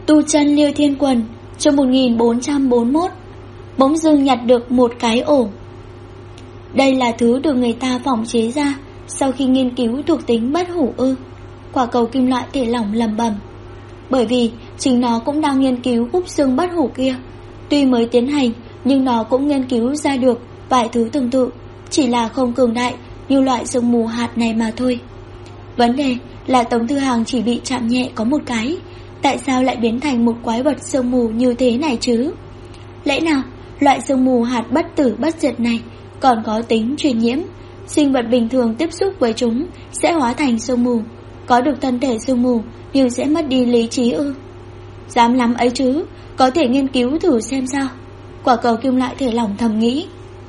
Tu chân Liêu Thiên Quần, chương 1441. Bỗng dưng nhặt được một cái ổ. Đây là thứ được người ta phỏng chế ra sau khi nghiên cứu thuộc tính bất hủ ư? Quả cầu kim loại thể lỏng lầm bầm. Bởi vì chính nó cũng đang nghiên cứu khúc xương bất hủ kia. Tuy mới tiến hành, nhưng nó cũng nghiên cứu ra được vài thứ tương tự, chỉ là không cường đại như loại sương mù hạt này mà thôi. Vấn đề là Tống Thư Hàng chỉ bị chạm nhẹ có một cái, tại sao lại biến thành một quái vật sương mù như thế này chứ? Lẽ nào loại sương mù hạt bất tử bất diệt này còn có tính truyền nhiễm? Sinh vật bình thường tiếp xúc với chúng sẽ hóa thành sương mù, có được thân thể sương mù nhưng sẽ mất đi lý trí ư? Dám lắm ấy chứ, có thể nghiên cứu thử xem sao. Quả cầu kim loại thể lỏng thầm nghĩ.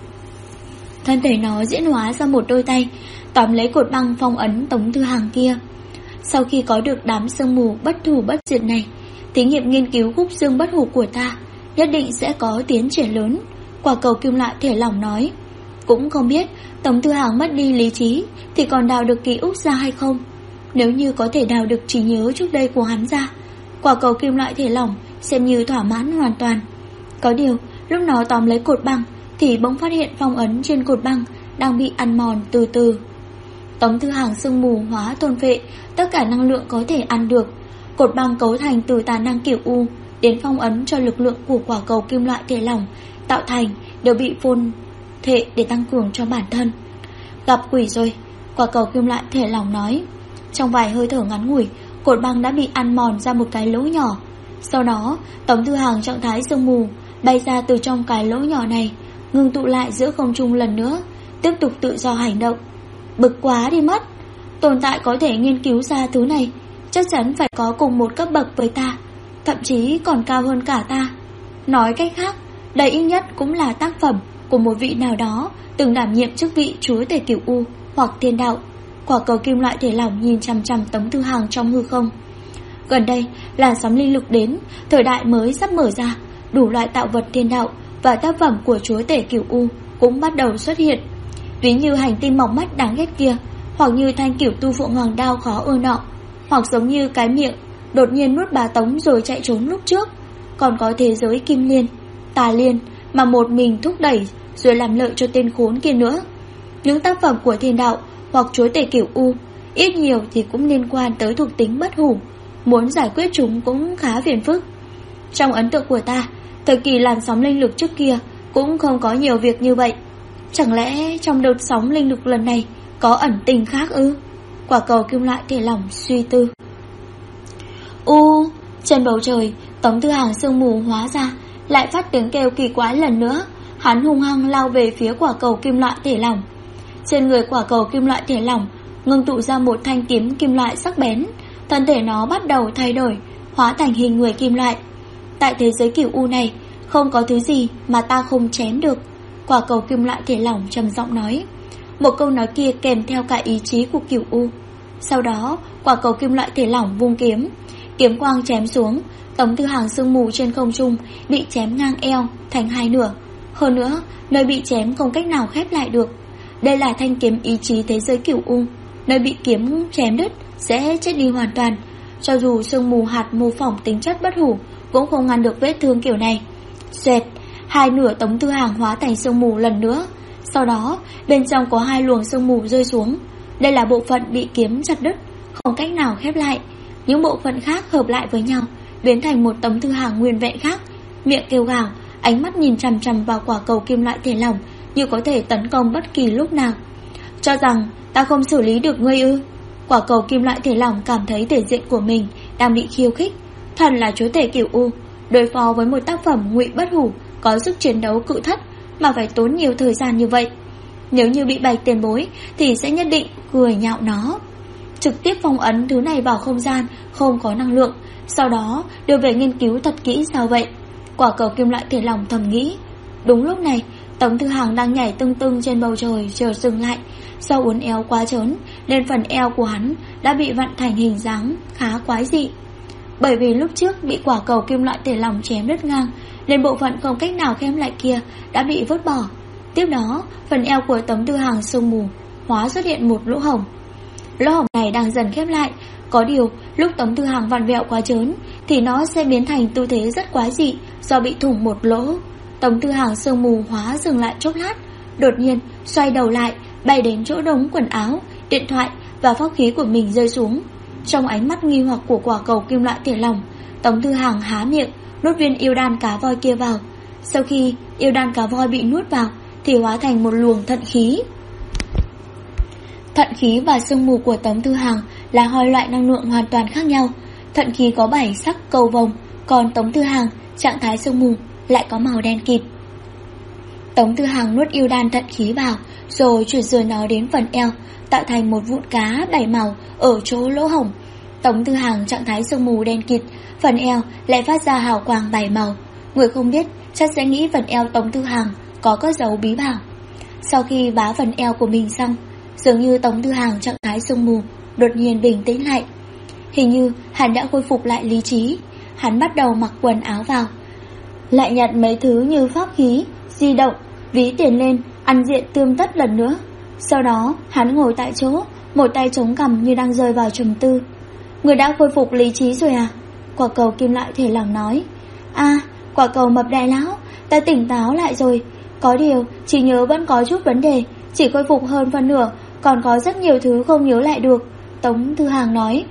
Thân thể nó diễn hóa ra một đôi tay tóm lấy cột băng phong ấn Tống Thư Hàng kia. Sau khi có được đám sương mù bất thủ bất diệt này, thí nghiệm nghiên cứu khúc xương bất hủ của ta nhất định sẽ có tiến triển lớn. Quả cầu kim loại thể lỏng nói. Cũng không biết Tống Thư Hàng mất đi lý trí thì còn đào được ký ức ra hay không. Nếu như có thể đào được trí nhớ trước đây của hắn ra, quả cầu kim loại thể lỏng xem như thỏa mãn hoàn toàn. Có điều lúc nó tóm lấy cột băng thì bỗng phát hiện phong ấn trên cột băng đang bị ăn mòn từ từ. Tống Thư Hàng sương mù hóa thôn phệ tất cả năng lượng có thể ăn được. Cột băng cấu thành từ tà năng kiểu U đến phong ấn cho lực lượng của quả cầu kim loại thể lỏng tạo thành đều bị phun thệ để tăng cường cho bản thân. Gặp quỷ rồi, quả cầu kim loại thể lỏng nói. Trong vài hơi thở ngắn ngủi, cột băng đã bị ăn mòn ra một cái lỗ nhỏ. Sau đó Tống Thư Hàng trạng thái sương mù bay ra từ trong cái lỗ nhỏ này, ngưng tụ lại giữa không trung lần nữa, tiếp tục tự do hành động. Bực quá đi mất. Tồn tại có thể nghiên cứu ra thứ này chắc chắn phải có cùng một cấp bậc với ta, thậm chí còn cao hơn cả ta. Nói cách khác, đây ít nhất cũng là tác phẩm của một vị nào đó từng đảm nhiệm chức vị chúa tể cửu U hoặc thiên đạo. Quả cầu kim loại thể lỏng nhìn chằm chằm Tống Thư Hàng trong hư không. Gần đây làn sóng linh lực đến, thời đại mới sắp mở ra, đủ loại tạo vật thiên đạo và tác phẩm của chúa tể cửu U cũng bắt đầu xuất hiện. Ví như hành tinh mỏng mắt đáng ghét kia, hoặc như thanh cửu tu phượng hoàng đao khó ưa nọ, hoặc giống như cái miệng đột nhiên nuốt bà Tống rồi chạy trốn lúc trước. Còn có thế giới kim liên, tà liên mà một mình thúc đẩy rồi làm lợi cho tên khốn kia nữa. Những tác phẩm của thiên đạo hoặc chúa tể cửu U ít nhiều thì cũng liên quan tới thuộc tính bất hủ, muốn giải quyết chúng cũng khá phiền phức. Trong ấn tượng của ta, thời kỳ làn sóng linh lực trước kia cũng không có nhiều việc như vậy. Chẳng lẽ trong đợt sóng linh lực lần này có ẩn tình khác ư? Quả cầu kim loại thể lỏng suy tư. Trên bầu trời, Tống Thư Hàng sương mù hóa ra lại phát tiếng kêu kỳ quái lần nữa. Hắn hung hăng lao về phía quả cầu kim loại thể lỏng. Trên người quả cầu kim loại thể lỏng ngưng tụ ra một thanh kiếm kim loại sắc bén. Thân thể nó bắt đầu thay đổi, hóa thành hình người kim loại. Tại thế giới cửu U này, không có thứ gì mà ta không chém được. Quả cầu kim loại thể lỏng trầm giọng nói. Một câu nói kia kèm theo cả ý chí của cửu U. Sau đó quả cầu kim loại thể lỏng vung kiếm, kiếm quang chém xuống. Tống Thư Hàng sương mù trên không trung bị chém ngang eo thành hai nửa. Hơn nữa, nơi bị chém không cách nào khép lại được. Đây là thanh kiếm ý chí thế giới cửu U. Nơi bị kiếm chém đứt sẽ chết đi hoàn toàn. Cho dù sương mù hạt mô phỏng tính chất bất hủ cũng không ngăn được vết thương kiểu này. Xoẹt, hai nửa Tống Thư Hàng hóa thành sương mù lần nữa. Sau đó bên trong có hai luồng sương mù rơi xuống. Đây là bộ phận bị kiếm chặt đứt, không cách nào khép lại. Những bộ phận khác hợp lại với nhau, biến thành một Tống Thư Hàng nguyên vẹn khác. Miệng kêu gào, ánh mắt nhìn chằm chằm vào quả cầu kim loại thể lỏng, như có thể tấn công bất kỳ lúc nào. Cho rằng ta không xử lý được ngươi ư? Quả cầu kim loại thể lỏng cảm thấy thể diện của mình đang bị khiêu khích. Thần là chúa tể cửu U, đối phó với một tác phẩm ngụy bất hủ có sức chiến đấu cự thất mà phải tốn nhiều thời gian như vậy. Nếu như bị Bạch tiền bối thì sẽ nhất định cười nhạo nó. Trực tiếp phong ấn thứ này vào không gian không có năng lượng, sau đó đưa về nghiên cứu thật kỹ sao vậy? Quả cầu kim loại thể lỏng thầm nghĩ. Đúng lúc này, Tống Thư Hàng đang nhảy tưng tưng trên bầu trời chợt dừng lại. Do uốn éo quá trớn nên phần eo của hắn đã bị vặn thành hình dáng khá quái dị. Bởi vì lúc trước bị quả cầu kim loại thể lỏng chém đứt ngang nên bộ phận không cách nào khép lại kia đã bị vứt bỏ. Tiếp đó, phần eo của Tống Thư Hàng sương mù hóa xuất hiện một lỗ hổng. Lỗ hổng này đang dần khép lại. Có điều lúc Tống Thư Hàng vặn vẹo quá trớn thì nó sẽ biến thành tư thế rất quái dị do bị thủng một lỗ. Tống Tư Hàng sương mù hóa dừng lại chốc lát, đột nhiên xoay đầu lại, bay đến chỗ đống quần áo, điện thoại và pháp khí của mình rơi xuống. Trong ánh mắt nghi hoặc của quả cầu kim loại thể lỏng, Tống Tư Hàng há miệng nuốt viên yêu đan cá voi kia vào. Sau khi yêu đan cá voi bị nuốt vào thì hóa thành một luồng thận khí. Thận khí và sương mù của Tống Tư Hàng là hai loại năng lượng hoàn toàn khác nhau. Thận khí có 7 sắc cầu vồng, còn Tống Tư Hàng trạng thái sương mù lại có màu đen kịt. Tống Tư Hàng nuốt yêu đan thận khí vào, rồi chuyển dời nó đến phần eo, tạo thành một vụn cá 7 màu ở chỗ lỗ hổng. Tống Tư Hàng trạng thái sương mù đen kịt, phần eo lại phát ra hào quang 7 màu. Người không biết chắc sẽ nghĩ phần eo Tống Tư Hàng có cất dấu bí bảo. Sau khi bá phần eo của mình xong, dường như Tống Tư Hàng trạng thái sương mù đột nhiên bình tĩnh lại. Hình như hắn đã khôi phục lại lý trí. Hắn bắt đầu mặc quần áo vào, lại nhặt mấy thứ như pháp khí, di động, ví tiền lên, ăn diện tươm tất lần nữa. Sau đó hắn ngồi tại chỗ, một tay chống cằm như đang rơi vào trầm tư. Người đã khôi phục lý trí rồi à? Quả cầu kim loại thể lỏng nói. Quả cầu mập đại lão, ta tỉnh táo lại rồi. Có điều trí nhớ vẫn có chút vấn đề, chỉ khôi phục hơn phân nửa, còn có rất nhiều thứ không nhớ lại được. Tống Tư Hàng nói.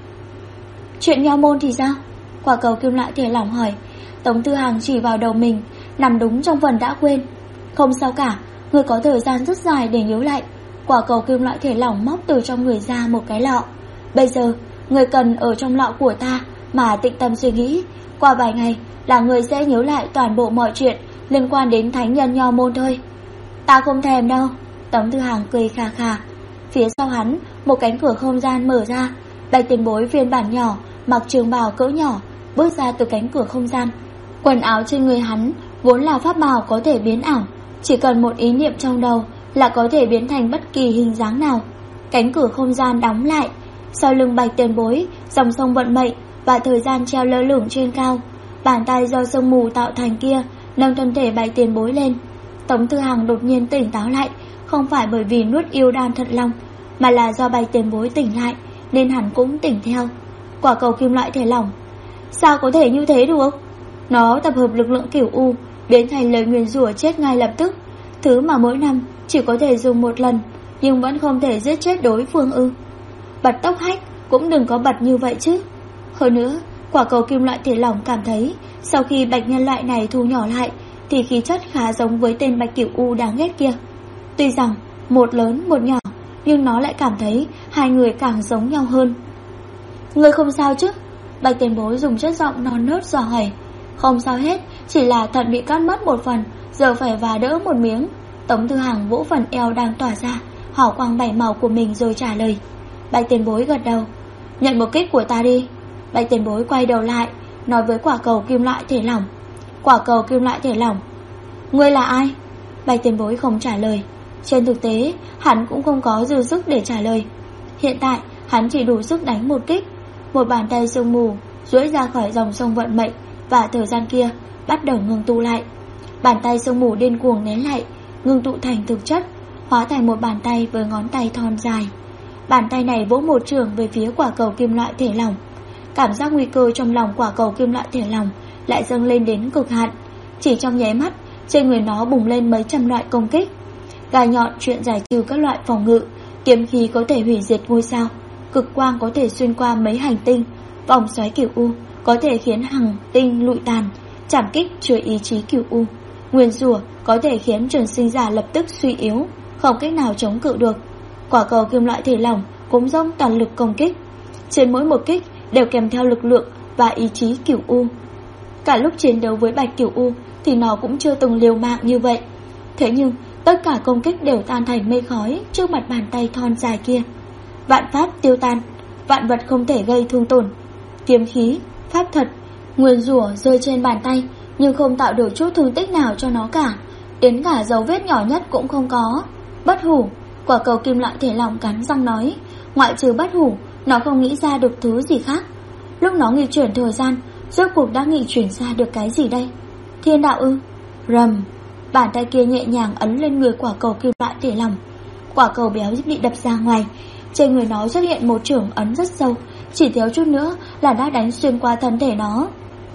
Chuyện nho môn thì sao? Quả cầu kim loại thể lỏng hỏi. Tống Tư Hàng chỉ vào đầu mình, nằm đúng trong phần đã quên. Không sao cả, người có thời gian rất dài để nhớ lại. Quả cầu kim loại thể lỏng móc từ trong người ra một cái lọ. Bây giờ người cần ở trong lọ của ta mà tĩnh tâm suy nghĩ. Qua vài ngày là người sẽ nhớ lại toàn bộ mọi chuyện liên quan đến thánh nhân nho môn thôi. Ta không thèm đâu. Tống Tư Hàng cười khà khà. Phía sau hắn một cánh cửa không gian mở ra. Bạch Tiền Bối phiên bản nhỏ, mặc trường bào cỡ nhỏ, bước ra từ cánh cửa không gian. Quần áo trên người hắn vốn là pháp bào có thể biến ảo, chỉ cần một ý niệm trong đầu là có thể biến thành bất kỳ hình dáng nào. Cánh cửa không gian đóng lại. Sau lưng Bạch Tiền Bối, dòng sông vận mệnh và thời gian treo lơ lửng trên cao. Bàn tay do sương mù tạo thành kia nâng thân thể Bạch Tiền Bối lên. Tống Tư Hàng đột nhiên tỉnh táo lại, không phải bởi vì nuốt yêu đan thận long, mà là do Bạch Tiền Bối tỉnh lại nên hắn cũng tỉnh theo. Quả cầu kim loại thể lỏng. Sao có thể như thế được? Nó tập hợp lực lượng cửu u, biến thành lời nguyền rủa chết ngay lập tức. Thứ mà mỗi năm chỉ có thể dùng một lần, nhưng vẫn không thể giết chết đối phương ư? Bật tốc hách cũng đừng có bật như vậy chứ. Hơn nữa, quả cầu kim loại thể lỏng cảm thấy sau khi bạch nhân loại này thu nhỏ lại thì khí chất khá giống với tên bạch cửu u đáng ghét kia. Tuy rằng một lớn một nhỏ, nhưng nó lại cảm thấy hai người càng giống nhau hơn. Ngươi không sao chứ? Bạch Tiền Bối dùng chất giọng non nớt dò hỏi. Không sao hết, chỉ là thận bị cắt mất một phần, giờ phải vá đỡ một miếng. Tống Tư Hàng vỗ phần eo đang tỏa ra hào quang 7 màu của mình rồi trả lời. Bạch Tiền Bối gật đầu. Nhận một kích của ta đi. Bạch Tiền Bối quay đầu lại, nói với quả cầu kim loại thể lỏng. Quả cầu kim loại thể lỏng, ngươi là ai? Bạch Tiền Bối không trả lời. Trên thực tế hắn cũng không có dư sức để trả lời. Hiện tại hắn chỉ đủ sức đánh một kích. Một bàn tay sương mù duỗi ra khỏi dòng sông vận mệnh và thời gian kia bắt đầu ngưng tụ lại. Bàn tay sương mù điên cuồng nén lại, ngưng tụ thành thực chất, hóa thành một bàn tay với ngón tay thon dài. Bàn tay này vỗ một trường về phía quả cầu kim loại thể lỏng. Cảm giác nguy cơ trong lòng quả cầu kim loại thể lỏng lại dâng lên đến cực hạn. Chỉ trong nháy mắt, trên người nó bùng lên mấy trăm loại công kích. Gai nhọn chuyện giải trừ các loại phòng ngự, kiếm khí có thể hủy diệt ngôi sao, cực quang có thể xuyên qua mấy hành tinh, vòng xoáy cửu u có thể khiến hành tinh lụi tàn, trảm kích chứa ý chí cửu u, nguyên rủa có thể khiến trường sinh giả lập tức suy yếu, không cách nào chống cự được. Quả cầu kim loại thể lỏng cũng dốc toàn lực công kích. Trên mỗi một kích đều kèm theo lực lượng và ý chí cửu u. Cả lúc chiến đấu với bạch cửu u thì nó cũng chưa từng liều mạng như vậy. Thế nhưng tất cả công kích đều tan thành mây khói trước mặt bàn tay thon dài kia. Vạn pháp tiêu tan, vạn vật không thể gây thương tổn. Kiếm khí, pháp thật, nguyên rủa rơi trên bàn tay, nhưng không tạo được chút thương tích nào cho nó cả. Đến cả dấu vết nhỏ nhất cũng không có. Bất hủ, quả cầu kim loại thể lỏng cắn răng nói. Ngoại trừ bất hủ, nó không nghĩ ra được thứ gì khác. Lúc nó nghịch chuyển thời gian, rốt cuộc đã nghịch chuyển ra được cái gì đây? Thiên đạo ư? Rầm, bàn tay kia nhẹ nhàng ấn lên người quả cầu kim loại thể lỏng. Quả cầu béo bị đập ra ngoài. Trên người nó xuất hiện một chưởng ấn rất sâu, chỉ thiếu chút nữa là đã đánh xuyên qua thân thể nó.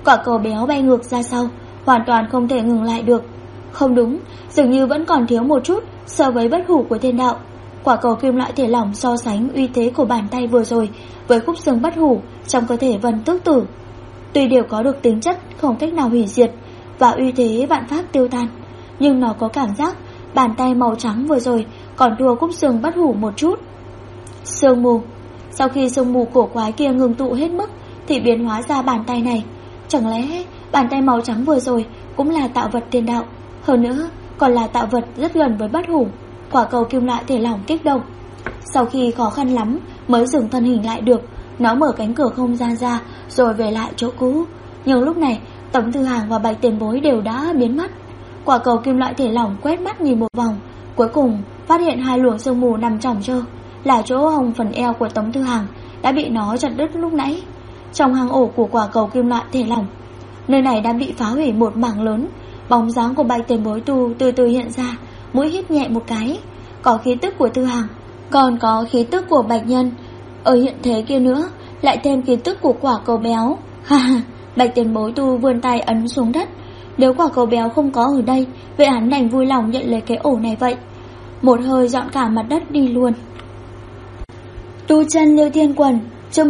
Quả cầu béo bay ngược ra sau, hoàn toàn không thể ngừng lại được. Không đúng, dường như vẫn còn thiếu một chút so với bất hủ của thiên đạo. Quả cầu kim loại thể lỏng so sánh uy thế của bàn tay vừa rồi với khúc xương bất hủ trong cơ thể Vân Tước Tử. Tuy đều có được tính chất không cách nào hủy diệt và uy thế vạn pháp tiêu tan, nhưng nó có cảm giác bàn tay màu trắng vừa rồi còn thua khúc xương bất hủ một chút. Sương mù. Sau khi sương mù cổ quái kia ngừng tụ hết mức thì biến hóa ra bàn tay này. Chẳng lẽ bàn tay màu trắng vừa rồi cũng là tạo vật thiên đạo, hơn nữa còn là tạo vật rất gần với bất hủ? Quả cầu kim loại thể lỏng kích động. Sau khi khó khăn lắm mới dừng thân hình lại được, nó mở cánh cửa không gian ra rồi về lại chỗ cũ. Nhưng lúc này Tống Thư Hàng và Bạch Tiền Bối đều đã biến mất. Quả cầu kim loại thể lỏng quét mắt nhìn một vòng, cuối cùng phát hiện hai luồng sương mù nằm chỏng trơ, là chỗ hông phần eo của Tống Thư Hàng đã bị nó chặt đứt lúc nãy. Trong hang ổ của quả cầu kim loại thể lỏng, nơi này đã bị phá hủy một mảng lớn. Bóng dáng của Bạch Tiền Bối tu từ từ hiện ra, mũi hít nhẹ một cái. Có khí tức của Thư Hàng, còn có khí tức của Bạch Nhân ở hiện thế kia nữa, lại thêm khí tức của quả cầu béo. Bạch Tiền Bối tu vươn tay ấn xuống đất. Nếu quả cầu béo không có ở đây, vậy hắn đành vui lòng nhận lấy cái ổ này vậy. Một hơi dọn cả mặt đất đi luôn. Tu chân Liêu Thiên Quần, chương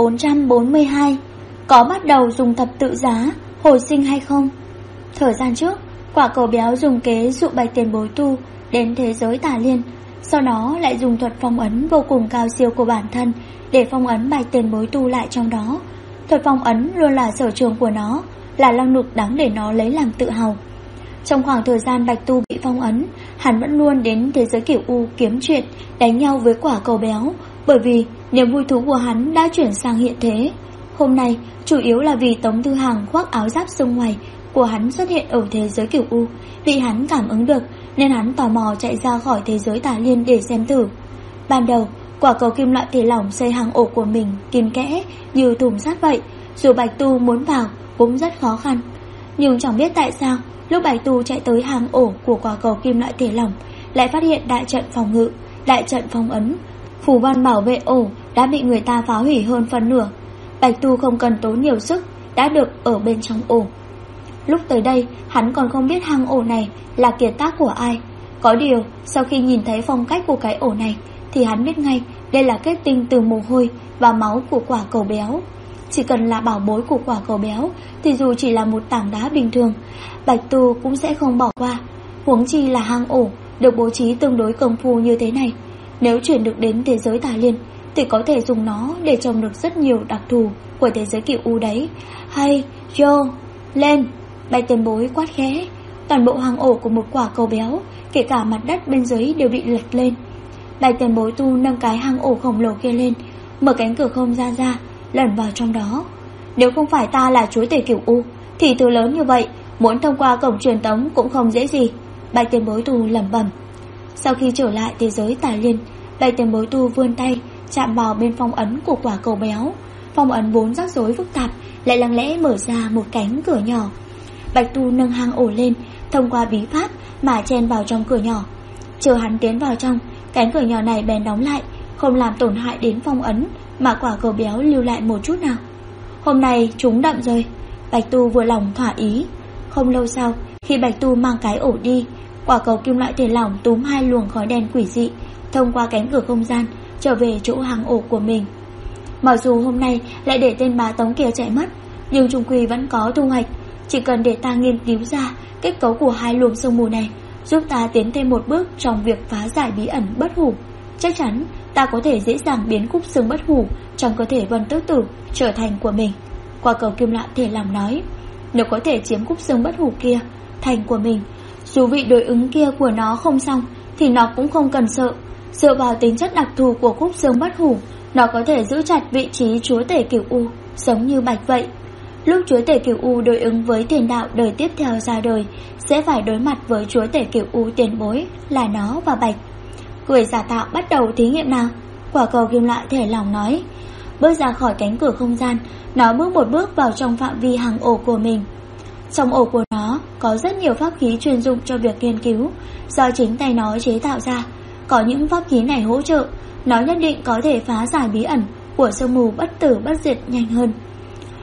1442. Có bắt đầu dùng thập tự giá hồi sinh hay không? Thời gian trước, quả cầu béo dùng kế dụ Bạch Tiền Bối tu đến thế giới Tà Liên, sau đó lại dùng thuật phong ấn vô cùng cao siêu của bản thân để phong ấn Bạch Tiền Bối tu lại trong đó. Thuật phong ấn luôn là sở trường của nó, là năng lực đáng để nó lấy làm tự hào. Trong khoảng thời gian Bạch Tu bị phong ấn, hắn vẫn luôn đến thế giới Cửu U kiếm chuyện, đánh nhau với quả cầu béo, bởi vì niềm vui thú của hắn đã chuyển sang hiện thế. Hôm nay, chủ yếu là vì Tống Thư Hàng khoác áo giáp sông ngoài của hắn xuất hiện ở thế giới Cửu U, vì hắn cảm ứng được nên hắn tò mò chạy ra khỏi thế giới Tà Liên để xem thử. Ban đầu, quả cầu kim loại thể lỏng xây hang ổ của mình kín kẽ như thùng sắt vậy, dù Bạch Tu muốn vào cũng rất khó khăn. Nhưng chẳng biết tại sao, lúc Bạch Tu chạy tới hang ổ của quả cầu kim loại thể lỏng, lại phát hiện đại trận phòng ngự, đại trận phong ấn, phù văn bảo vệ ổ đã bị người ta phá hủy hơn phân nửa. Bạch Tu không cần tốn nhiều sức đã được ở bên trong ổ. Lúc tới đây, hắn còn không biết hang ổ này là kiệt tác của ai. Có điều, sau khi nhìn thấy phong cách của cái ổ này thì hắn biết ngay đây là kết tinh từ mồ hôi và máu của quả cầu béo. Chỉ cần là bảo bối của quả cầu béo thì dù chỉ là một tảng đá bình thường, Bạch Tu cũng sẽ không bỏ qua. Huống chi là hang ổ được bố trí tương đối công phu như thế này, nếu chuyển được đến thế giới Tà Liên thì có thể dùng nó để trồng được rất nhiều đặc thù của thế giới Cửu U đấy. Hay, vô, lên! Bạch Tiền Bối quát khẽ. Toàn bộ hang ổ của một quả cầu béo, kể cả mặt đất bên dưới đều bị lật lên. Bạch Tiền Bối tu nâng cái hang ổ khổng lồ kia lên, mở cánh cửa không gian ra, lẩn vào trong đó. Nếu không phải ta là chúa tể Cửu U thì thứ lớn như vậy muốn thông qua cổng truyền tống cũng không dễ gì. Bạch Tiền Bối tu lẩm bẩm. Sau khi trở lại thế giới Tà Liên, Bạch Tiền Bối tu vươn tay chạm vào bên phong ấn của quả cầu béo. Phong ấn vốn rắc rối phức tạp lại lặng lẽ mở ra một cánh cửa nhỏ. Bạch Tu nâng hang ổ lên, thông qua bí pháp mà chen vào trong cửa nhỏ. Chờ hắn tiến vào trong, cánh cửa nhỏ này bèn đóng lại, không làm tổn hại đến phong ấn mà quả cầu béo lưu lại một chút nào. Hôm nay chúng đậm rồi, Bạch Tu vừa lòng thỏa ý. Không lâu sau, khi Bạch Tu mang cái ổ đi, quả cầu kim loại thể lỏng túm hai luồng khói đen quỷ dị thông qua cánh cửa không gian trở về chỗ hang ổ của mình. Mặc dù hôm nay lại để tên bá Tống kia chạy mất, nhưng chung quy vẫn có thu hoạch. Chỉ cần để ta nghiên cứu ra kết cấu của hai luồng sương mù này, giúp ta tiến thêm một bước trong việc phá giải bí ẩn bất hủ, chắc chắn ta có thể dễ dàng biến khúc xương bất hủ trong cơ thể Vân Tước Tử trở thành của mình. Quả cầu kim loại thể lỏng nói, nếu có thể chiếm khúc xương bất hủ kia thành của mình, dù vị đối ứng kia của nó không xong thì nó cũng không cần sợ. Dựa vào tính chất đặc thù của khúc xương bất hủ, nó có thể giữ chặt vị trí chúa tể Cửu U, giống như Bạch vậy. Lúc chúa tể Cửu U đối ứng với tiền đạo đời tiếp theo ra đời, sẽ phải đối mặt với chúa tể Cửu U tiền bối là nó và Bạch. Người giả tạo bắt đầu thí nghiệm nào? Quả cầu kim loại thể lỏng nói. Bước ra khỏi cánh cửa không gian, nó bước một bước vào trong phạm vi hang ổ của mình. Trong ổ của nó có rất nhiều pháp khí chuyên dụng cho việc nghiên cứu, do chính tay nó chế tạo ra. Có những pháp khí này hỗ trợ, nó nhất định có thể phá giải bí ẩn của sương mù bất tử bất diệt nhanh hơn.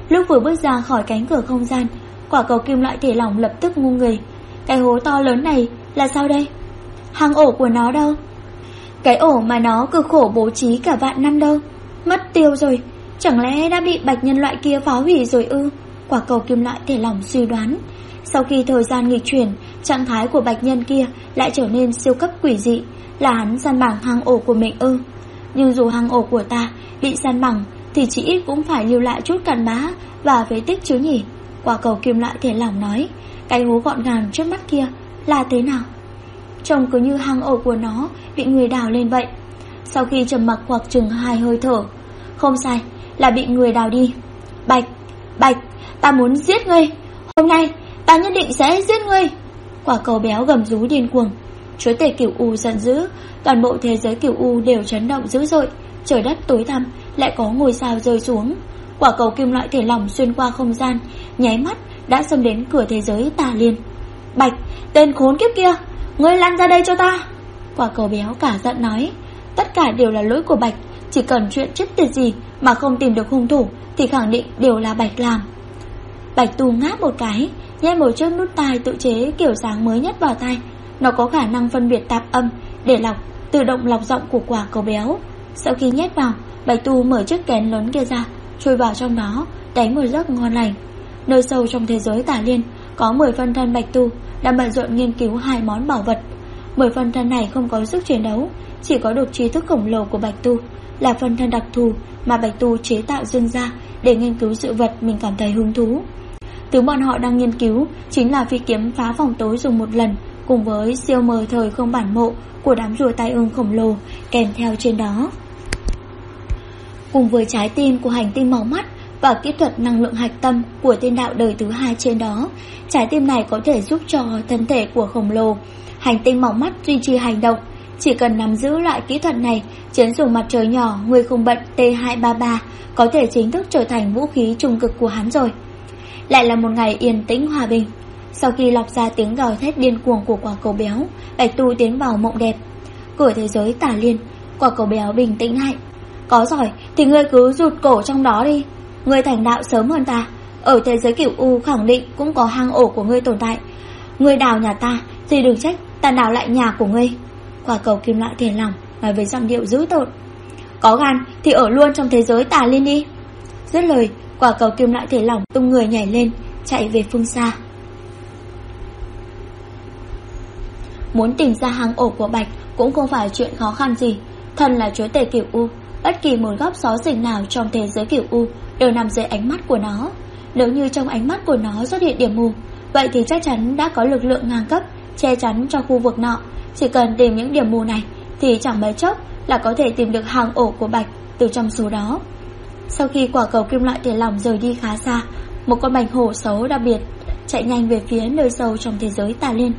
Lúc vừa bước ra khỏi cánh cửa không gian, quả cầu kim loại thể lỏng lập tức ngu người. Cái hố to lớn này là sao đây? Hang ổ của nó đâu? Cái ổ mà nó cực khổ bố trí cả vạn năm đâu? Mất tiêu rồi. Chẳng lẽ đã bị bạch nhân loại kia phá hủy rồi ư? Quả cầu kim loại thể lỏng suy đoán. Sau khi thời gian nghịch chuyển, trạng thái của bạch nhân kia lại trở nên siêu cấp quỷ dị. Là hắn san bằng hang ổ của mình ư? Nhưng dù hang ổ của ta bị san bằng thì chỉ ít cũng phải lưu lại chút cặn bã và phế tích chứ nhỉ? Quả cầu kim loại thể lỏng nói. Cái hố gọn gàng trước mắt kia là thế nào? Trông cứ như hang ổ của nó bị người đào lên vậy. Sau khi trầm mặc hoặc chừng 2 hơi thở, không sai, là bị người đào đi. Bạch, ta muốn giết ngươi. Hôm nay ta nhất định sẽ giết ngươi. Quả cầu béo gầm rú điên cuồng. Chúa tể Cửu U giận dữ. Toàn bộ thế giới Cửu U đều chấn động dữ dội. Trời đất tối tăm, lại có ngôi sao rơi xuống. Quả cầu kim loại thể lỏng xuyên qua không gian, nháy mắt đã xông đến cửa thế giới Tà Liên. Bạch, tên khốn kiếp kia, ngươi lăn ra đây cho ta. Quả cầu béo cả giận nói. Tất cả đều là lỗi của Bạch. Chỉ cần chuyện chết tiệt gì mà không tìm được hung thủ thì khẳng định đều là Bạch làm. Bạch Tu ngáp một cái, nhét một chiếc nút tai tự chế kiểu dáng mới nhất vào tai. Nó có khả năng phân biệt tạp âm để tự động lọc giọng của quả cầu béo. Sau khi nhét vào, Bạch Tu mở chiếc kén lớn kia ra, chui vào trong đó, đánh một giấc ngon lành. Nơi sâu trong thế giới Tà Liên có 10 phân thân Bạch Tu đang bận rộn nghiên cứu 2 món bảo vật. 10 phân thân này không có sức chiến đấu, chỉ có được trí thức khổng lồ của Bạch Tu, là phân thân đặc thù mà Bạch Tu chế tạo riêng ra để nghiên cứu sự vật mình cảm thấy hứng thú. Thứ bọn họ đang nghiên cứu chính là phi kiếm phá phòng tối dùng một lần, cùng với siêu mờ thời không bản mộ của đám rùa tai ương khổng lồ kèm theo trên đó, cùng với trái tim của hành tinh màu mắt và kỹ thuật năng lượng hạch tâm của thiên đạo đời thứ 2 trên đó. Trái tim này có thể giúp cho thân thể của khổng lồ hành tinh màu mắt duy trì hành động. Chỉ cần nắm giữ loại kỹ thuật này, chiến dùng mặt trời nhỏ người không bận T233 có thể chính thức trở thành vũ khí trung cực của hắn rồi. Lại là một ngày yên tĩnh hòa bình. Sau khi lọc ra tiếng gào thét điên cuồng của quả cầu béo, Bạch Tu tiến vào mộng đẹp. Cửa thế giới Tà Liên, quả cầu béo bình tĩnh lại. Có giỏi thì ngươi cứ rụt cổ trong đó đi. Ngươi thành đạo sớm hơn ta. Ở thế giới Cửu U khẳng định cũng có hang ổ của ngươi tồn tại. Ngươi đào nhà ta thì đừng trách ta đào lại nhà của ngươi. Quả cầu kim loại thể lỏng nói với giọng điệu dữ tợn. Có gan thì ở luôn trong thế giới Tà Liên đi. Dứt lời, quả cầu kim loại thể lỏng tung người nhảy lên, chạy về phương xa. Muốn tìm ra hang ổ của Bạch cũng không phải chuyện khó khăn gì. Thần là chúa tể Cửu U, bất kỳ một góc xó xỉnh nào trong thế giới Cửu U đều nằm dưới ánh mắt của nó. Nếu như trong ánh mắt của nó xuất hiện điểm mù, vậy thì chắc chắn đã có lực lượng ngang cấp che chắn cho khu vực nọ. Chỉ cần tìm những điểm mù này thì chẳng mấy chốc là có thể tìm được hang ổ của Bạch từ trong số đó. Sau khi quả cầu kim loại thể lỏng rời đi khá xa, một con bạch hổ xấu đặc biệt chạy nhanh về phía nơi sâu trong thế giới Tà Liên.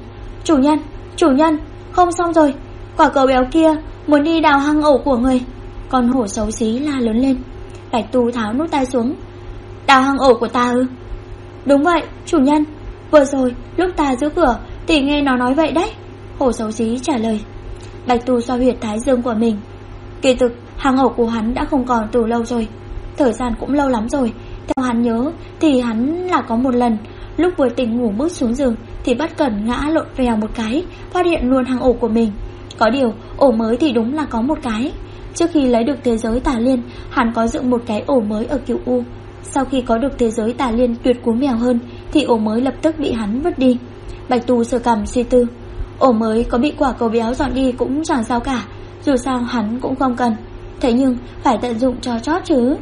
Chủ nhân, không xong rồi, quả cầu béo kia muốn đi đào hang ổ của người. Con hổ xấu xí la lớn lên. Bạch Tu tháo nút tai xuống. Đào hang ổ của ta ư? Đúng vậy, chủ nhân. Vừa rồi lúc ta giữ cửa thì nghe nó nói vậy đấy. Hổ xấu xí trả lời. Bạch Tu xoa huyệt thái dương của mình. Kỳ thực hang ổ của hắn đã không còn từ lâu rồi. Thời gian cũng lâu lắm rồi. Theo hắn nhớ thì hắn là có một lần lúc vừa tỉnh ngủ bước xuống giường thì bất cẩn ngã lộn vèo một cái, phát hiện luôn hang ổ của mình. Có điều ổ mới thì đúng là có một cái. Trước khi lấy được thế giới Tà Liên, hắn có dựng một cái ổ mới ở Cửu U. Sau khi có được thế giới Tà Liên tuyệt cú mèo hơn thì ổ mới lập tức bị hắn vứt đi. Bạch Tu sờ cằm suy tư. Ổ mới có bị quả cầu béo dọn đi cũng chẳng sao cả, dù sao hắn cũng không cần. Thế nhưng phải tận dụng cho chót chứ.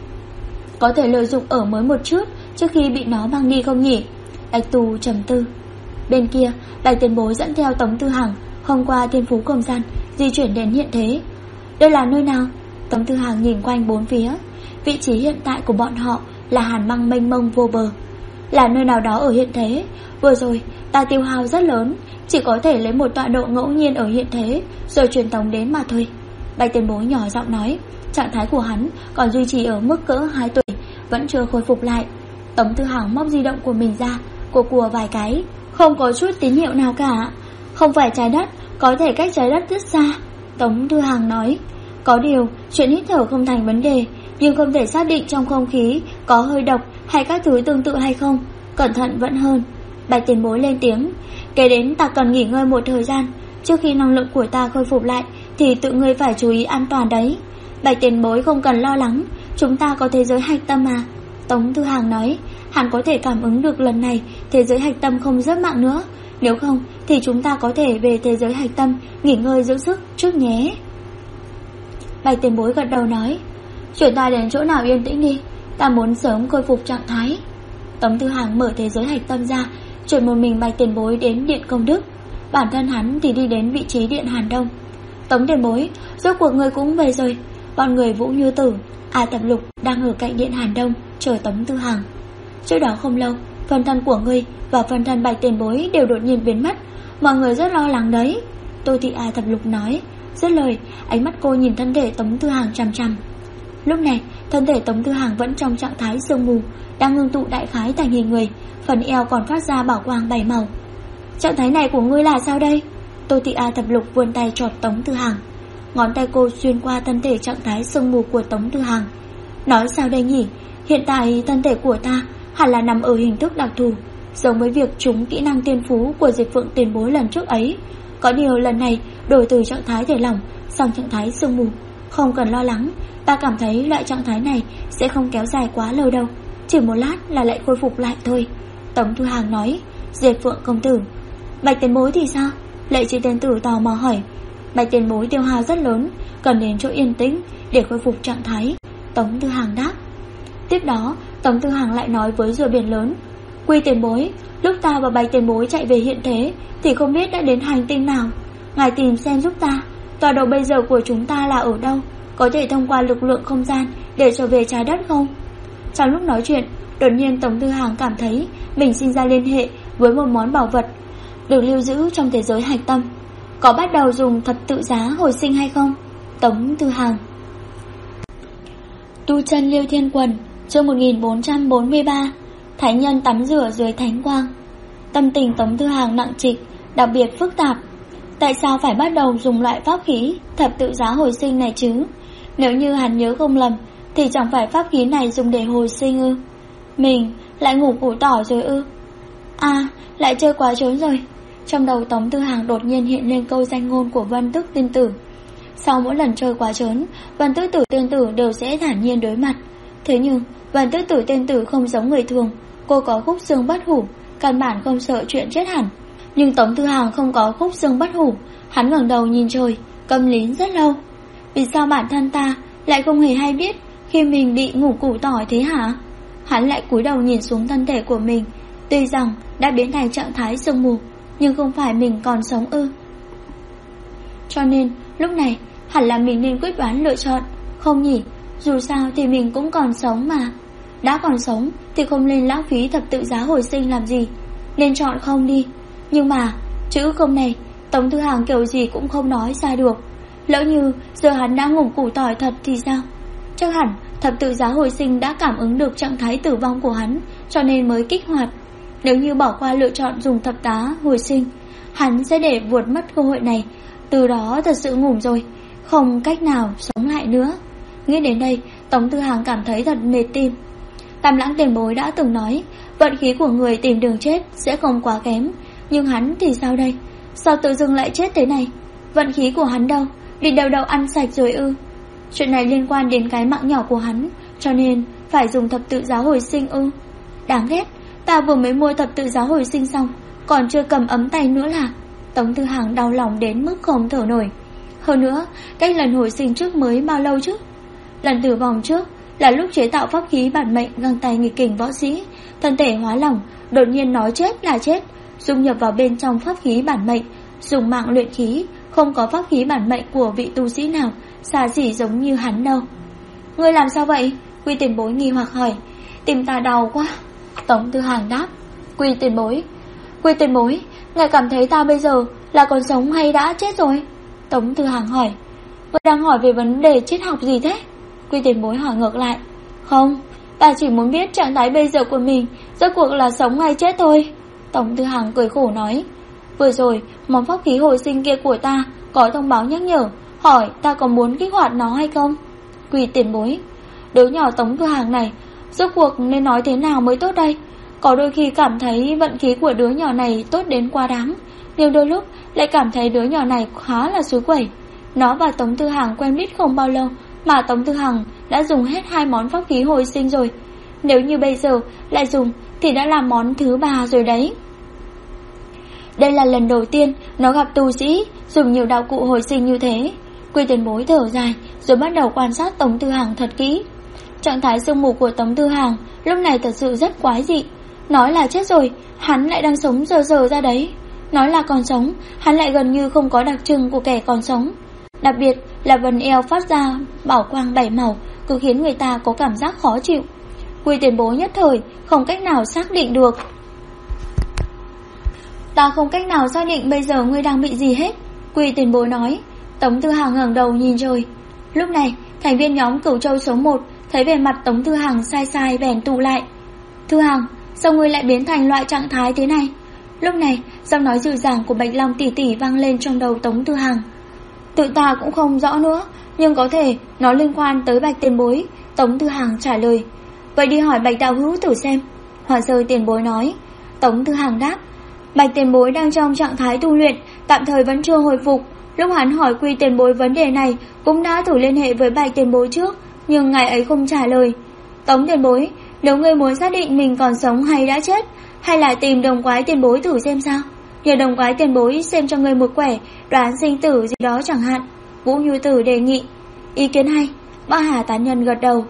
Có thể lợi dụng ổ mới một chút trước khi bị nó mang đi không nhỉ? Bạch Tu trầm tư. Bên kia, Bạch Tiền Bối dẫn theo Tống Tư Hằng hôm qua thiên phú không gian di chuyển đến hiện thế. Đây là nơi nào? Tống Tư Hằng nhìn quanh bốn phía. Vị trí hiện tại của bọn họ là hàn băng mênh mông vô bờ. Là nơi nào đó ở hiện thế. Vừa rồi ta tiêu hao rất lớn, chỉ có thể lấy một tọa độ ngẫu nhiên ở hiện thế rồi truyền tống đến mà thôi. Bạch Tiền Bối nhỏ giọng nói. Trạng thái của hắn còn duy trì ở mức cỡ 2 tuổi, vẫn chưa khôi phục lại. Tống Tư Hằng móc di động của mình ra, cùa vài cái, không có chút tín hiệu nào cả. Không phải trái đất, có thể cách trái đất rất xa. Tống Tư Hằng nói. Có điều chuyện hít thở không thành vấn đề, nhưng không thể xác định trong không khí có hơi độc hay các thứ tương tự hay không? Cẩn thận vẫn hơn. Bạch tiền bối lên tiếng. Kế đến ta cần nghỉ ngơi một thời gian. Trước khi năng lượng của ta khôi phục lại thì tự ngươi phải chú ý an toàn đấy. Bạch tiền bối không cần lo lắng, chúng ta có thế giới hạch tâm mà. Tống Thư Hàng nói. Hắn có thể cảm ứng được lần này thế giới hạch tâm không rớt mạng nữa. Nếu không thì chúng ta có thể về thế giới hạch tâm nghỉ ngơi dưỡng sức trước nhé. Bạch tiền bối gật đầu nói. Chuyển ta đến chỗ nào yên tĩnh đi, ta muốn sớm khôi phục trạng thái. Tống Thư Hàng mở thế giới hạch tâm ra, chuyển một mình Bạch tiền bối đến điện Công Đức. Bản thân hắn thì đi đến vị trí điện Hàn Đông. Tống tiền bối, rốt cuộc người cũng về rồi. Bọn người Vũ Như Tử, A Tập Lục đang ở cạnh điện Hàn Đông chờ Tống Thư Hàng. Trước đó không lâu, phân thân của ngươi và phân thân Bạch tiền bối đều đột nhiên biến mất. Mọi người rất lo lắng đấy. Tô Thị A Tập Lục nói. Dứt lời, ánh mắt cô nhìn thân thể Tống Thư Hàng chằm chằm. Lúc này, thân thể Tống Thư Hàng vẫn trong trạng thái sương mù, đang ngưng tụ đại khái thành hình người, phần eo còn phát ra bảo quang 7 màu. Trạng thái này của ngươi là sao đây? Tô Thị A Thập Lục vươn tay chọt Tống Thư Hàng. Ngón tay cô xuyên qua thân thể trạng thái sương mù của Tống Thư Hàng. Nói sao đây nhỉ? Hiện tại thân thể của ta hẳn là nằm ở hình thức đặc thù, giống với việc trúng kỹ năng tiên phú của Diệp Phượng tiền bối lần trước ấy. Có điều lần này đổi từ trạng thái thể lỏng sang trạng thái sương mù. Không cần lo lắng, ta cảm thấy loại trạng thái này sẽ không kéo dài quá lâu đâu, chỉ một lát là lại khôi phục lại thôi. Tống Thư Hàng nói. Diệp Phượng công tử. Bạch tiền bối thì sao? Lệ Chi tiên tử tò mò hỏi. Bạch tiền bối tiêu hao rất lớn, cần đến chỗ yên tĩnh để khôi phục trạng thái. Tống Thư Hàng đáp. Tiếp đó Tống Thư Hàng lại nói với rùa biển lớn. Quy tiền bối, lúc ta và Bạch tiền bối chạy về hiện thế thì không biết đã đến hành tinh nào. Ngài tìm xem giúp ta, tọa độ bây giờ của chúng ta là ở đâu, có thể thông qua lực lượng không gian để trở về trái đất không? Trong lúc nói chuyện, đột nhiên Tống Thư Hàng cảm thấy mình sinh ra liên hệ với một món bảo vật được lưu giữ trong thế giới hạch tâm. Có bắt đầu dùng thập tự giá hồi sinh hay không? Tống Thư Hàng. Tu chân Liêu Thiên Quần, chương 1443. Thánh nhân tắm rửa dưới thánh quang. Tâm tình Tống Thư Hàng nặng trịch, đặc biệt phức tạp. Tại sao phải bắt đầu dùng loại pháp khí thập tự giá hồi sinh này chứ? Nếu như hắn nhớ không lầm thì chẳng phải pháp khí này dùng để hồi sinh ư? Mình lại ngủ củ tỏi rồi ư? À, lại chơi quá trớn rồi. Trong đầu Tống Thư Hàng đột nhiên hiện lên câu danh ngôn của Vân Tức Tiên Tử. Sau mỗi lần chơi quá trớn, Vân Tức Tử Tiên Tử đều sẽ thản nhiên đối mặt. Thế nhưng Vân Tức Tử Tiên Tử không giống người thường, cô có khúc xương bất hủ, căn bản không sợ chuyện chết hẳn. Nhưng Tống Thư Hàng không có khúc xương bất hủ. Hắn ngẩng đầu nhìn trời, câm nín rất lâu. Vì sao bản thân ta lại không hề hay biết khi mình bị ngủ củ tỏi thế hả? Hắn lại cúi đầu nhìn xuống thân thể của mình. Tuy rằng đã biến thành trạng thái sương mù, nhưng không phải mình còn sống ư? Cho nên lúc này hẳn là mình nên quyết đoán lựa chọn, không nhỉ? Dù sao thì mình cũng còn sống mà. Đã còn sống thì không nên lãng phí thập tự giá hồi sinh làm gì, nên chọn không đi. Nhưng mà chữ không này Tống Thư Hàng kiểu gì cũng không nói ra được. Lỡ như giờ hắn đã ngủ củ tỏi thật thì sao? Chắc hẳn thập tự giá hồi sinh đã cảm ứng được trạng thái tử vong của hắn, cho nên mới kích hoạt. Nếu như bỏ qua lựa chọn dùng thập tá hồi sinh, hắn sẽ để vụt mất cơ hội này, từ đó thật sự ngủm rồi, không cách nào sống lại nữa. Nghĩ đến đây, Tống Thư Hàng cảm thấy thật mệt tim. Tam Lãng tiền bối đã từng nói vận khí của người tìm đường chết sẽ không quá kém, nhưng hắn thì sao đây? Sao tự dưng lại chết thế này? Vận khí của hắn đâu? Bị đầu đầu ăn sạch rồi ư? Chuyện này liên quan đến cái mạng nhỏ của hắn, cho nên phải dùng thập tự giá hồi sinh ư? Đáng ghét, ta vừa mới mua thập tự giá hồi sinh xong, còn chưa cầm ấm tay nữa là. Tống Thư Hàng đau lòng đến mức không thở nổi. Hơn nữa, cách lần hồi sinh trước mới bao lâu chứ? Lần tử vong trước là lúc chế tạo pháp khí bản mệnh găng tay nghịch kình võ sĩ, thân thể hóa lỏng, đột nhiên nói chết là chết, dung nhập vào bên trong pháp khí bản mệnh, dùng mạng luyện khí. Không có pháp khí bản mệnh của vị tu sĩ nào xa xỉ giống như hắn đâu. Ngươi làm sao vậy? Quy tiền bối nghi hoặc hỏi. Tim ta đau quá. Tống Thư Hàng đáp. Quy tiền bối, ngài cảm thấy ta bây giờ là còn sống hay đã chết rồi? Tống Thư Hàng hỏi. Ngươi đang hỏi về vấn đề triết học gì thế? Quy tiền bối hỏi ngược lại. Không, ta chỉ muốn biết trạng thái bây giờ của mình rốt cuộc là sống hay chết thôi. Tống Thư Hàng cười khổ nói. Vừa rồi món pháp khí hồi sinh kia của ta có thông báo nhắc nhở, hỏi ta có muốn kích hoạt nó hay không. Quy tiền bối, đứa nhỏ Tống Thư Hàng này Rốt cuộc nên nói thế nào mới tốt đây? Có đôi khi cảm thấy vận khí của đứa nhỏ này tốt đến quá đáng, nhưng đôi lúc lại cảm thấy đứa nhỏ này khá là xúi quẩy. Nó và Tống Tư Hằng quen biết không bao lâu mà Tống Tư Hằng đã dùng hết 2 món pháp khí hồi sinh rồi. Nếu như bây giờ lại dùng thì đã là món thứ 3 rồi đấy. Đây là lần đầu tiên nó gặp tu sĩ dùng nhiều đạo cụ hồi sinh như thế. Quy Tiền Bối thở dài rồi bắt đầu quan sát Tống Tư Hằng thật kỹ. Trạng thái sương mù của Tống Tư Hằng lúc này thật sự rất quái dị. Nói là chết rồi, hắn lại đang sống giờ ra đấy. Nói là còn sống, hắn lại gần như không có đặc trưng của kẻ còn sống. Đặc biệt là vần eo phát ra bảo quang 7 màu, cứ khiến người ta có cảm giác khó chịu. Quy Tiền Bối nhất thời không cách nào xác định được. Ta không cách nào xác định bây giờ ngươi đang bị gì hết, Quy Tiền Bối nói. Tống Tư Hằng ngẩng đầu nhìn trời. Lúc này thành viên nhóm Cửu Châu số 1 thấy vẻ mặt Tống Tư Hằng sai bèn tụ lại. Tư Hằng, sao ngươi lại biến thành loại trạng thái thế này? Lúc này giọng nói dịu dàng của Bạch Long tỷ tỷ vang lên trong đầu Tống Tư Hằng. Tự ta cũng không rõ nữa, nhưng có thể nó liên quan tới Bạch Tiền Bối, Tống Tư Hằng trả lời. Vậy đi hỏi Bạch đạo hữu thử xem, Hỏa Sơ Tiền Bối nói. Tống Tư Hằng đáp. Bạch Tiền Bối đang trong trạng thái tu luyện, tạm thời vẫn chưa hồi phục. Lúc hắn hỏi Quy Tiền Bối vấn đề này cũng đã thử liên hệ với Bạch Tiền Bối trước, nhưng ngài ấy không trả lời. Tống Tiền Bối, nếu ngươi muốn xác định mình còn sống hay đã chết, hay là tìm Đồng Quái Tiền Bối thử xem sao. Nhờ Đồng Quái Tiền Bối xem cho ngươi một quẻ đoán sinh tử gì đó chẳng hạn. Vũ Như Tử đề nghị. Ý kiến hay, Ba Hà tán nhân gật đầu.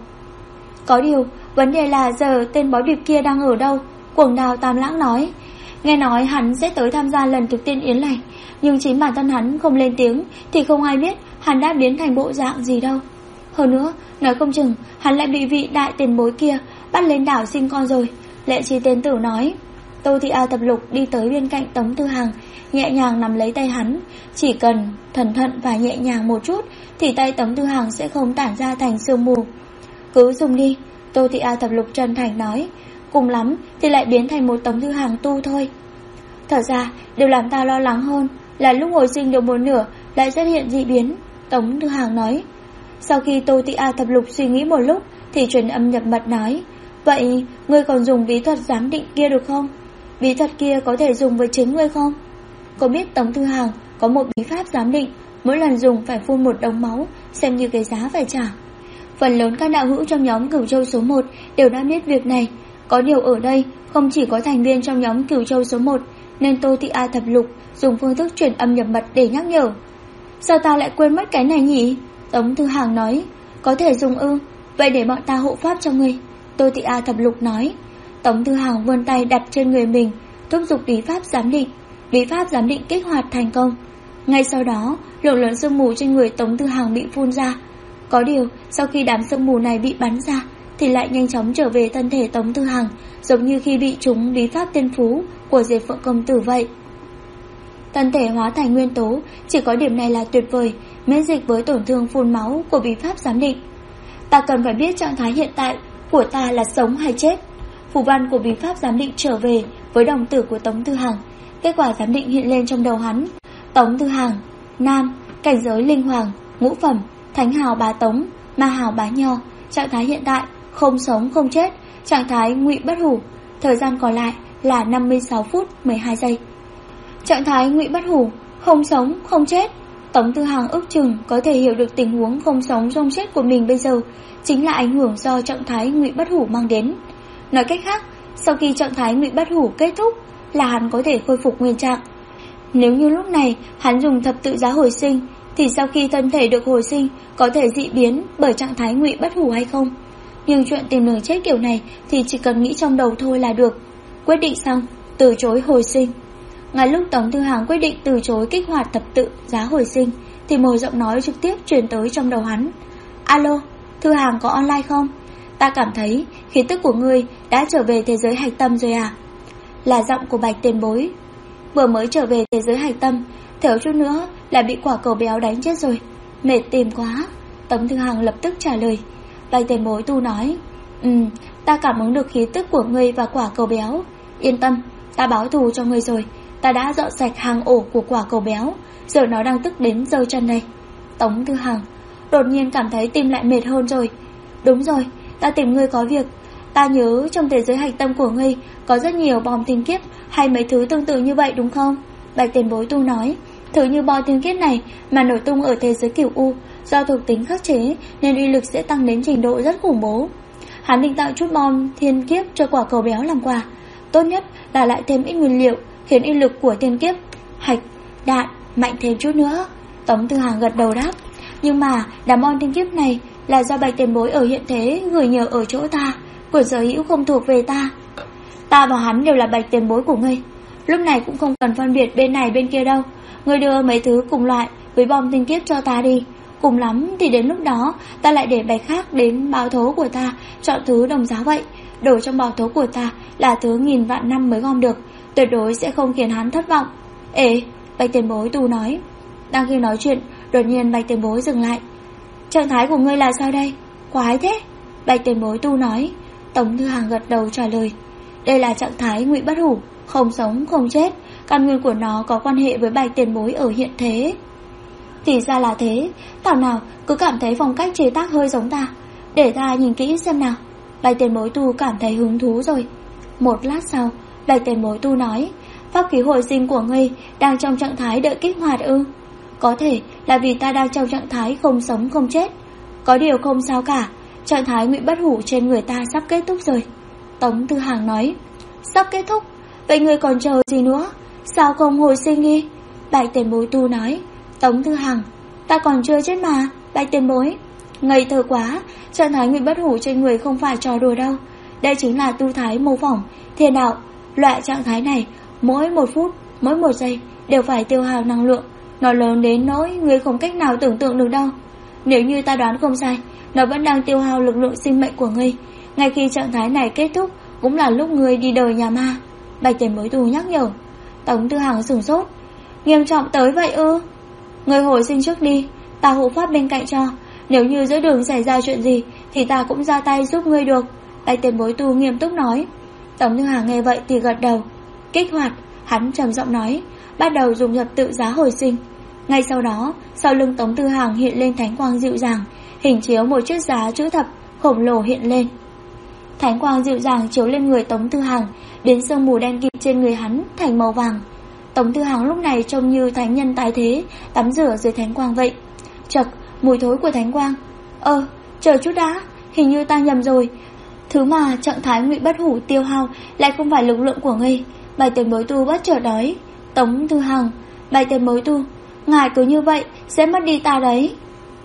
Có điều, vấn đề là giờ tên bói bịp kia đang ở đâu? Cuồng Đào Tam Lãng nói. Nghe nói hắn sẽ tới tham gia lần thực tiên yến này, nhưng chính bản thân hắn không lên tiếng thì không ai biết hắn đã biến thành bộ dạng gì đâu. Hơn nữa, nói không chừng hắn lại bị vị đại tiền bối kia bắt lên đảo sinh con rồi, Lệ Chi Tiên Tử nói. Tô Thị A Thập Lục đi tới bên cạnh Tống Tư Hằng, nhẹ nhàng nắm lấy tay hắn. Chỉ cần cẩn thận và nhẹ nhàng một chút thì tay Tống Tư Hằng sẽ không tản ra thành sương mù. Cứ dùng đi, Tô Thị A Thập Lục chân thành nói. Cùng lắm thì lại biến thành một Tống Tư Hằng tu thôi. Thật ra điều làm ta lo lắng hơn là lúc hồi sinh được một nửa lại xuất hiện dị biến, Tống Tư Hằng nói. Sau khi Tô Thị A Thập Lục suy nghĩ một lúc thì truyền âm nhập mật nói. Vậy ngươi còn dùng bí thuật giám định kia được không? Bí thuật kia có thể dùng với chính ngươi không? Có biết Tống Tư Hằng có một bí pháp giám định, mỗi lần dùng phải phun một đống máu, xem như cái giá phải trả. Phần lớn các đạo hữu trong nhóm Cửu Châu số 1 đều đã biết việc này. Có điều ở đây không chỉ có thành viên trong nhóm Cửu Châu số 1, nên Tô Thị A Thập Lục dùng phương thức truyền âm nhập mật để nhắc nhở. Sao ta lại quên mất cái này nhỉ? Tống Tư Hằng nói. Có thể dùng ư? Vậy để bọn ta hộ pháp cho ngươi, Tô Thị A Thập Lục nói. Tống Tư Hằng vươn tay đặt trên người mình, thúc giục bí pháp giám định. Bí pháp giám định kích hoạt thành công. Ngay sau đó, lượng lớn sương mù trên người Tống Tư Hằng bị phun ra. Có điều, sau khi đám sương mù này bị bắn ra thì lại nhanh chóng trở về thân thể Tống Tư Hằng, giống như khi bị trúng bí pháp tiên phú của Diệp Phượng Công Tử vậy. Thân thể hóa thành nguyên tố, chỉ có điểm này là tuyệt vời, miễn dịch với tổn thương phun máu của bí pháp giám định. Ta cần phải biết trạng thái hiện tại của ta là sống hay chết. Phù văn của bí pháp giám định trở về với đồng tử của Tống Tư Hằng. Kết quả giám định hiện lên trong đầu hắn. Tống Tư Hằng, nam, cảnh giới linh hoàng, ngũ phẩm, thánh hào bá Tống, ma hào bá Nho. Trạng thái hiện tại không sống không chết, trạng thái ngụy bất hủ. Thời gian còn lại là 56 phút 12 giây. Trạng thái ngụy bất hủ, không sống không chết. Tống Tư Hằng ước chừng có thể hiểu được tình huống không sống không chết của mình bây giờ chính là ảnh hưởng do trạng thái ngụy bất hủ mang đến. Nói cách khác, sau khi trạng thái ngụy bất hủ kết thúc là hắn có thể khôi phục nguyên trạng. Nếu như lúc này hắn dùng thập tự giá hồi sinh thì sau khi thân thể được hồi sinh có thể dị biến bởi trạng thái ngụy bất hủ hay không. Nhưng chuyện tìm đường chết kiểu này thì chỉ cần nghĩ trong đầu thôi là được. Quyết định xong, từ chối hồi sinh. Ngay lúc Tống Tư Hằng quyết định từ chối kích hoạt thập tự giá hồi sinh thì một giọng nói trực tiếp truyền tới trong đầu hắn. Alo, Thư Hằng có online không? Ta cảm thấy khí tức của ngươi đã trở về thế giới hạch tâm rồi à? Là giọng của Bạch Tiền Bối. Vừa mới trở về thế giới hạch tâm, thiếu chút nữa là bị quả cầu béo đánh chết rồi. Mệt tìm quá. Tống Tư Hằng lập tức trả lời. Bạch Tiền Bối tu nói. Ta cảm ứng được khí tức của ngươi và quả cầu béo. Yên tâm, ta báo thù cho ngươi rồi. Ta đã dọn sạch hàng ổ của quả cầu béo, giờ nó đang tức đến giơ chân đây. Tống Tư Hằng đột nhiên cảm thấy tim lại mệt hơn rồi. Đúng rồi, ta tìm ngươi có việc. Ta nhớ trong thế giới hạch tâm của ngươi có rất nhiều bom thiên kiếp hay mấy thứ tương tự như vậy đúng không? Bạch tiền bối tu nói. Thứ như bom thiên kiếp này mà nổ tung ở thế giới Cửu U, do thuộc tính khắc chế nên uy lực sẽ tăng đến trình độ rất khủng bố. Hắn định tạo chút bom thiên kiếp cho quả cầu béo làm quà. Tốt nhất là lại thêm ít nguyên liệu, khiến uy lực của thiên kiếp hạch đạn mạnh thêm chút nữa. Tống Tư Hàng gật đầu đáp. Nhưng mà đám bom thiên kiếp này là do Bạch tiền bối ở hiện thế gửi nhờ ở chỗ ta, quyền sở hữu không thuộc về ta. Ta và hắn đều là Bạch tiền bối của ngươi, lúc này cũng không cần phân biệt bên này bên kia đâu. Ngươi đưa mấy thứ cùng loại với bom thiên kiếp cho ta đi. Cùng lắm thì đến lúc đó ta lại để Bạch khác đến báo thố của ta chọn thứ đồng giá vậy. Đồ trong báo thố của ta là thứ nghìn vạn năm mới gom được, tuyệt đối sẽ không khiến hắn thất vọng. Ê, Bạch tiền bối tu nói. Đang khi nói chuyện, đột nhiên Bạch tiền bối dừng lại. Trạng thái của ngươi là sao đây? Quái thế. Bạch tiền bối tu nói. Tống Tư Hàng gật đầu trả lời. Đây là trạng thái ngụy bất hủ, không sống không chết. Căn nguyên của nó có quan hệ với Bạch tiền bối ở hiện thế. Thì ra là thế. Thảo nào cứ cảm thấy phong cách chế tác hơi giống ta. Để ta nhìn kỹ xem nào. Bạch tiền bối tu cảm thấy hứng thú rồi. Một lát sau, Bạch tiền bối tu nói. Pháp khí hồi sinh của ngươi đang trong trạng thái đợi kích hoạt ư? Có thể là vì ta đang trong trạng thái không sống không chết. Có điều không sao cả, trạng thái ngụy bất hủ trên người ta sắp kết thúc rồi. Tống Tư Hàng nói. Sắp kết thúc? Vậy ngươi còn chờ gì nữa? Sao không hồi sinh đi? Bạch tiền bối tu nói. Tống Tư Hàng. Ta còn chưa chết mà. Bạch tiền bối. Ngây thơ quá, trạng thái ngụy bất hủ trên người không phải trò đùa đâu. Đây chính là tư thái mô phỏng thiên đạo. Loại trạng thái này mỗi 1 phút, mỗi 1 giây đều phải tiêu hao năng lượng. Nó lớn đến nỗi ngươi không cách nào tưởng tượng được đâu. Nếu như ta đoán không sai, nó vẫn đang tiêu hao lực lượng sinh mệnh của ngươi. Ngay khi trạng thái này kết thúc cũng là lúc ngươi đi đời nhà ma. Bạch tiền bối tu nhắc nhở. Tống Tư Hàng sửng sốt. Nghiêm trọng tới vậy ư? Ngươi hồi sinh trước đi, ta hộ pháp bên cạnh cho. Nếu như giữa đường xảy ra chuyện gì thì ta cũng ra tay giúp ngươi được. Bạch tiền bối tu nghiêm túc nói. Tống Tư Hàng nghe vậy thì gật đầu. Kích hoạt, hắn trầm giọng nói. Bắt đầu dùng nhập tự giá hồi sinh. Ngay sau đó, sau lưng Tống Tư Hàng hiện lên thánh quang dịu dàng, hình chiếu một chiếc giá chữ thập khổng lồ hiện lên. Thánh quang dịu dàng chiếu lên người Tống Tư Hàng, đến sương mù đen kịt trên người hắn thành màu vàng. Tống Tư Hàng lúc này trông như thánh nhân tái thế, tắm rửa dưới thánh quang vậy. Chậc, mùi thối của thánh quang. Chờ chút đã, hình như ta nhầm rồi. Thứ mà trạng thái ngụy bất hủ tiêu hao lại không phải lực lượng của ngươi. Bạch tiền bối tu bất chợt nói. Tống Tư Hàng. Bạch tiền bối tu, ngài cứ như vậy sẽ mất đi ta đấy.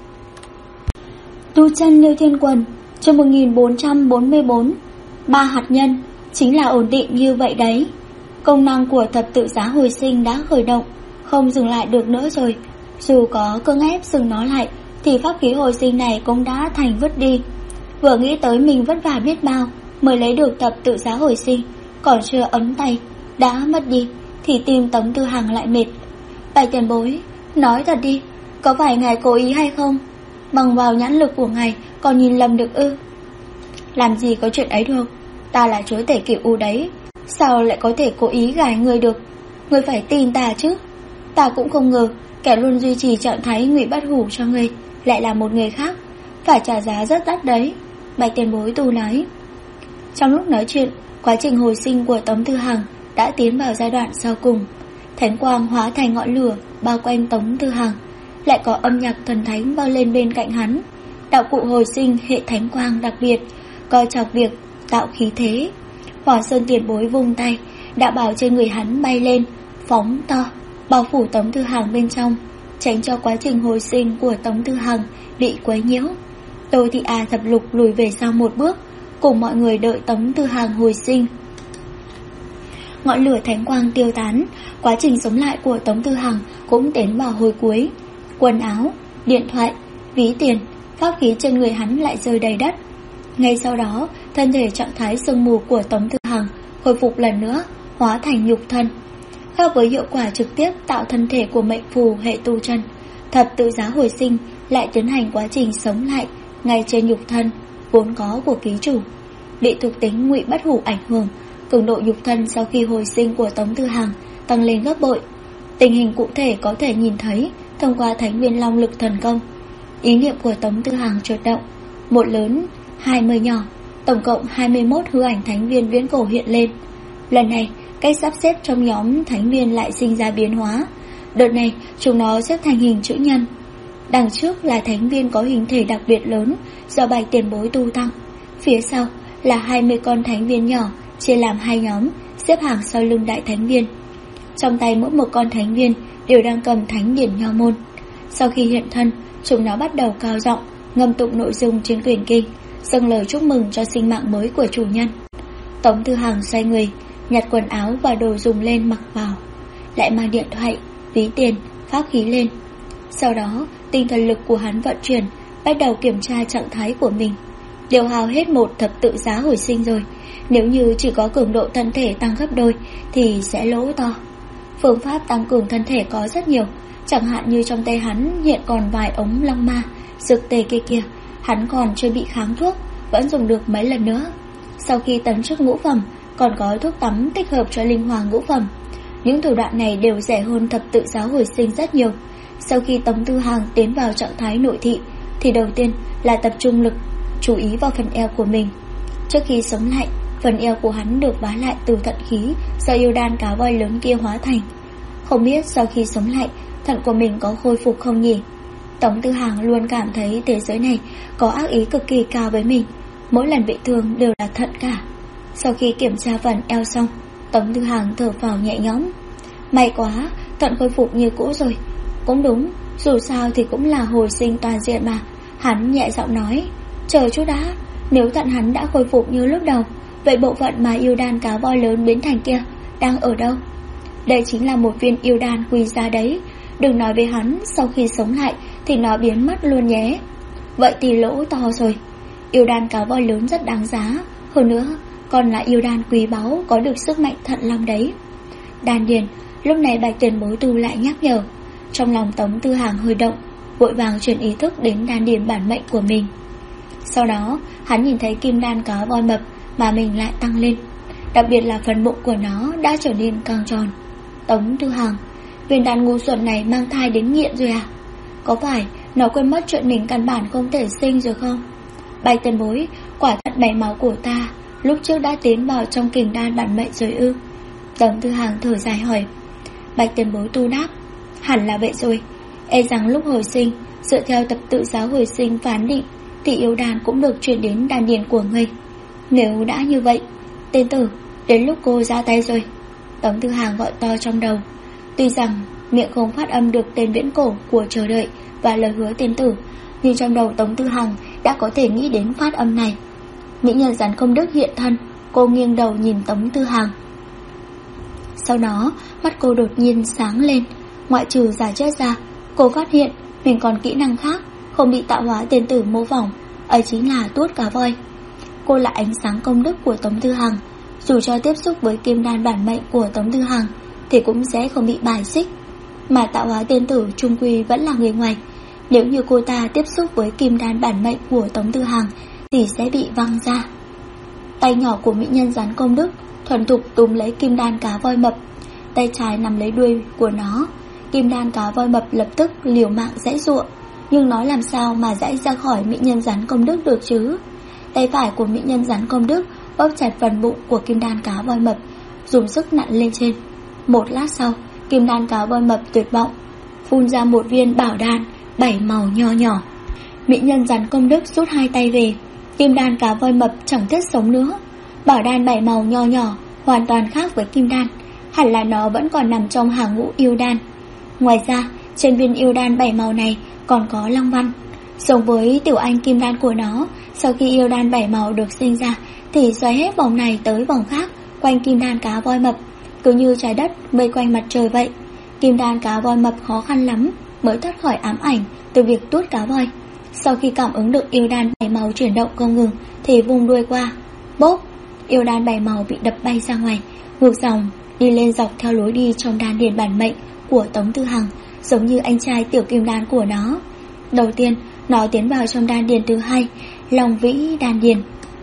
Tu chân Liêu Thiên Quần chương 1444. 3 hạt nhân chính là ổn định như vậy đấy. Công năng của thập tự giá hồi sinh đã khởi động, không dừng lại được nữa rồi. Dù có cưỡng ép dừng nó lại thì pháp khí hồi sinh này cũng đã thành vứt đi. Vừa nghĩ tới mình vất vả biết bao mới lấy được thập tự giá hồi sinh, còn chưa ấm tay đã mất đi thì tim Tống Tư Hàng lại mệt. Bạch tiền bối, nói thật đi, có phải ngài cố ý hay không? Bằng vào nhãn lực của ngài còn nhìn lầm được ư? Làm gì có chuyện ấy được, ta là chúa tể Cửu U đấy, sao lại có thể cố ý gài người được? Người phải tin ta chứ. Ta cũng không ngờ kẻ luôn duy trì trạng thái ngụy bất hủ cho người lại là một người khác, phải trả giá rất đắt đấy. Bạch tiền bối tu nói. Trong lúc nói chuyện, quá trình hồi sinh của Tống Tư Hàng đã tiến vào giai đoạn sau cùng. Thánh quang hóa thành ngọn lửa bao quanh Tống Tư Hàng, lại có âm nhạc thần thánh vang lên bên cạnh hắn. Đạo cụ hồi sinh hệ thánh quang đặc biệt, coi trọng việc tạo khí thế. Hỏa Sơn tiền bối vung tay, đạo bào trên người hắn bay lên, phóng to, bao phủ Tống Tư Hàng bên trong, tránh cho quá trình hồi sinh của Tống Tư Hàng bị quấy nhiễu. Tô Thị A Thập Lục lùi về sau một bước, cùng mọi người đợi Tống Tư Hàng hồi sinh. Ngọn lửa thánh quang tiêu tán, quá trình sống lại của Tống Tư Hàng cũng tiến vào hồi cuối. Quần áo, điện thoại, ví tiền, pháp khí trên người hắn lại rơi đầy đất. Ngay sau đó, thân thể trạng thái sương mù của Tống Tư Hàng hồi phục lần nữa, hóa thành nhục thân. Khác với hiệu quả trực tiếp tạo thân thể của mệnh phù hệ tu chân, thập tự giá hồi sinh lại tiến hành quá trình sống lại ngay trên nhục thân vốn có của ký chủ. Bị thuộc tính ngụy bất hủ ảnh hưởng, cường độ nhục thân sau khi hồi sinh của Tống Tư Hàng tăng lên gấp bội. Tình hình cụ thể có thể nhìn thấy thông qua Thánh Viên Long Lực thần công. Ý niệm của Tống Tư Hàng chợt động, một lớn, 20 nhỏ, Tổng cộng 21 hư ảnh thánh viên viễn cổ hiện lên. Lần này, cách sắp xếp trong nhóm thánh viên lại sinh ra biến hóa. Đợt này, chúng nó xếp thành hình chữ nhân. Đằng trước là thánh viên có hình thể đặc biệt lớn do Bạch Tiền Bối tu tăng. Phía sau là 20 con thánh viên nhỏ chia làm hai nhóm, xếp hàng sau lưng đại thánh viên. Trong tay mỗi một con thánh viên đều đang cầm thánh điển nho môn. Sau khi hiện thân, chúng nó bắt đầu cao giọng ngâm tụng nội dung trên quyển kinh, dâng lời chúc mừng cho sinh mạng mới của chủ nhân. Tống Tư Hằng xoay người, nhặt quần áo và đồ dùng lên mặc vào, lại mang điện thoại, ví tiền, pháp khí lên. Sau đó, tinh thần lực của hắn vận chuyển, bắt đầu kiểm tra trạng thái của mình. Đều hao hết một thập tự giá hồi sinh rồi, nếu như chỉ có cường độ thân thể tăng gấp đôi thì sẽ lỗ to. Phương pháp tăng cường thân thể có rất nhiều, chẳng hạn như trong tay hắn hiện còn vài ống long ma, dược tề kia, hắn còn chưa bị kháng thuốc, vẫn dùng được mấy lần nữa. Sau khi tấn chức ngũ phẩm, còn có thuốc tắm tích hợp cho linh hoàng ngũ phẩm. Những thủ đoạn này đều rẻ hơn thập tự giá hồi sinh rất nhiều. Sau khi Tống Tư Hằng tiến vào trạng thái nội thị, thì đầu tiên là tập trung lực, chú ý vào phần eo của mình. Trước khi sống lại, phần eo của hắn được vá lại từ thận khí do yêu đan cá voi lớn kia hóa thành. Không biết sau khi sống lại, thận của mình có khôi phục không nhỉ? Tống Tư Hằng luôn cảm thấy thế giới này có ác ý cực kỳ cao với mình. Mỗi lần bị thương đều là thận cả. Sau khi kiểm tra phần eo xong, Tống Tư Hằng thở phào nhẹ nhõm. May quá, thận khôi phục như cũ rồi. Cũng đúng, dù sao thì cũng là hồi sinh toàn diện mà. Hắn nhẹ giọng nói, chờ chút đã, nếu thận hắn đã khôi phục như lúc đầu, vậy bộ phận mà yêu đan cá voi lớn biến thành kia đang ở đâu? Đây chính là một viên yêu đan quý giá đấy. Đừng nói với hắn sau khi sống lại thì nó biến mất luôn nhé. Vậy thì lỗ to rồi. Yêu đan cá voi lớn rất đáng giá, hơn nữa còn là yêu đan quý báu có được sức mạnh thận long đấy. Đan điền, lúc này Bạch Tiền Bối tu lại nhắc nhở. Trong lòng Tống Tư Hằng hơi động, vội vàng chuyển ý thức đến đan điền bản mệnh của mình. Sau đó hắn nhìn thấy kim đan cá voi mập mà mình lại tăng lên, đặc biệt là phần bụng của nó đã trở nên căng tròn. Tống Tư Hằng, viên đan ngu xuẩn này mang thai đến nghiện rồi à? Có phải nó quên mất chuyện mình căn bản không thể sinh rồi không? Bạch Tiền Bối, quả thật bảy máu của ta lúc trước đã tiến vào trong kình đan bản mệnh rồi ư? Tống Tư Hằng thở dài hỏi. Bạch Tiền Bối tu đáp, hẳn là vậy rồi. E rằng lúc hồi sinh, dựa theo tập tự giáo hồi sinh phán định, thì yêu đan cũng được chuyển đến đan điền của ngươi. Nếu đã như vậy, tên tử, đến lúc cô ra tay rồi. Tống Tư Hằng gọi to trong đầu. Tuy rằng miệng không phát âm được tên viễn cổ của chờ đợi và lời hứa tên tử, nhưng trong đầu Tống Tư Hằng đã có thể nghĩ đến phát âm này. Mỹ nhân rắn công đức hiện thân, cô nghiêng đầu nhìn Tống Tư Hằng. Sau đó mắt cô đột nhiên sáng lên. Ngoại trừ giả chết ra, cô phát hiện mình còn kỹ năng khác không bị tạo hóa tên tử mô phỏng, ấy chính là tuốt cá voi. Cô là ánh sáng công đức của Tống Tư Hằng, dù cho tiếp xúc với kim đan bản mệnh của Tống Tư Hằng thì cũng sẽ không bị bài xích. Mà tạo hóa tiên tử chung quy vẫn là người ngoài, nếu như cô ta tiếp xúc với kim đan bản mệnh của Tống Tư Hằng thì sẽ bị văng ra. Tay nhỏ của mỹ nhân rắn công đức thuần thục túm lấy kim đan cá voi mập, tay trái nắm lấy đuôi của nó. Kim đan cá voi mập lập tức liều mạng giãy giụa, nhưng nó làm sao mà giãy ra khỏi mỹ nhân rắn công đức được chứ? Tay phải của mỹ nhân rắn công đức bóp chặt phần bụng của kim đan cá voi mập, dùng sức nặn lên trên. Một lát sau, kim đan cá voi mập tuyệt vọng phun ra một viên bảo đan 7 màu nho nhỏ. Mỹ nhân rắn công đức rút hai tay về, kim đan cá voi mập chẳng thiết sống nữa. Bảo đan 7 màu nho nhỏ hoàn toàn khác với kim đan, hẳn là nó vẫn còn nằm trong hàng ngũ yêu đan. Ngoài ra, trên viên yêu đan 7 màu này còn có long văn. Giống với tiểu anh kim đan của nó, sau khi yêu đan 7 màu được sinh ra thì xoay hết vòng này tới vòng khác quanh kim đan cá voi mập, cứ như trái đất vây quanh mặt trời vậy. Kim đan cá voi mập khó khăn lắm mới thoát khỏi ám ảnh từ việc tuốt cá voi. Sau khi cảm ứng được yêu đan 7 màu chuyển động không ngừng thì vùng đuôi qua, bốp, yêu đan 7 màu bị đập bay ra ngoài, ngược dòng đi lên dọc theo lối đi trong đan điền bản mệnh của Tống Tư Hằng, giống như anh trai tiểu kim đan của nó. Đầu tiên, nó tiến vào trong đan điền thứ hai, Long Vĩ đan điền.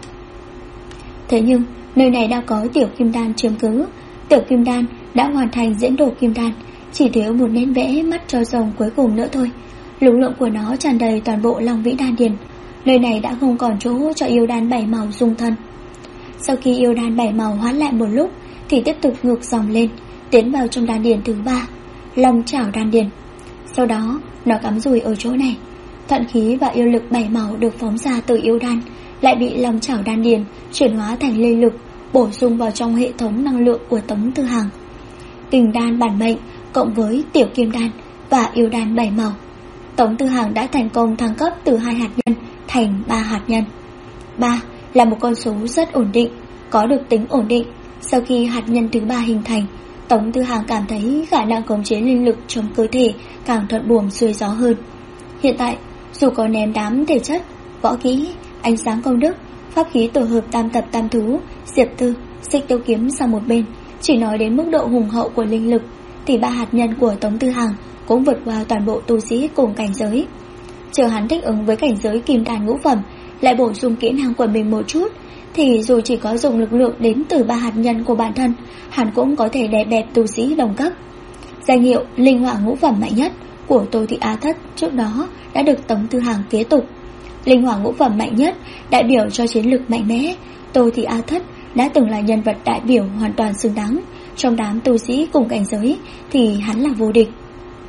Thế nhưng, nơi này đã có tiểu kim đan chiếm cứ. Tiểu kim đan đã hoàn thành diễn đồ kim đan, chỉ thiếu một nét vẽ mắt cho rồng cuối cùng nữa thôi. Lực lượng của nó tràn đầy toàn bộ Long Vĩ đan điền. Nơi này đã không còn chỗ cho yêu đan 7 màu dung thân. Sau khi yêu đan 7 màu hoãn lại một lúc thì tiếp tục ngược dòng lên, tiến vào trong đan điền thứ 3, long chảo đan điền. Sau đó nó cắm rùi ở chỗ này. Thuận khí và yêu lực 7 màu được phóng ra từ yêu đan lại bị long chảo đan điền chuyển hóa thành linh lực, bổ sung vào trong hệ thống năng lượng của Tống Tư Hằng. Kình đan bản mệnh cộng với tiểu kim đan và yêu đan 7 màu, Tống Tư Hằng đã thành công thăng cấp từ 2 hạt nhân thành 3 hạt nhân. 3 là một con số rất ổn định, có được tính ổn định. Sau khi hạt nhân thứ 3 hình thành, Tống Tư Hằng cảm thấy khả năng khống chế linh lực trong cơ thể càng thuận buồm xuôi gió hơn. Hiện tại, dù có ném đám thể chất, võ kỹ, ánh sáng công đức, pháp khí tổ hợp tam tập tam thú, diệp tư, xích tiêu kiếm sang một bên, chỉ nói đến mức độ hùng hậu của linh lực, thì 3 hạt nhân của Tống Tư Hằng cũng vượt qua toàn bộ tu sĩ cùng cảnh giới. Chờ hắn thích ứng với cảnh giới kim đan ngũ phẩm, lại bổ sung kỹ năng của mình một chút, thì dù chỉ có dùng lực lượng đến từ 3 hạt nhân của bản thân, hắn cũng có thể đè bẹp tu sĩ đồng cấp. Danh hiệu linh hỏa ngũ phẩm mạnh nhất của Tô Thị Á Thất trước đó đã được Tống Tư Hằng kế tục. Linh hỏa ngũ phẩm mạnh nhất đại biểu cho chiến lực mạnh mẽ. Tô Thị Á Thất đã từng là nhân vật đại biểu hoàn toàn xứng đáng. Trong đám tu sĩ cùng cảnh giới thì hắn là vô địch.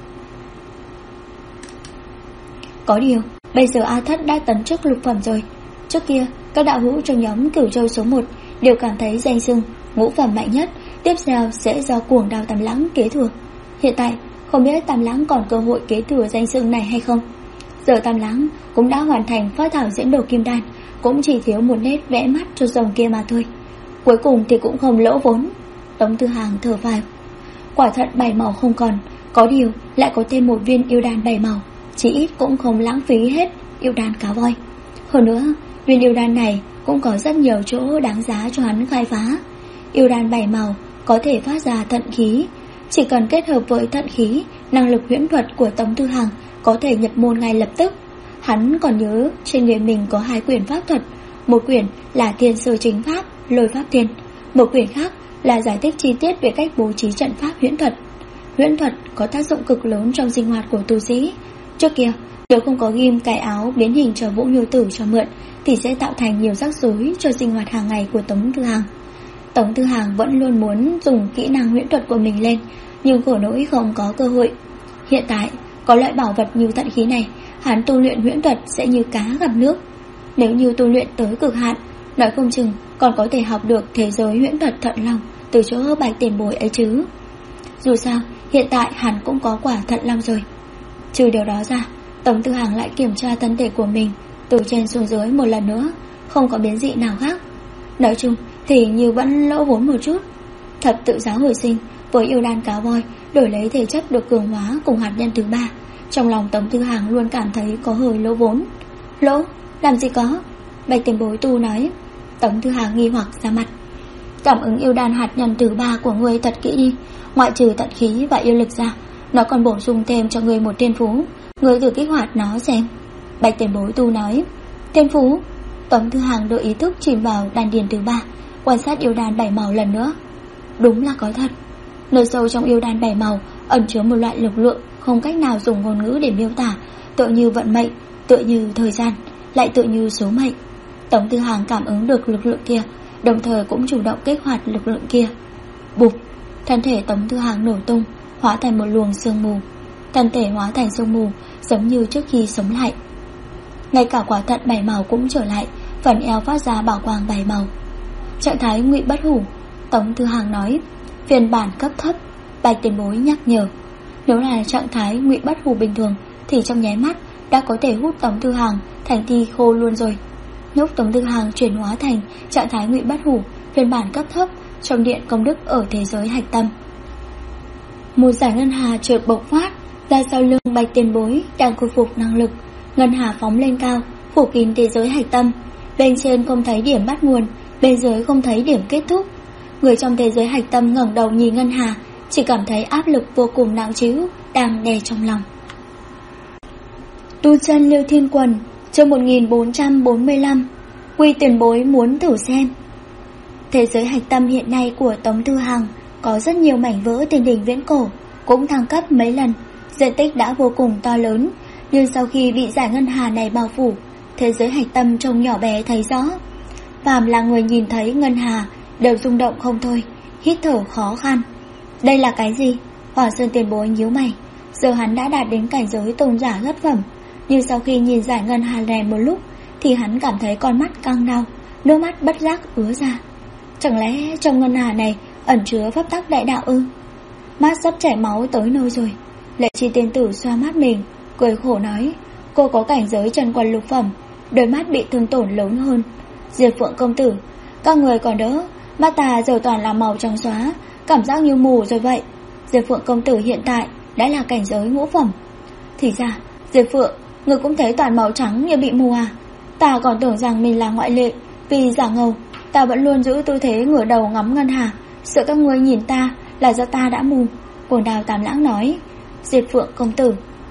Có điều, bây giờ A Thất đã tấn chức lục phẩm rồi. Trước kia, các đạo hữu trong nhóm Cửu Châu số 1 đều cảm thấy danh xưng ngũ phẩm mạnh nhất tiếp theo sẽ do Cuồng Đao Tam Lãng kế thừa. Hiện tại, không biết Tam Lãng còn cơ hội kế thừa danh xưng này hay không. Giờ Tam Lãng cũng đã hoàn thành phát thảo diễn đồ kim đan, cũng chỉ thiếu một nét vẽ mắt cho rồng kia mà thôi. Cuối cùng thì cũng không lỗ vốn. Tống Tư Hằng thở phào. Quả thật 7 màu không còn, có điều lại có thêm một viên yêu đan 7 màu, chỉ ít cũng không lãng phí hết yêu đan cá voi. Hơn nữa, viên yêu đan này cũng có rất nhiều chỗ đáng giá cho hắn khai phá. Yêu đan 7 màu có thể phát ra thận khí, chỉ cần kết hợp với thận khí, năng lực huyễn thuật của Tống Tư Hằng có thể nhập môn ngay lập tức. Hắn còn nhớ trên người mình có 2 quyển pháp thuật, một quyển là Thiên Sơ Chính Pháp, Lôi Pháp Thiên, một quyển khác là giải thích chi tiết về cách bố trí trận pháp huyễn thuật. Huyễn thuật có tác dụng cực lớn trong sinh hoạt của tu sĩ. Trước kia, nếu không có ghim cái áo biến hình cho Vũ Nhu Tử cho mượn thì sẽ tạo thành nhiều rắc rối cho sinh hoạt hàng ngày của Tống Tư Hằng. Tống Tư Hằng vẫn luôn muốn dùng kỹ năng huyễn thuật của mình lên, nhưng khổ nỗi không có cơ hội. Hiện tại, có loại bảo vật như thận khí này, hắn tu luyện huyễn thuật sẽ như cá gặp nước. Nếu như tu luyện tới cực hạn, nói không chừng còn có thể học được thế giới huyễn thuật thận long từ chỗ Bạch tiền bối ấy chứ. Dù sao, hiện tại hắn cũng có quả thận long rồi. Trừ điều đó ra, Tống Tư Hằng lại kiểm tra thân thể của mình từ trên xuống dưới một lần nữa, không có biến dị nào khác. Nói chung thì như vẫn lỗ vốn một chút. Thập tự giá hồi sinh với yêu đan cá voi đổi lấy thể chất được cường hóa cùng hạt nhân thứ 3, trong lòng Tống Tư Hằng luôn cảm thấy có hơi lỗ vốn. Lỗ? Làm gì có? Bạch tiền bối tu nói. Tống Tư Hằng nghi hoặc ra mặt. Cảm ứng yêu đan hạt nhân thứ 3 của ngươi thật kỹ đi. Ngoại trừ tận khí và yêu lực ra, nó còn bổ sung thêm cho ngươi một thiên phú. Ngươi thử kích hoạt nó xem. Bạch tiền bối tu nói. Thiên phú? Tống Tư Hằng đưa ý thức chìm vào đan điền thứ 3, quan sát yêu đan 7 màu lần nữa. Đúng là có thật. Nơi sâu trong yêu đan 7 màu ẩn chứa một loại lực lượng không cách nào dùng ngôn ngữ để miêu tả, tựa như vận mệnh, tựa như thời gian, lại tựa như số mệnh. Tống Tư Hằng cảm ứng được lực lượng kia, đồng thời cũng chủ động kích hoạt lực lượng kia. Bụp, thân thể Tống Tư Hằng nổ tung, hóa thành một luồng sương mù. Thân thể hóa thành sương mù, giống như trước khi sống lại. Ngay cả quả thận 7 màu cũng trở lại, phần eo phát ra bảo quang 7 màu. Trạng thái ngụy bất hủ, Tống Tư Hằng nói. Phiên bản cấp thấp, Bạch tiền bối nhắc nhở. Nếu là trạng thái ngụy bất hủ bình thường thì trong nháy mắt đã có thể hút Tống Tư Hằng thành thi khô luôn rồi. Lúc Tống Tư Hằng chuyển hóa thành trạng thái ngụy bất hủ phiên bản cấp thấp trong điện công đức ở thế giới hạch tâm, một giải ngân hà chợt bộc phát ra sau lưng Bạch tiền bối đang khôi phục năng lực. Ngân hà phóng lên cao, phủ kín thế giới hạch tâm. Bên trên không thấy điểm bắt nguồn, bên dưới không thấy điểm kết thúc. Người trong thế giới hạch tâm ngẩng đầu nhìn ngân hà, chỉ cảm thấy áp lực vô cùng nặng trĩu đang đè trong lòng. Tu chân Liêu Thiên Quần, chương 1445. Quy tiền bối muốn thử xem. Thế giới hạch tâm hiện nay của Tống Tư Hằng có rất nhiều mảnh vỡ tiền đỉnh viễn cổ, cũng thăng cấp mấy lần, diện tích đã vô cùng to lớn. Nhưng sau khi bị giải ngân hà này bao phủ, thế giới hạch tâm trông nhỏ bé thấy rõ. Phàm là người nhìn thấy ngân hà đều rung động không thôi, hít thở khó khăn. Đây là cái gì? Hoàng Sơn tiền bối nhíu mày. Giờ hắn đã đạt đến cảnh giới tôn giả thất phẩm, nhưng sau khi nhìn giải ngân hà này một lúc thì hắn cảm thấy con mắt căng đau, nước mắt bất giác ứa ra. Chẳng lẽ trong ngân hà này ẩn chứa pháp tắc đại đạo ư? Mắt sắp chảy máu tới nơi rồi. Lệ Chi tiên tử xoa mắt mình, cười khổ nói, cô có cảnh giới trần quần lục phẩm, đôi mắt bị thương tổn lớn hơn. Diệp Phượng công tử, các người còn đỡ, mắt ta giờ toàn là màu trắng xóa, cảm giác như mù rồi vậy. Diệp Phượng công tử hiện tại đã là cảnh giới ngũ phẩm. Thì ra, Diệp Phượng, người cũng thấy toàn màu trắng như bị mù à? Ta còn tưởng rằng mình là ngoại lệ, vì giả ngầu, ta vẫn luôn giữ tư thế ngửa đầu ngắm ngân hà, sợ các ngươi nhìn ta là do ta đã mù. Cuồng Đào Tam Lãng nói. Diệp Phượng công tử,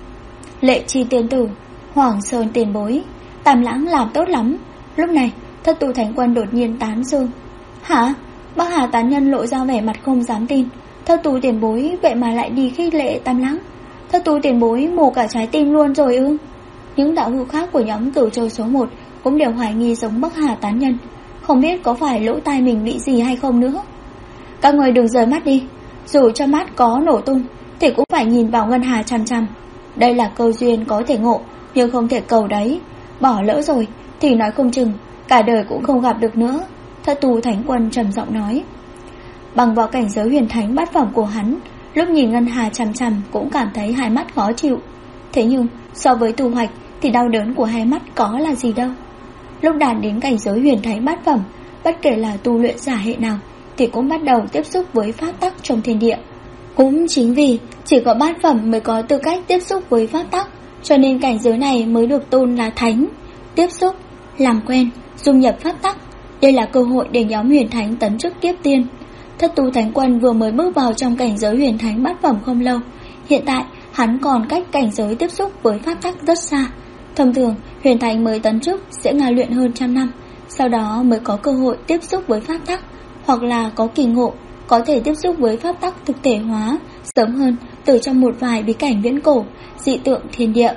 Lệ Chi tiên tử, Hoàng Sơn tiền bối, Tam Lãng làm tốt lắm. Lúc này Thất Tu Thánh Quân đột nhiên tán dương. Hả? Bắc Hà tán nhân lộ ra vẻ mặt không dám tin. Thất Tu tiền bối vậy mà lại đi khích lệ Tam Lãng. Thất Tu tiền bối mù cả trái tim luôn rồi ư? Những đạo hữu khác của nhóm Cửu Châu số 1 cũng đều hoài nghi giống Bắc Hà tán nhân, không biết có phải lỗ tai mình bị gì hay không nữa. Các người đừng rời mắt đi, dù cho mắt có nổ tung thì cũng phải nhìn vào ngân hà chằm chằm. Đây là cơ duyên có thể ngộ, nhưng không thể cầu đấy. Bỏ lỡ rồi thì nói không chừng cả đời cũng không gặp được nữa. Thất Tu Thánh Quân trầm giọng nói. Bằng vào cảnh giới huyền thánh bát phẩm của hắn, lúc nhìn ngân hà chằm chằm cũng cảm thấy hai mắt khó chịu. Thế nhưng so với tu hoạch thì đau đớn của hai mắt có là gì đâu. Lúc đạt đến cảnh giới huyền thánh bát phẩm, bất kể là tu luyện giả hệ nào thì cũng bắt đầu tiếp xúc với pháp tắc trong thiên địa. Cũng chính vì chỉ có bát phẩm mới có tư cách tiếp xúc với pháp tắc, cho nên cảnh giới này mới được tôn là thánh. Tiếp xúc, làm quen, dung nhập pháp tắc, đây là cơ hội để nhóm huyền thánh tấn chức kiếp tiên. Thất Tu Thánh Quân vừa mới bước vào trong cảnh giới huyền thánh bát phẩm không lâu, hiện tại hắn còn cách cảnh giới tiếp xúc với pháp tắc rất xa. Thông thường huyền thánh mới tấn chức sẽ ngao luyện hơn 100 năm, sau đó mới có cơ hội tiếp xúc với pháp tắc, hoặc là có kỳ ngộ có thể tiếp xúc với pháp tắc thực thể hóa sớm hơn từ trong một vài bí cảnh viễn cổ, dị tượng thiên địa.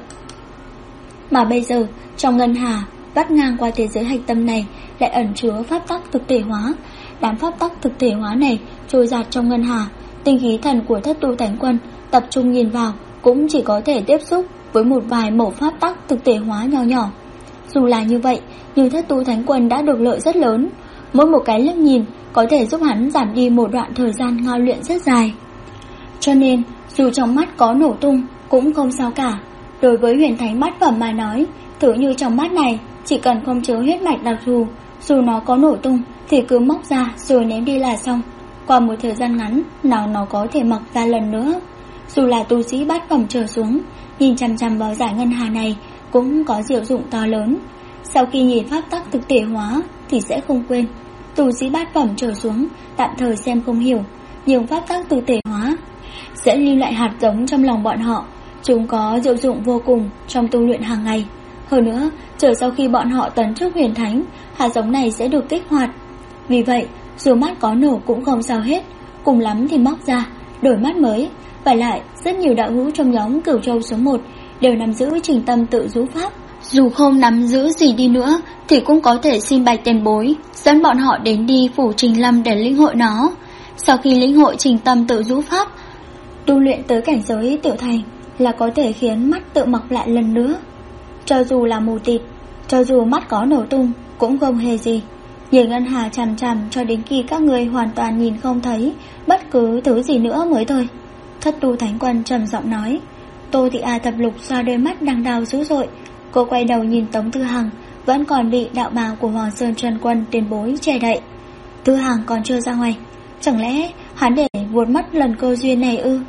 Mà bây giờ trong ngân hà vắt ngang qua thế giới hạch tâm này lại ẩn chứa pháp tắc thực thể hóa. Đám pháp tắc thực thể hóa này trôi dạt trong ngân hà, tinh khí thần của Thất Tu Thánh Quân tập trung nhìn vào cũng chỉ có thể tiếp xúc với một vài mẩu pháp tắc thực thể hóa nhỏ nhỏ. Dù là như vậy, nhưng Thất Tu Thánh Quân đã được lợi rất lớn. Mỗi một cái liếc nhìn có thể giúp hắn giảm đi một đoạn thời gian ngao luyện rất dài. Cho nên dù trong mắt có nổ tung cũng không sao cả. Đối với huyền thánh bát phẩm mà nói, thử như trong mắt này chỉ cần không chứa huyết mạch đặc thù, dù nó có nổ tung thì cứ móc ra rồi ném đi là xong. Qua một thời gian ngắn nào nó có thể mọc ra lần nữa. Dù là tu sĩ bát phẩm trở xuống, nhìn chằm chằm vào giải ngân hà này cũng có diệu dụng to lớn. Sau khi nhìn pháp tắc thực thể hóa thì sẽ không quên. Tu sĩ bát phẩm trở xuống tạm thời xem không hiểu, nhưng pháp tắc thực thể hóa sẽ lưu lại hạt giống trong lòng bọn họ. Chúng có diệu dụng vô cùng trong tu luyện hàng ngày. Hơn nữa, chờ sau khi bọn họ tấn chức huyền thánh, hạt giống này sẽ được kích hoạt. Vì vậy, dù mắt có nổ cũng không sao hết, cùng lắm thì móc ra, đổi mắt mới. Và lại, rất nhiều đạo hữu trong nhóm Cửu Châu số 1 đều nắm giữ trình tâm tự rũ pháp. Dù không nắm giữ gì đi nữa thì cũng có thể xin Bạch tiền bối dẫn bọn họ đến đi phủ Trình Lâm để lĩnh hội nó. Sau khi lĩnh hội trình tâm tự rũ pháp, tu luyện tới cảnh giới tiểu thành là có thể khiến mắt tự mọc lại lần nữa. Cho dù là mù tịt, cho dù mắt có nổ tung cũng không hề gì. Nhìn ngân hà chằm chằm cho đến khi các người hoàn toàn nhìn không thấy bất cứ thứ gì nữa mới thôi. Thất Tu Thánh Quân trầm giọng nói. Tô Thị A Thập Lục xoa đôi mắt đang đau dữ dội. Cô quay đầu nhìn Tống Tư Hằng vẫn còn bị đạo bào của Hoàng Sơn Trần Quân tiền bối che đậy. Tư Hằng còn chưa ra ngoài, chẳng lẽ hắn để vụt mất lần cơ duyên này ư?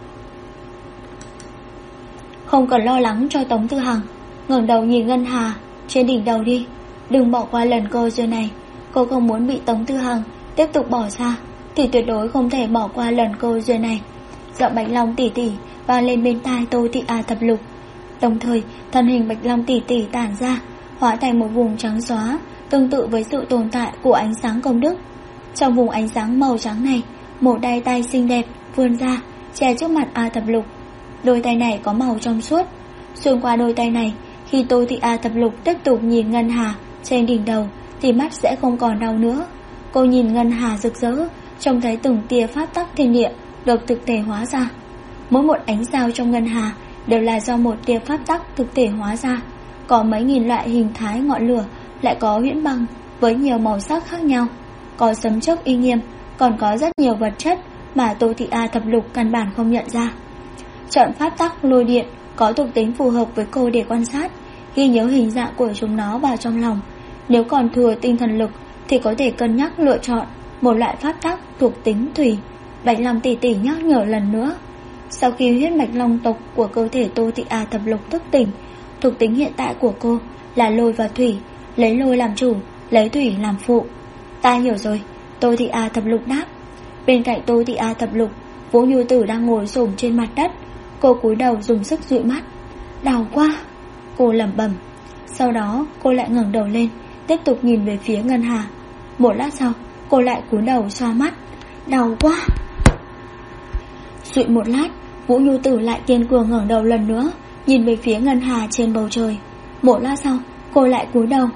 Không cần lo lắng cho Tống Tư Hằng, ngẩng đầu nhìn ngân hà trên đỉnh đầu đi, đừng bỏ qua lần cơ duyên này. Cô không muốn bị Tống Tư Hằng tiếp tục bỏ xa thì tuyệt đối không thể bỏ qua lần cơ duyên này. Giọng Bạch Long tỷ tỷ vang lên bên tai Tô Thị A Thập Lục. Đồng thời thân hình Bạch Long tỷ tỷ tản ra, hóa thành một vùng trắng xóa, tương tự với sự tồn tại của ánh sáng công đức. Trong vùng ánh sáng màu trắng này, một đôi tay xinh đẹp vươn ra, che trước mặt A Thập Lục. Đôi tay này có màu trong suốt, xuyên qua đôi tay này Khi Tô Thị A Thập Lục tiếp tục nhìn ngân hà trên đỉnh đầu thì mắt sẽ không còn đau nữa. Cô nhìn ngân hà rực rỡ, trông thấy từng tia pháp tắc thiên địa được thực thể hóa ra. Mỗi một ánh sao trong ngân hà đều là do một tia pháp tắc thực thể hóa ra. Có mấy nghìn loại hình thái ngọn lửa, lại có huyễn băng với nhiều màu sắc khác nhau, có sấm chớp uy nghiêm, còn có rất nhiều vật chất mà Tô Thị A Thập Lục căn bản không nhận ra. Chọn pháp tắc lôi điện có thuộc tính phù hợp với cô để quan sát, ghi nhớ hình dạng của chúng nó vào trong lòng. Nếu còn thừa tinh thần lực thì có thể cân nhắc lựa chọn một loại pháp tắc thuộc tính thủy. Bạch Long tỷ tỷ nhắc nhở lần nữa. Sau khi huyết mạch long tộc của cơ thể Tô Thị A Thập Lục thức tỉnh, thuộc tính hiện tại của cô là lôi và thủy, lấy lôi làm chủ, lấy thủy làm phụ. Ta hiểu rồi, Tô Thị A Thập Lục đáp. Bên cạnh Tô Thị A Thập Lục, Vũ Nhu Tử đang ngồi xổm trên mặt đất. Cô cúi đầu dùng sức dụi mắt. Đau quá, cô lẩm bẩm. Sau đó cô lại ngẩng đầu lên, tiếp tục nhìn về phía ngân hà. Một lát sau, cô lại cúi đầu xoa mắt. Đau quá. Dụi một lát, Vũ Nhu Tử lại kiên cường ngẩng đầu lần nữa, nhìn về phía ngân hà trên bầu trời. Một lát sau, cô lại cúi đầu.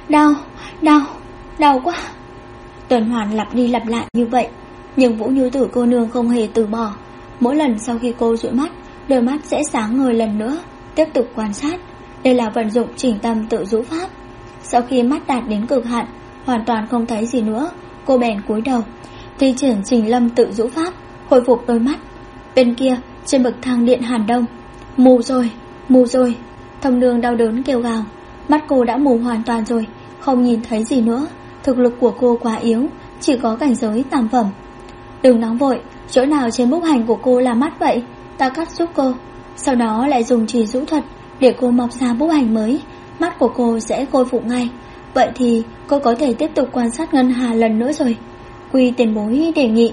Đau quá. Tuần hoàn lặp đi lặp lại như vậy, nhưng Vũ Nhu Tử cô nương không hề từ bỏ. Mỗi lần sau khi cô dụi mắt, đôi mắt sẽ sáng ngời lần nữa, tiếp tục quan sát. Đây là vận dụng chỉnh tâm tự rũ pháp. Sau khi mắt đạt đến cực hạn, hoàn toàn không thấy gì nữa, cô bèn cúi đầu thi triển Trình Lâm tự rũ pháp, hồi phục đôi mắt. Bên kia, trên bậc thang điện Hàn Đông, mù rồi. Thông Nương đau đớn kêu gào. Mắt cô đã mù hoàn toàn rồi, không nhìn thấy gì nữa. Thực lực của cô quá yếu, chỉ có cảnh giới tam phẩm. Đừng nóng vội, chỗ nào trên bút hành của cô là mắt vậy? Ta cắt giúp cô, sau đó lại dùng trì rũ thuật để cô mọc ra bút hành mới. Mắt của cô sẽ khôi phục ngay. Vậy thì cô có thể tiếp tục quan sát ngân hà lần nữa rồi. Quy tiền bối đề nghị.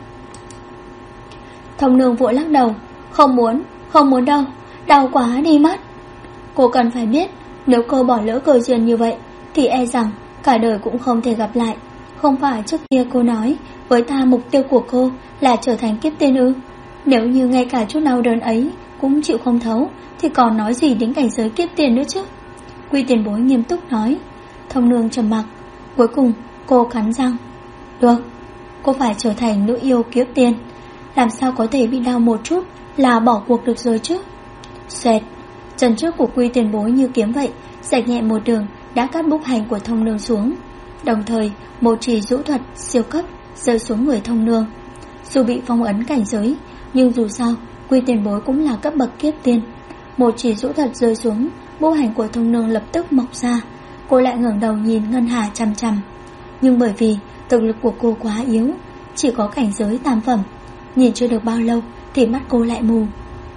Thông Nương vội lắc đầu. Không muốn đâu, đau quá đi mất. Cô cần phải biết, nếu cô bỏ lỡ cơ duyên như vậy thì e rằng cả đời cũng không thể gặp lại. Không phải trước kia cô nói với ta mục tiêu của cô là trở thành kiếp tiên ư? Nếu như ngay cả chút đau đớn ấy cũng chịu không thấu thì còn nói gì đến cảnh giới kiếp tiên nữa chứ? Quy tiền bối nghiêm túc nói. Thông Nương trầm mặc. Cuối cùng cô cắn răng. Được, cô phải trở thành nữ yêu kiếp tiên. Làm sao có thể bị đau một chút là bỏ cuộc được rồi chứ? Xoẹt, chân trước của Quy tiền bối như kiếm vậy, rạch nhẹ một đường đã cắt bút hành của Thông Nương xuống. Đồng thời một chỉ rũ thuật siêu cấp rơi xuống người Thông Nương. Dù bị phong ấn cảnh giới, nhưng dù sao Quy tiền bối cũng là cấp bậc kiếp tiên. Một chỉ rũ thuật rơi xuống, bút hành của Thông Nương lập tức mọc ra. Cô lại ngẩng đầu nhìn ngân hà chằm chằm. Nhưng bởi vì thực lực của cô quá yếu, chỉ có cảnh giới tam phẩm, nhìn chưa được bao lâu thì mắt cô lại mù.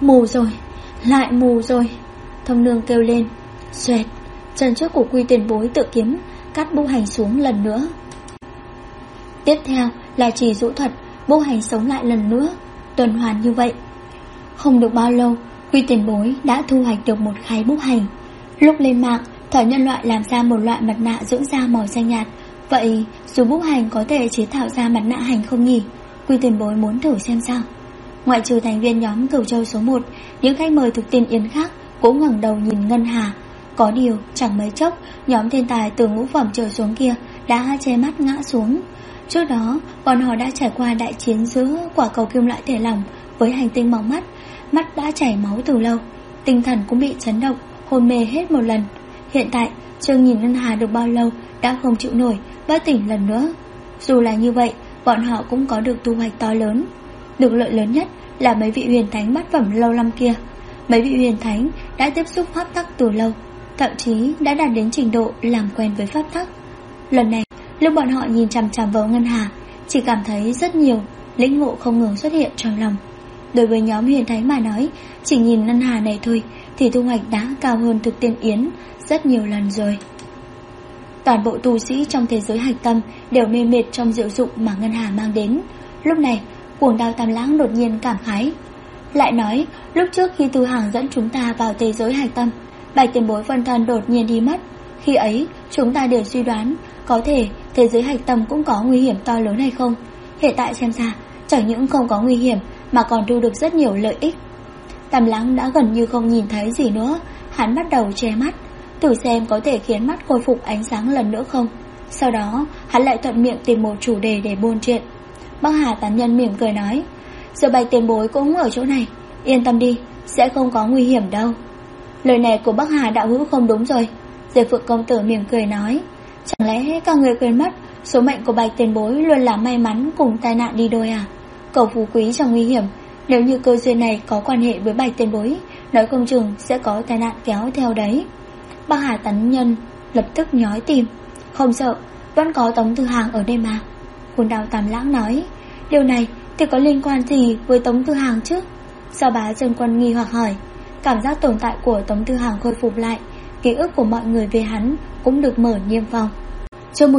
Lại mù rồi. Thông Nương kêu lên. Xoẹt, chân trước của Quy tiền bối tự kiếm cắt bút hành xuống lần nữa. Tiếp theo là chỉ rũ thuật, bút hành sống lại lần nữa, tuần hoàn như vậy. Không được bao lâu, Quy tiền bối đã thu hoạch được một khay bút hành. Lúc lên mạng, thời nhân loại làm ra một loại mặt nạ dưỡng da màu xanh nhạt. Vậy dù bút hành có thể chế tạo ra mặt nạ hành không nhỉ? Quy tiền bối muốn thử xem sao. Ngoại trừ thành viên nhóm Cửu Châu số 1, những khách mời thực tiên yến khác cũng ngẩng đầu nhìn ngân hà. Có điều chẳng mấy chốc, nhóm thiên tài từ ngũ phẩm trở xuống kia đã che mắt ngã xuống. Trước đó bọn họ đã trải qua đại chiến giữa quả cầu kim loại thể lỏng với hành tinh màu mắt đã chảy máu từ lâu, tinh thần cũng bị chấn động, hôn mê hết một lần. Hiện tại chưa nhìn ngân hà được bao lâu đã không chịu nổi, bất tỉnh lần nữa. Dù là như vậy, bọn họ cũng có được thu hoạch to lớn. Được lợi lớn nhất là mấy vị huyền thánh bát phẩm lâu năm kia. Mấy vị huyền thánh đã tiếp xúc pháp tắc từ lâu, thậm chí đã đạt đến trình độ làm quen với pháp tắc. Lần này, lúc bọn họ nhìn chằm chằm vào ngân hà, chỉ cảm thấy rất nhiều lĩnh ngộ không ngừng xuất hiện trong lòng. Đối với nhóm huyền thánh mà nói, chỉ nhìn ngân hà này thôi thì thu hoạch đã cao hơn thực tiên yến rất nhiều lần rồi. Toàn bộ tu sĩ trong thế giới hạch tâm đều mê mệt trong diệu dụng mà ngân hà mang đến. Lúc này, Cuồng Đao Tam Lãng đột nhiên cảm khái, lại nói lúc trước khi Tư Hàng dẫn chúng ta vào thế giới hạch tâm, Bạch tiền bối phân thân đột nhiên đi mất. Khi ấy chúng ta đều suy đoán có thể thế giới hạch tâm cũng có nguy hiểm to lớn hay không. Hiện tại xem ra chẳng những không có nguy hiểm mà còn thu được rất nhiều lợi ích. Tam Lãng đã gần như không nhìn thấy gì nữa, hắn bắt đầu che mắt, thử xem có thể khiến mắt khôi phục ánh sáng lần nữa không. Sau đó hắn lại thuận miệng tìm một chủ đề để buôn chuyện. Bắc Hà tán nhân mỉm cười nói, giờ Bạch tiền bối cũng ở chỗ này, yên tâm đi, sẽ không có nguy hiểm đâu. Lời này của Bắc Hà đạo hữu không đúng rồi. Diệp Phượng công tử mỉm cười nói, chẳng lẽ các người quên mất số mệnh của Bạch tiền bối luôn là may mắn cùng tai nạn đi đôi à? Cầu phú quý trong nguy hiểm, nếu như cơ duyên này có quan hệ với Bạch tiền bối, nói không chừng sẽ có tai nạn kéo theo đấy. Bắc Hà tán nhân lập tức nhói tim, không sợ, vẫn có Tống Tư Hàng ở đây mà. Quần Đào Tam Lãng nói, điều này thì có liên quan gì với Tống Tư Hàng chứ? Sao Bá Chân Quân nghi hoặc hỏi. Cảm giác tồn tại của Tống Tư Hàng khôi phục lại, ký ức của mọi người về hắn cũng được mở niêm phong. Chương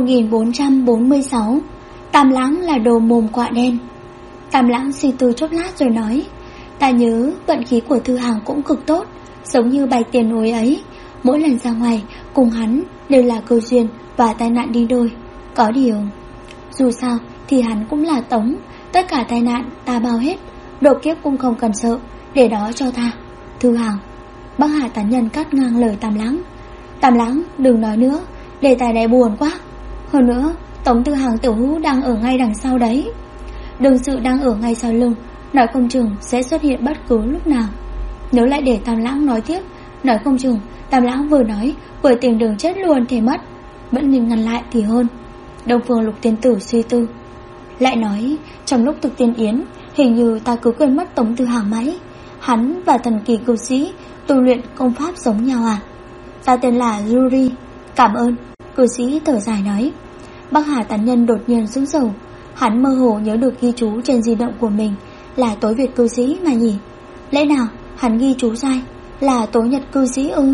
1446. Tam Lãng là đồ mồm quạ đen. Tam Lãng suy tư chốc lát rồi nói, ta nhớ vận khí của Tư Hàng cũng cực tốt, giống như Bạch tiền bối ấy, mỗi lần ra ngoài cùng hắn đều là cơ duyên và tai nạn đi đôi. Có điều, dù sao thì hắn cũng là Tống, tất cả tai nạn ta bao hết, độ kiếp cũng không cần sợ, để đó cho ta. Tư Hàng. Bắc Hà tán nhân cắt ngang lời Tam Lãng. Tam Lãng đừng nói nữa, đề tài này buồn quá. Hơn nữa Tống Tư Hàng tiểu hữu đang ở ngay đằng sau đấy, đương sự đang ở ngay sau lưng, nói không chừng sẽ xuất hiện bất cứ lúc nào. Nếu lại để Tam Lãng nói tiếp, nói không chừng Tam Lãng vừa nói vừa tìm đường chết luôn thì mất, vẫn nên ngăn lại thì hơn. Đông Phương Lục tiên tử suy tư, lại nói, trong lúc thực tiên yến, hình như ta cứ quên mất Tống Tư Hàng mãi. Hắn và thần kỳ cư sĩ tu luyện công pháp giống nhau à? Ta tên là Yuri. Cảm ơn. Cư sĩ thở dài nói. Bắc Hà tán nhân đột nhiên sững sờ. Hắn mơ hồ nhớ được ghi chú trên di động của mình là Tối Việt cư sĩ mà nhỉ? Lẽ nào hắn ghi chú sai, là Tối Nhật cư sĩ ư?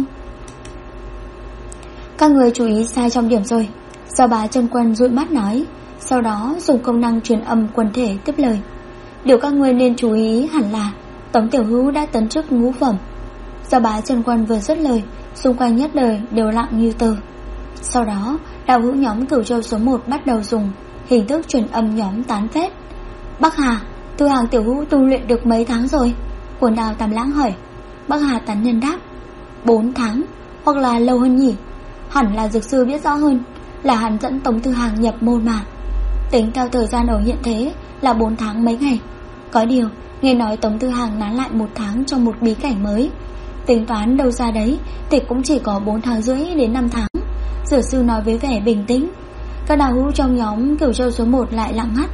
Các người chú ý sai trong điểm rồi. Do Bá Chân Quân dụi mắt nói, sau đó dùng công năng truyền âm quần thể tiếp lời. Điều các ngươi nên chú ý hẳn là Tống tiểu hữu đã tấn chức ngũ phẩm. Do Bá Chân Quân vừa dứt lời, xung quanh nhất đời đều lặng như tờ. Sau đó đạo hữu nhóm Cửu Châu số 1 bắt đầu dùng hình thức truyền âm nhóm tán phét. Bắc Hà, Tư Hàng tiểu hữu tu luyện được mấy tháng rồi? Quần Đào Tam Lãng hỏi. Bắc Hà tán nhân đáp, 4 tháng, hoặc là lâu hơn nhỉ? Hẳn là dược sư biết rõ hơn, là hắn dẫn Tống Tư Hàng nhập môn mà. Tính theo thời gian ở hiện thế là 4 tháng mấy ngày. Có điều nghe nói Tống Tư Hàng nán lại 1 tháng trong một bí cảnh mới, tính toán đâu ra đấy thì cũng chỉ có 4 tháng rưỡi đến 5 tháng. Dược sư nói với vẻ bình tĩnh. Các đạo hữu trong nhóm Cửu Châu số 1 lại lặng ngắt.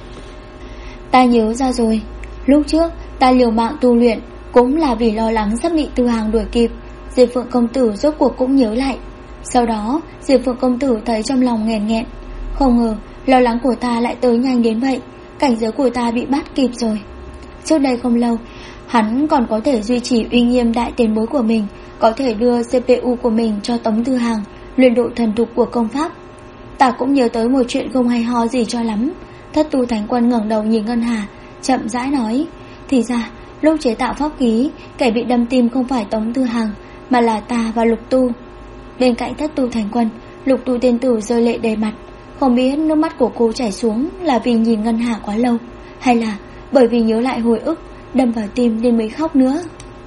Ta nhớ ra rồi, lúc trước ta liều mạng tu luyện cũng là vì lo lắng sắp bị Tư Hàng đuổi kịp. Diệp Phượng công tử rốt cuộc cũng nhớ lại. Sau đó Diệp Phượng công tử thấy trong lòng nghẹn nghẹn, không ngờ lo lắng của ta lại tới nhanh đến vậy. Cảnh giới của ta bị bắt kịp rồi. Trước đây không lâu, hắn còn có thể duy trì uy nghiêm đại tiền bối của mình, có thể đưa CPU của mình cho Tống Tư Hàng luyện độ thần thục của công pháp. Ta cũng nhớ tới một chuyện không hay ho gì cho lắm. Thất tu thánh quân ngẩng đầu nhìn Ngân Hà, chậm rãi nói, thì ra lúc chế tạo pháp khí, kẻ bị đâm tim không phải Tống Tư Hàng, mà là ta và Lục Tu. Bên cạnh thất tu thánh quân, Lục Tu tiên tử rơi lệ đầy mặt. Không biết nước mắt của cô chảy xuống là vì nhìn Ngân Hà quá lâu, hay là bởi vì nhớ lại hồi ức đâm vào tim nên mới khóc nữa,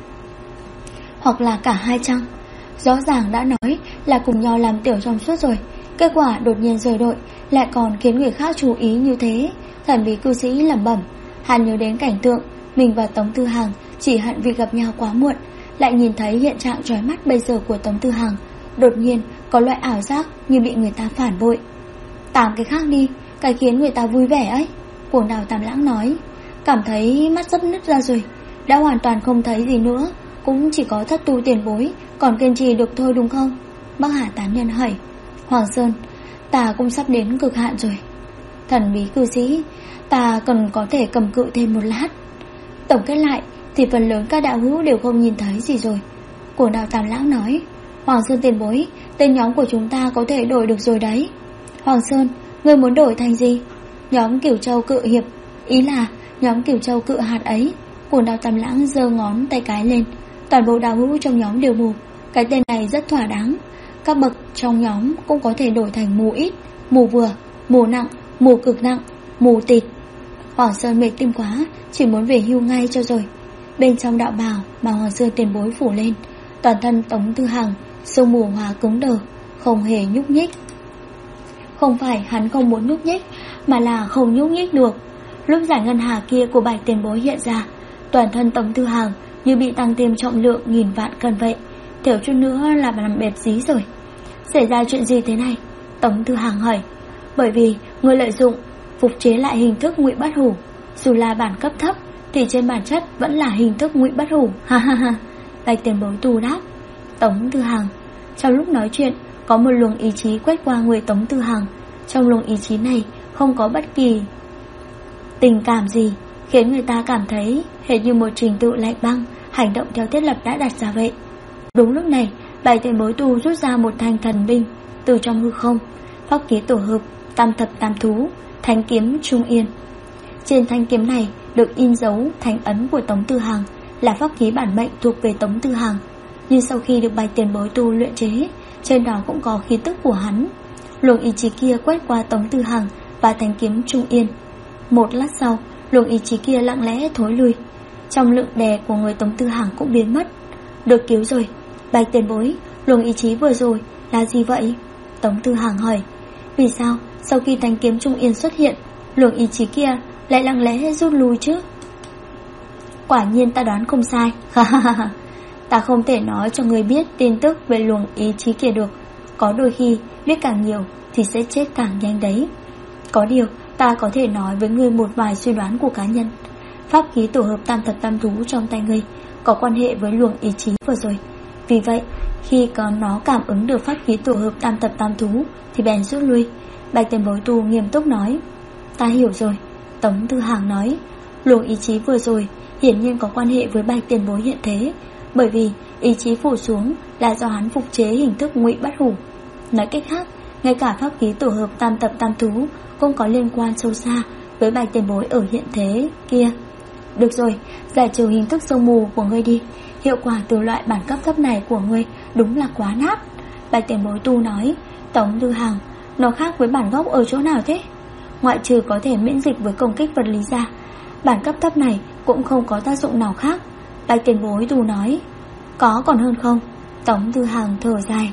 hoặc là cả hai chăng? Rõ ràng đã nói là cùng nhau làm tiểu trong suốt rồi, kết quả đột nhiên rời đội, lại còn khiến người khác chú ý như thế. Thần bí cư sĩ lẩm bẩm. Hắn nhớ đến cảnh tượng mình và Tống Tư Hàng chỉ hận vì gặp nhau quá muộn, lại nhìn thấy hiện trạng chói mắt bây giờ của Tống Tư Hàng, đột nhiên có loại ảo giác như bị người ta phản bội. Tạm cái khác đi, cái khiến người ta vui vẻ ấy, Cuồng Đào Tam Lãng nói. Cảm thấy mắt sắp nứt ra rồi, đã hoàn toàn không thấy gì nữa, cũng chỉ có thất tu tiền bối còn kiên trì được thôi đúng không? Bắc Hà tán nhân hỏi. Hoàng Sơn, ta cũng sắp đến cực hạn rồi. Thần bí cư sĩ, ta cần có thể cầm cự thêm một lát. Tổng kết lại thì phần lớn các đạo hữu đều không nhìn thấy gì rồi, Cuồng Đào Tam Lãng nói. Hoàng Sơn tiền bối, tên nhóm của chúng ta có thể đổi được rồi đấy. Hoàng Sơn, ngươi muốn đổi thành gì? Nhóm Cửu Châu Cự Hiệp, ý là nhóm Cửu Châu Cự Hạt ấy. Cuồng Đào Tam Lãng giơ ngón tay cái lên. Toàn bộ đạo hữu trong nhóm đều mù. Cái tên này rất thỏa đáng. Các bậc trong nhóm cũng có thể đổi thành mù ít, mù vừa, mù nặng, mù cực nặng, mù tịt. Hoàng Sơn mệt tim quá, chỉ muốn về hưu ngay cho rồi. Bên trong đạo bào mà Hoàng Sơn tiền bối phủ lên, toàn thân Tống Tư Hằng sương mù hóa cứng đờ, không hề nhúc nhích. Không phải hắn không muốn nhúc nhích, mà là không nhúc nhích được. Lúc giải ngân hà kia của Bạch tiền bối hiện ra, toàn thân Tống Tư Hằng như bị tăng thêm trọng lượng 1000 vạn cân vậy, thiếu chút nữa là làm bẹp dí rồi. Xảy ra chuyện gì thế này? Tống Tư Hằng hỏi. Bởi vì người lợi dụng phục chế lại hình thức ngụy bất hủ, dù là bản cấp thấp thì trên bản chất vẫn là hình thức ngụy bất hủ. Ha ha ha. Bạch tiền bối tu đáp. Tống Tư Hằng. Trong lúc nói chuyện, có một luồng ý chí quét qua người Tống Tư Hằng. Trong luồng ý chí này không có bất kỳ tình cảm gì, khiến người ta cảm thấy hệt như một trình tự lạnh băng, hành động theo thiết lập đã đặt ra vậy. Đúng lúc này, Bạch tiền bối tu rút ra một thanh thần binh từ trong hư không, pháp khí tổ hợp tam thập tam thú, thanh kiếm Trung Yên. Trên thanh kiếm này được in dấu thanh ấn của Tống Tư Hằng, là pháp khí bản mệnh thuộc về Tống Tư Hằng. Nhưng sau khi được Bạch tiền bối tu luyện chế, trên đó cũng có khí tức của hắn. Luồng ý chí kia quét qua Tống Tư Hằng và thanh kiếm Trung Yên. Một lát sau, luồng ý chí kia lặng lẽ thối lui. Trong lượng đè của người Tống Tư Hằng cũng biến mất. Được cứu rồi. Bạch tiền bối, luồng ý chí vừa rồi là gì vậy? Tống Tư Hằng hỏi. Vì sao sau khi thanh kiếm Trung Yên xuất hiện, luồng ý chí kia lại lặng lẽ rút lui chứ? Quả nhiên ta đoán không sai. Ta không thể nói cho người biết tin tức về luồng ý chí kia được. Có đôi khi biết càng nhiều thì sẽ chết càng nhanh đấy. Có điều ta có thể nói với ngươi một vài suy đoán của cá nhân. Pháp khí tổ hợp tam thập tam thú trong tay ngươi có quan hệ với luồng ý chí vừa rồi. Vì vậy khi có nó cảm ứng được pháp khí tổ hợp tam thập tam thú thì bèn rút lui. Bạch tiền bối tu nghiêm túc nói. Ta hiểu rồi. Tống Tư Hằng nói. Luồng ý chí vừa rồi hiển nhiên có quan hệ với Bạch tiền bối hiện thế, bởi vì ý chí phủ xuống là do hắn phục chế hình thức ngụy bất hủ. Nói cách khác, ngay cả pháp khí tổ hợp tam thập tam thú cũng có liên quan sâu xa với Bạch tiền bối ở hiện thế kia. Được rồi, giải trừ hình thức sương mù của ngươi đi. Hiệu quả từ loại bản cấp thấp này của ngươi đúng là quá nát. Bạch tiền bối tu nói. Tống Tư Hằng, nó khác với bản gốc ở chỗ nào thế? Ngoại trừ có thể miễn dịch với công kích vật lý ra, bản cấp thấp này cũng không có tác dụng nào khác. Bạch tiền bối tu nói. Có còn hơn không? Tống Tư Hằng thở dài.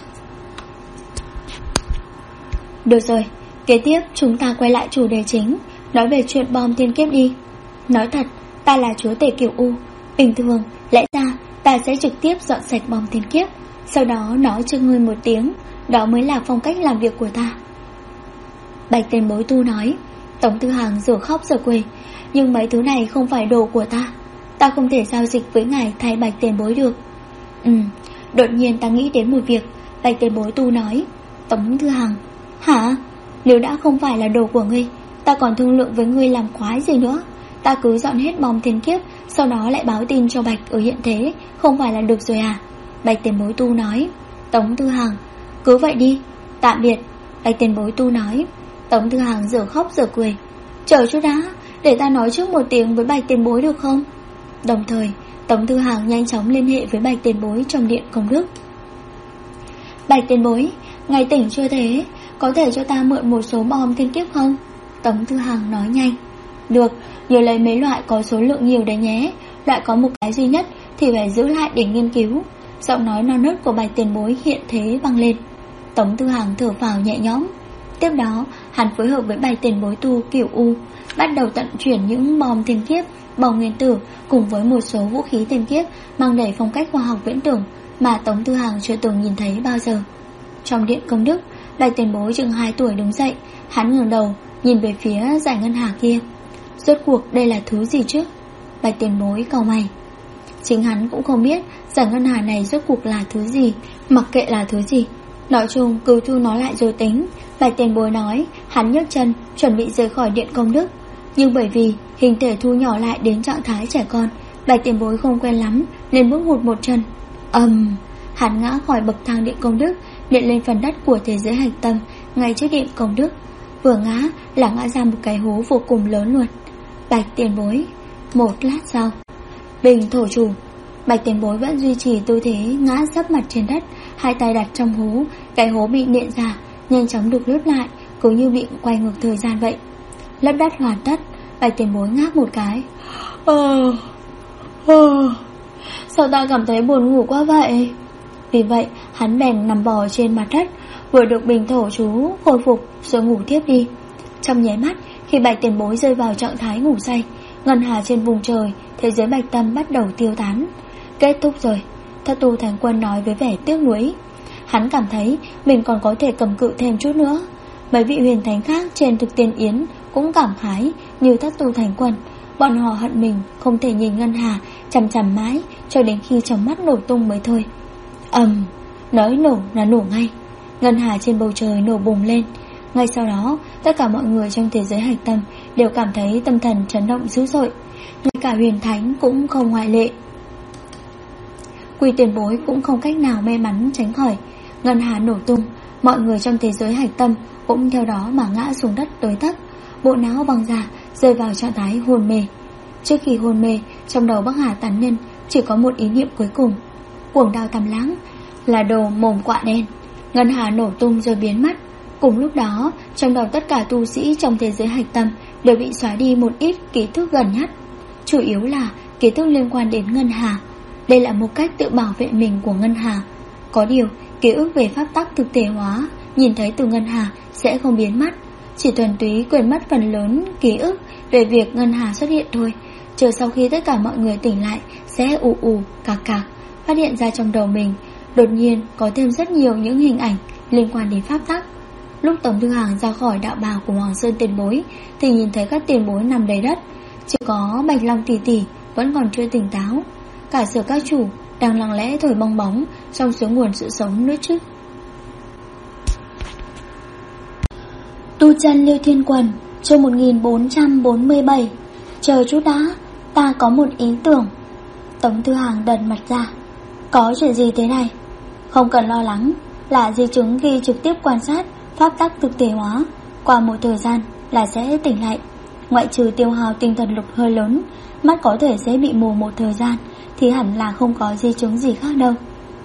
Được rồi, kế tiếp chúng ta quay lại chủ đề chính, nói về chuyện bom thiên kiếp đi. Nói thật, ta là chúa tể Cửu U. Bình thường, lẽ ra ta sẽ trực tiếp dọn sạch bom thiên kiếp, sau đó nói cho ngươi một tiếng. Đó mới là phong cách làm việc của ta. Bạch tiền bối tu nói. Tống Tư Hằng giờ khóc giờ cười. Nhưng mấy thứ này không phải đồ của ta. Ta không thể giao dịch với ngài thay Bạch tiền bối được. Đột nhiên ta nghĩ đến một việc. Bạch tiền bối tu nói. Tống Tư Hằng. Hả? Nếu đã không phải là đồ của ngươi, ta còn thương lượng với ngươi làm quái gì nữa. Ta cứ dọn hết bom thiên kiếp, sau đó lại báo tin cho Bạch ở hiện thế, không phải là được rồi à? Bạch tiền bối tu nói. Tống Tư Hằng. Cứ vậy đi. Tạm biệt. Bạch tiền bối tu nói. Tống Tư Hằng giờ khóc giờ cười. Chờ chút đã, để ta nói trước một tiếng với Bạch tiền bối được không? Đồng thời Tống Tư Hằng nhanh chóng liên hệ với Bạch tiền bối trong điện công đức. Bạch tiền bối, ngài tỉnh chưa thế? Có thể cho ta mượn một số bom thiên kiếp không? Tống Tư Hằng nói nhanh. Được, nhớ lấy mấy loại có số lượng nhiều đấy nhé. Loại có một cái duy nhất thì phải giữ lại để nghiên cứu. Giọng nói non nớt của Bạch tiền bối hiện thế vang lên. Tống Tư Hằng thở phào nhẹ nhõm. Tiếp đó hắn phối hợp với Bạch tiền bối tu Cửu U, bắt đầu tận chuyển những bom thiên kiếp, bom nguyên tử cùng với một số vũ khí thiên kiếp mang đầy phong cách khoa học viễn tưởng mà Tống Tư Hằng chưa từng nhìn thấy bao giờ. Trong điện công đức, Bạch tiền bối chừng 2 tuổi đứng dậy. Hắn ngẩng đầu nhìn về phía giải ngân hà kia. Rốt cuộc đây là thứ gì chứ? Bạch tiền bối cau mày. Chính hắn cũng không biết giải ngân hà này rốt cuộc là thứ gì. Mặc kệ là thứ gì, nói chung cứ thu nó lại rồi tính. Bạch tiền bối nói. Hắn nhấc chân chuẩn bị rời khỏi điện công đức, nhưng bởi vì hình thể thu nhỏ lại đến trạng thái trẻ con, Bạch tiền bối không quen lắm nên bước hụt một chân. Hắn ngã khỏi bậc thang điện công đức, điện lên phần đất của thế giới hành tâm ngay trước điện công đức. Vừa ngã là ngã ra một cái hố vô cùng lớn luôn. Bạch tiền bối. Một lát sau, bình thổ chủ. Bạch tiền bối vẫn duy trì tư thế ngã sấp mặt trên đất, hai tay đặt trong hố. Cái hố bị điện ra nhanh chóng được lấp lại, cứ như bị quay ngược thời gian vậy. Lấp đất hoàn tất, Bạch tiền bối ngáp một cái. Sao ta cảm thấy buồn ngủ quá vậy? Vì vậy hắn bèn nằm bò trên mặt đất, vừa được bình thổ chú khôi phục rồi ngủ tiếp đi. Trong nháy mắt, khi Bạch Tiền Bối rơi vào trạng thái ngủ say, ngân hà trên vùng trời, thế giới Bạch Tâm bắt đầu tiêu tán. Kết thúc rồi, Thất Tu Thánh Quân nói với vẻ tiếc nuối. Hắn cảm thấy mình còn có thể cầm cự thêm chút nữa. Mấy vị huyền thánh khác trên thực tiên yến cũng cảm khái như Thất Tu Thánh Quân. Bọn họ hận mình không thể nhìn ngân hà chằm chằm mãi cho đến khi trong mắt nổ tung mới thôi. Nói nổ là nổ ngay. Ngân hà trên bầu trời nổ bùng lên. Ngay sau đó, tất cả mọi người trong thế giới hạch tâm đều cảm thấy tâm thần chấn động dữ dội. Ngay cả huyền thánh cũng không ngoại lệ. Quỷ Tiền Bối cũng không cách nào may mắn tránh khỏi. Ngân hà nổ tung, mọi người trong thế giới hạch tâm cũng theo đó mà ngã xuống đất tối tấp, bộ não văng ra, rơi vào trạng thái hôn mê. Trước khi hôn mê, trong đầu Bắc Hà tán nhân chỉ có một ý niệm cuối cùng: cuồng đao Tam Lãng là đồ mồm quạ đen. Ngân hà nổ tung rồi biến mất. Cùng lúc đó, trong đầu tất cả tu sĩ trong thế giới hạch tâm đều bị xóa đi một ít ký thức gần nhất, chủ yếu là ký thức liên quan đến ngân hà. Đây là một cách tự bảo vệ mình của ngân hà. Có điều, ký ức về pháp tắc thực thể hóa nhìn thấy từ ngân hà sẽ không biến mất, chỉ thuần túy quên mất phần lớn ký ức về việc ngân hà xuất hiện thôi. Chờ sau khi tất cả mọi người tỉnh lại sẽ ù ù cạc cạc, phát hiện ra trong đầu mình đột nhiên có thêm rất nhiều những hình ảnh liên quan đến pháp tắc. Lúc Tống Thư Hàng ra khỏi đạo bào của Hoàng Sơn Tiền Bối thì nhìn thấy các tiền bối nằm đầy đất, chỉ có Bạch Long tỷ tỷ vẫn còn chưa tỉnh táo. Cả Sở các chủ đang lặng lẽ thổi bong bóng trong suối nguồn sự sống nữa chứ. Tu chân Liêu Thiên Quần, chương 1447. Chờ chút đã, ta có một ý tưởng. Tống Thư Hàng đần mặt ra. Có chuyện gì thế này? Không cần lo lắng, là di chứng khi trực tiếp quan sát pháp tắc thực thể hóa, qua một thời gian là sẽ tỉnh lại. Ngoại trừ tiêu hao tinh thần lực hơi lớn, mắt có thể sẽ bị mù một thời gian, thì hẳn là không có di chứng gì khác đâu.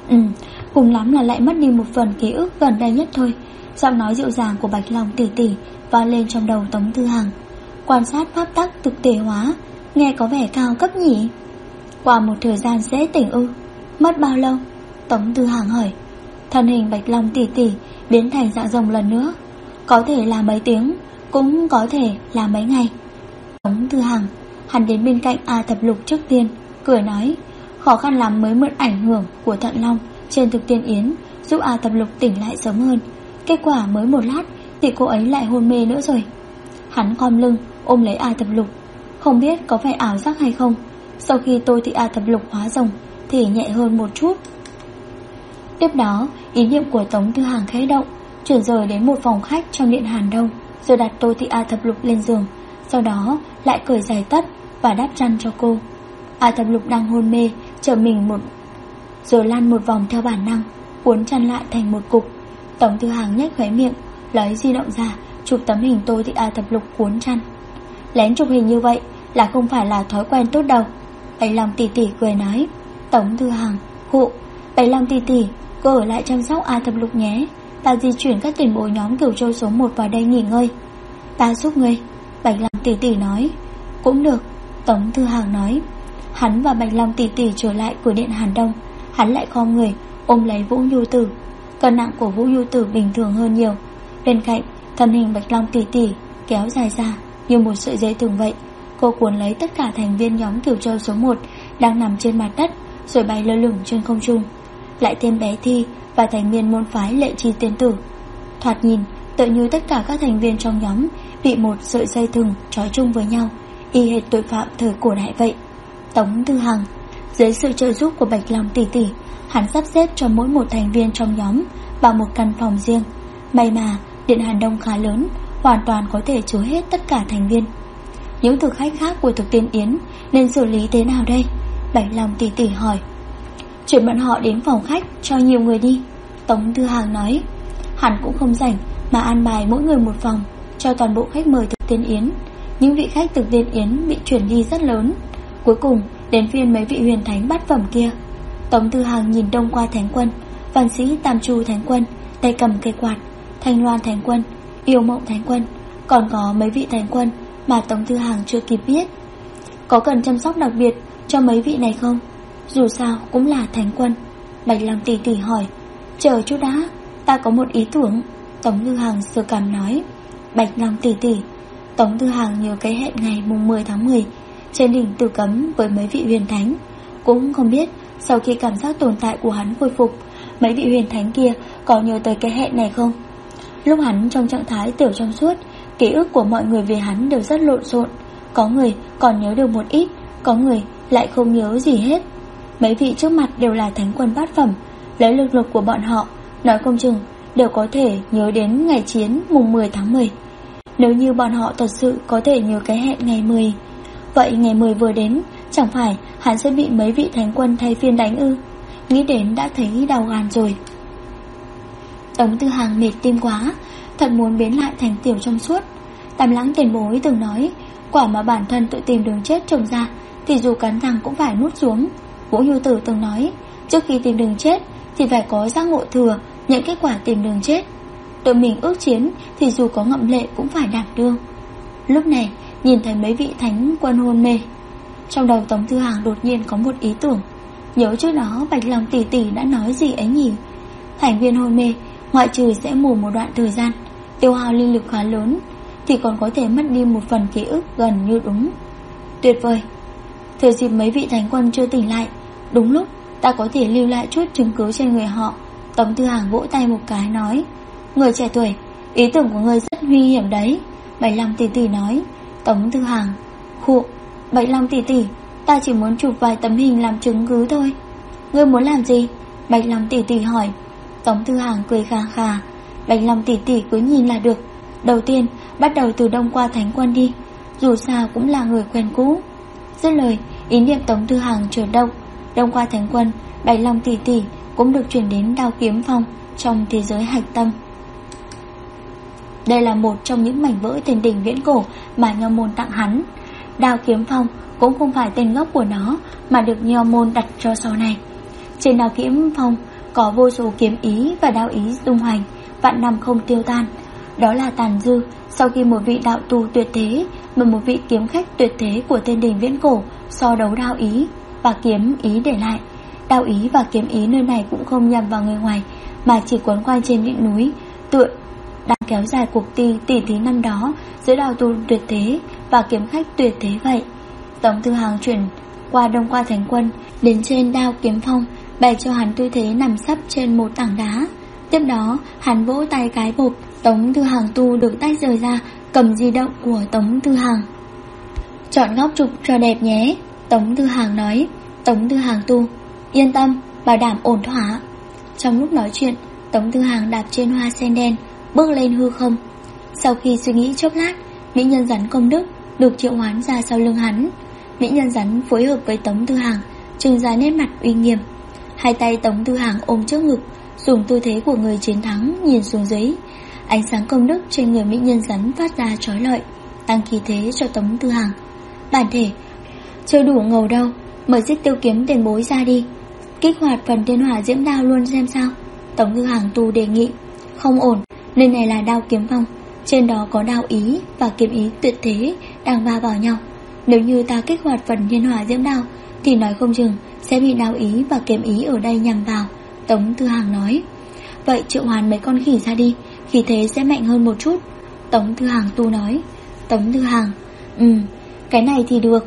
Cùng lắm là lại mất đi một phần ký ức gần đây nhất thôi. Giọng nói dịu dàng của Bạch Long tỷ tỷ vang lên trong đầu Tống Thư Hàng. Quan sát pháp tắc thực thể hóa, nghe có vẻ cao cấp nhỉ? Qua một thời gian sẽ tỉnh ư? Mất bao lâu? Tống Thư Hàng hỏi. Thân hình Bạch Long tỷ tỷ biến thành dạng rồng lần nữa. Có thể là mấy tiếng, cũng có thể là mấy ngày. Tống Thư Hàng, hắn đến bên cạnh A Thập Lục trước tiên, cười nói, khó khăn lắm mới mượn ảnh hưởng của Thận Long trên thực tiên yến, giúp A Thập Lục tỉnh lại sớm hơn. Kết quả mới một lát thì cô ấy lại hôn mê nữa rồi. Hắn khom lưng ôm lấy A Thập Lục, không biết có phải ảo giác hay không. Sau khi tôi thị A Thập Lục hóa rồng thì nhẹ hơn một chút. Tiếp đó, ý niệm của Tống Thư Hàng khẽ động, chuyển rời đến một phòng khách trong điện Hàn Đông, rồi đặt Tô Thị A Thập Lục lên giường. Sau đó lại cởi giày tất và đắp chăn cho cô. A Thập Lục đang hôn mê, trở mình rồi lăn một vòng theo bản năng, cuốn chăn lại thành một cục. Tống Thư Hàng nhếch khóe miệng, lấy di động ra chụp tấm hình Tô Thị A Thập Lục cuốn chăn. Lén chụp hình như vậy là không phải là thói quen tốt đâu. Bạch Long tỷ tỷ cười nói. Tống Thư Hàng, hụ, Bạch Long tỷ tỷ, cô ở lại chăm sóc A Thập Lục nhé. Ta di chuyển các tiền bối nhóm Cửu Châu số 1 vào đây nghỉ ngơi. Ta giúp ngươi, Bạch Long tỷ tỷ nói. Cũng được, Tống Thư Hàng nói. Hắn và Bạch Long tỷ tỷ trở lại của điện Hàn Đông. Hắn lại khom người ôm lấy Vũ Nhu Tử. Cân nặng của Vũ Nhu Tử bình thường hơn nhiều. Bên cạnh, thân hình Bạch Long tỷ tỷ kéo dài ra như một sợi dây thừng vậy. Cô cuốn lấy tất cả thành viên nhóm Cửu Châu số 1 đang nằm trên mặt đất, rồi bay lơ lửng trên không trung. Lại thêm bé Thi và thành viên môn phái Lệ Chi Tiên Tử. Thoạt nhìn tựa như tất cả các thành viên trong nhóm bị một sợi dây thừng trói chung với nhau, y hệt tội phạm thời cổ đại vậy. Tống Thư Hàng, dưới sự trợ giúp của Bạch Long tỷ tỷ, hắn sắp xếp cho mỗi một thành viên trong nhóm vào một căn phòng riêng. May mà điện Hàn Đông khá lớn, hoàn toàn có thể chứa hết tất cả thành viên. Những thực khách khác của thực tiên yến nên xử lý thế nào đây? Bạch Long tỷ tỷ hỏi. Chuyển bọn họ đến phòng khách cho nhiều người đi, Tống Thư Hàng nói. Hắn cũng không rảnh mà an bài mỗi người một phòng cho toàn bộ khách mời thực tiên yến. Những vị khách thực tiên yến bị chuyển đi rất lớn. Cuối cùng đến phiên mấy vị huyền thánh bát phẩm kia. Tống Thư Hàng nhìn Đông Qua Thánh Quân, Văn Sĩ Tam Chu Thánh Quân tay cầm cây quạt, Thanh Loan Thánh Quân, Yêu Mộng Thánh Quân, còn có mấy vị thánh quân mà Tống Thư Hàng chưa kịp biết. Có cần chăm sóc đặc biệt cho mấy vị này không? Dù sao cũng là thánh quân. Bạch Long tỷ tỷ hỏi. Chờ chút đã, ta có một ý tưởng. Tống Thư Hàng sơ cảm nói. Bạch Long tỷ tỷ. Tống Thư Hàng nhớ cái hẹn ngày mùng 10 tháng 10 trên đỉnh Tử Cấm với mấy vị huyền thánh. Cũng không biết sau khi cảm giác tồn tại của hắn khôi phục, mấy vị huyền thánh kia có nhớ tới cái hẹn này không? Lúc hắn trong trạng thái tiểu trong suốt, ký ức của mọi người về hắn đều rất lộn xộn. Có người còn nhớ được một ít, có người lại không nhớ gì hết. Mấy vị trước mặt đều là thánh quân bát phẩm, lấy lực lực của bọn họ, nói không chừng đều có thể nhớ đến ngày chiến mùng 10 tháng 10. Nếu như bọn họ thật sự có thể nhớ cái hẹn ngày 10, vậy ngày 10 vừa đến, chẳng phải hắn sẽ bị mấy vị thánh quân thay phiên đánh ư? Nghĩ đến đã thấy đau gan rồi. Tống Thư Hàng mệt tim quá, thật muốn biến lại thành tiểu trong suốt. Tam Lãng tiền bối từng nói, quả mà bản thân tự tìm đường chết trồng ra thì dù cắn răng cũng phải nuốt xuống. Vũ Nhu Tử từng nói, trước khi tìm đường chết thì phải có giác ngộ thừa, nhận kết quả tìm đường chết. Tự mình ước chiến thì dù có ngậm lệ cũng phải đảm đương. Lúc này nhìn thấy mấy vị thánh quân hôn mê, trong đầu Tống Thư Hàng đột nhiên có một ý tưởng. Nhớ trước đó Bạch Long tỷ tỷ đã nói gì ấy nhỉ? Thành viên hôn mê ngoại trừ sẽ mù một đoạn thời gian, tiêu hao linh lực khá lớn, thì còn có thể mất đi một phần ký ức gần như đúng. Tuyệt vời. Thừa dịp mấy vị thánh quân chưa tỉnh lại, đúng lúc ta có thể lưu lại chút chứng cứ trên người họ. Tống Thư Hàng vỗ tay một cái nói, người trẻ tuổi, ý tưởng của người rất nguy hiểm đấy. Bạch Long tỷ tỷ nói. Tống Thư Hàng: Khụ, Bạch Long tỷ tỷ, ta chỉ muốn chụp vài tấm hình làm chứng cứ thôi. Ngươi muốn làm gì? Bạch Long tỷ tỷ hỏi. Tống Thư Hàng cười khà khà. Bạch Long tỷ tỷ cứ nhìn là được. Đầu tiên bắt đầu từ Đông Qua Thánh Quân đi, dù sao cũng là người quen cũ. Dứt lời, ý niệm Tống Thư Hàng chuyển động. Đông Qua Thánh Quân, Bạch Long tỷ tỷ cũng được chuyển đến Đao Kiếm Phong trong thế giới hạch tâm. Đây là một trong những mảnh vỡ tiền đỉnh viễn cổ mà Nho Môn tặng hắn. Đao Kiếm Phong cũng không phải tên gốc của nó, mà được Nho Môn đặt cho sau này. Trên Đao Kiếm Phong có vô số kiếm ý và đao ý tung hoành, vạn năm không tiêu tan. Đó là tàn dư sau khi một vị đạo tu tuyệt thế và một vị kiếm khách tuyệt thế của tên đỉnh viễn cổ so đấu đao ý và kiếm ý để lại. Đao ý và kiếm ý nơi này cũng không nhằm vào người ngoài, mà chỉ quấn quanh trên những núi, tựa đang kéo dài cuộc tỉ thí năm đó giữa đạo tu tuyệt thế và kiếm khách tuyệt thế vậy. Tống Thư Hàng chuyển qua Đông Qua Thánh Quân, đến trên Đao Kiếm Phong, bày cho hắn tư thế nằm sấp trên một tảng đá. Tiếp đó hắn vỗ tay cái bộp, Tống Thư Hàng tu được tách rời ra, cầm di động của Tống Thư Hàng. Chọn góc chụp cho đẹp nhé, Tống Thư Hàng nói. Tống Thư Hàng tu: Yên tâm, bảo đảm ổn thỏa. Trong lúc nói chuyện, Tống Thư Hàng đạp trên hoa sen đen, bước lên hư không. Sau khi suy nghĩ chốc lát, mỹ nhân rắn công đức được triệu hoán ra sau lưng hắn. Mỹ nhân rắn phối hợp với Tống Thư Hàng, trưng ra nét mặt uy nghiêm. Hai tay Tống Thư Hàng ôm trước ngực, dùng tư thế của người chiến thắng nhìn xuống dưới. Ánh sáng công đức trên người mỹ nhân rắn phát ra chói lọi, tăng khí thế cho Tống Thư Hàng. Bản thể chưa đủ ngầu đâu, mời Xích Tiêu Kiếm tiền bối ra đi, kích hoạt phần thiên hỏa diễm đao luôn xem sao, Tống Thư Hàng tu đề nghị. Không ổn, nơi này là Đao Kiếm Phong, trên đó có đao ý và kiếm ý tuyệt thế đang va vào nhau. Nếu như ta kích hoạt phần thiên hỏa diễm đao thì nói không chừng sẽ bị đao ý và kiếm ý ở đây nhằm vào, Tống Thư Hàng nói. Vậy triệu hoán mấy con khỉ ra đi, khí thế sẽ mạnh hơn một chút, Tống Thư Hàng tu nói. Tống Thư Hàng: cái này thì được.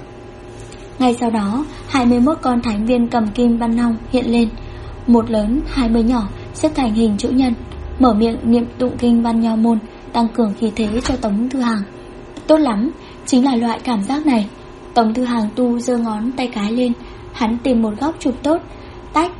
Ngay sau đó 21 con thánh viên cầm kim văn long hiện lên, một lớn 20 nhỏ xếp thành hình chữ nhân, mở miệng niệm tụng kinh văn Nho Môn, tăng cường khí thế cho Tống Thư Hàng. Tốt lắm, chính là loại cảm giác này. Tống Thư Hàng tu giơ ngón tay cái lên, hắn tìm một góc chụp tốt, tách,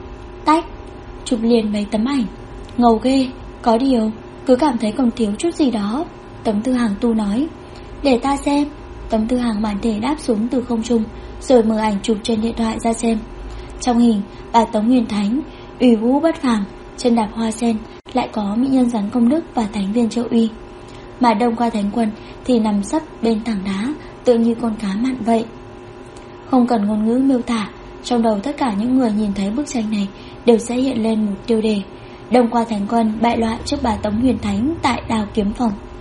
chụp liền mấy tấm ảnh. Ngầu ghê, có điều cứ cảm thấy còn thiếu chút gì đó, Tống Thư Hàng tu nói. Để ta xem. Tống Thư Hàng bản thể đáp xuống từ không trung, rồi mở ảnh chụp trên điện thoại ra xem. Trong hình, bà Tống Huyền Thánh uy vũ bất phàm, chân đạp hoa sen, lại có mỹ nhân rắn công đức và thánh viên Châu Uy. Mà Đông Qua Thánh Quân thì nằm sấp bên tảng đá, tựa như con cá mặn vậy. Không cần ngôn ngữ miêu tả, trong đầu tất cả những người nhìn thấy bức tranh này đều sẽ hiện lên một tiêu đề: Đông Qua Thánh Quân bại loạn trước bà Tống Huyền Thánh tại Đao Kiếm Phòng.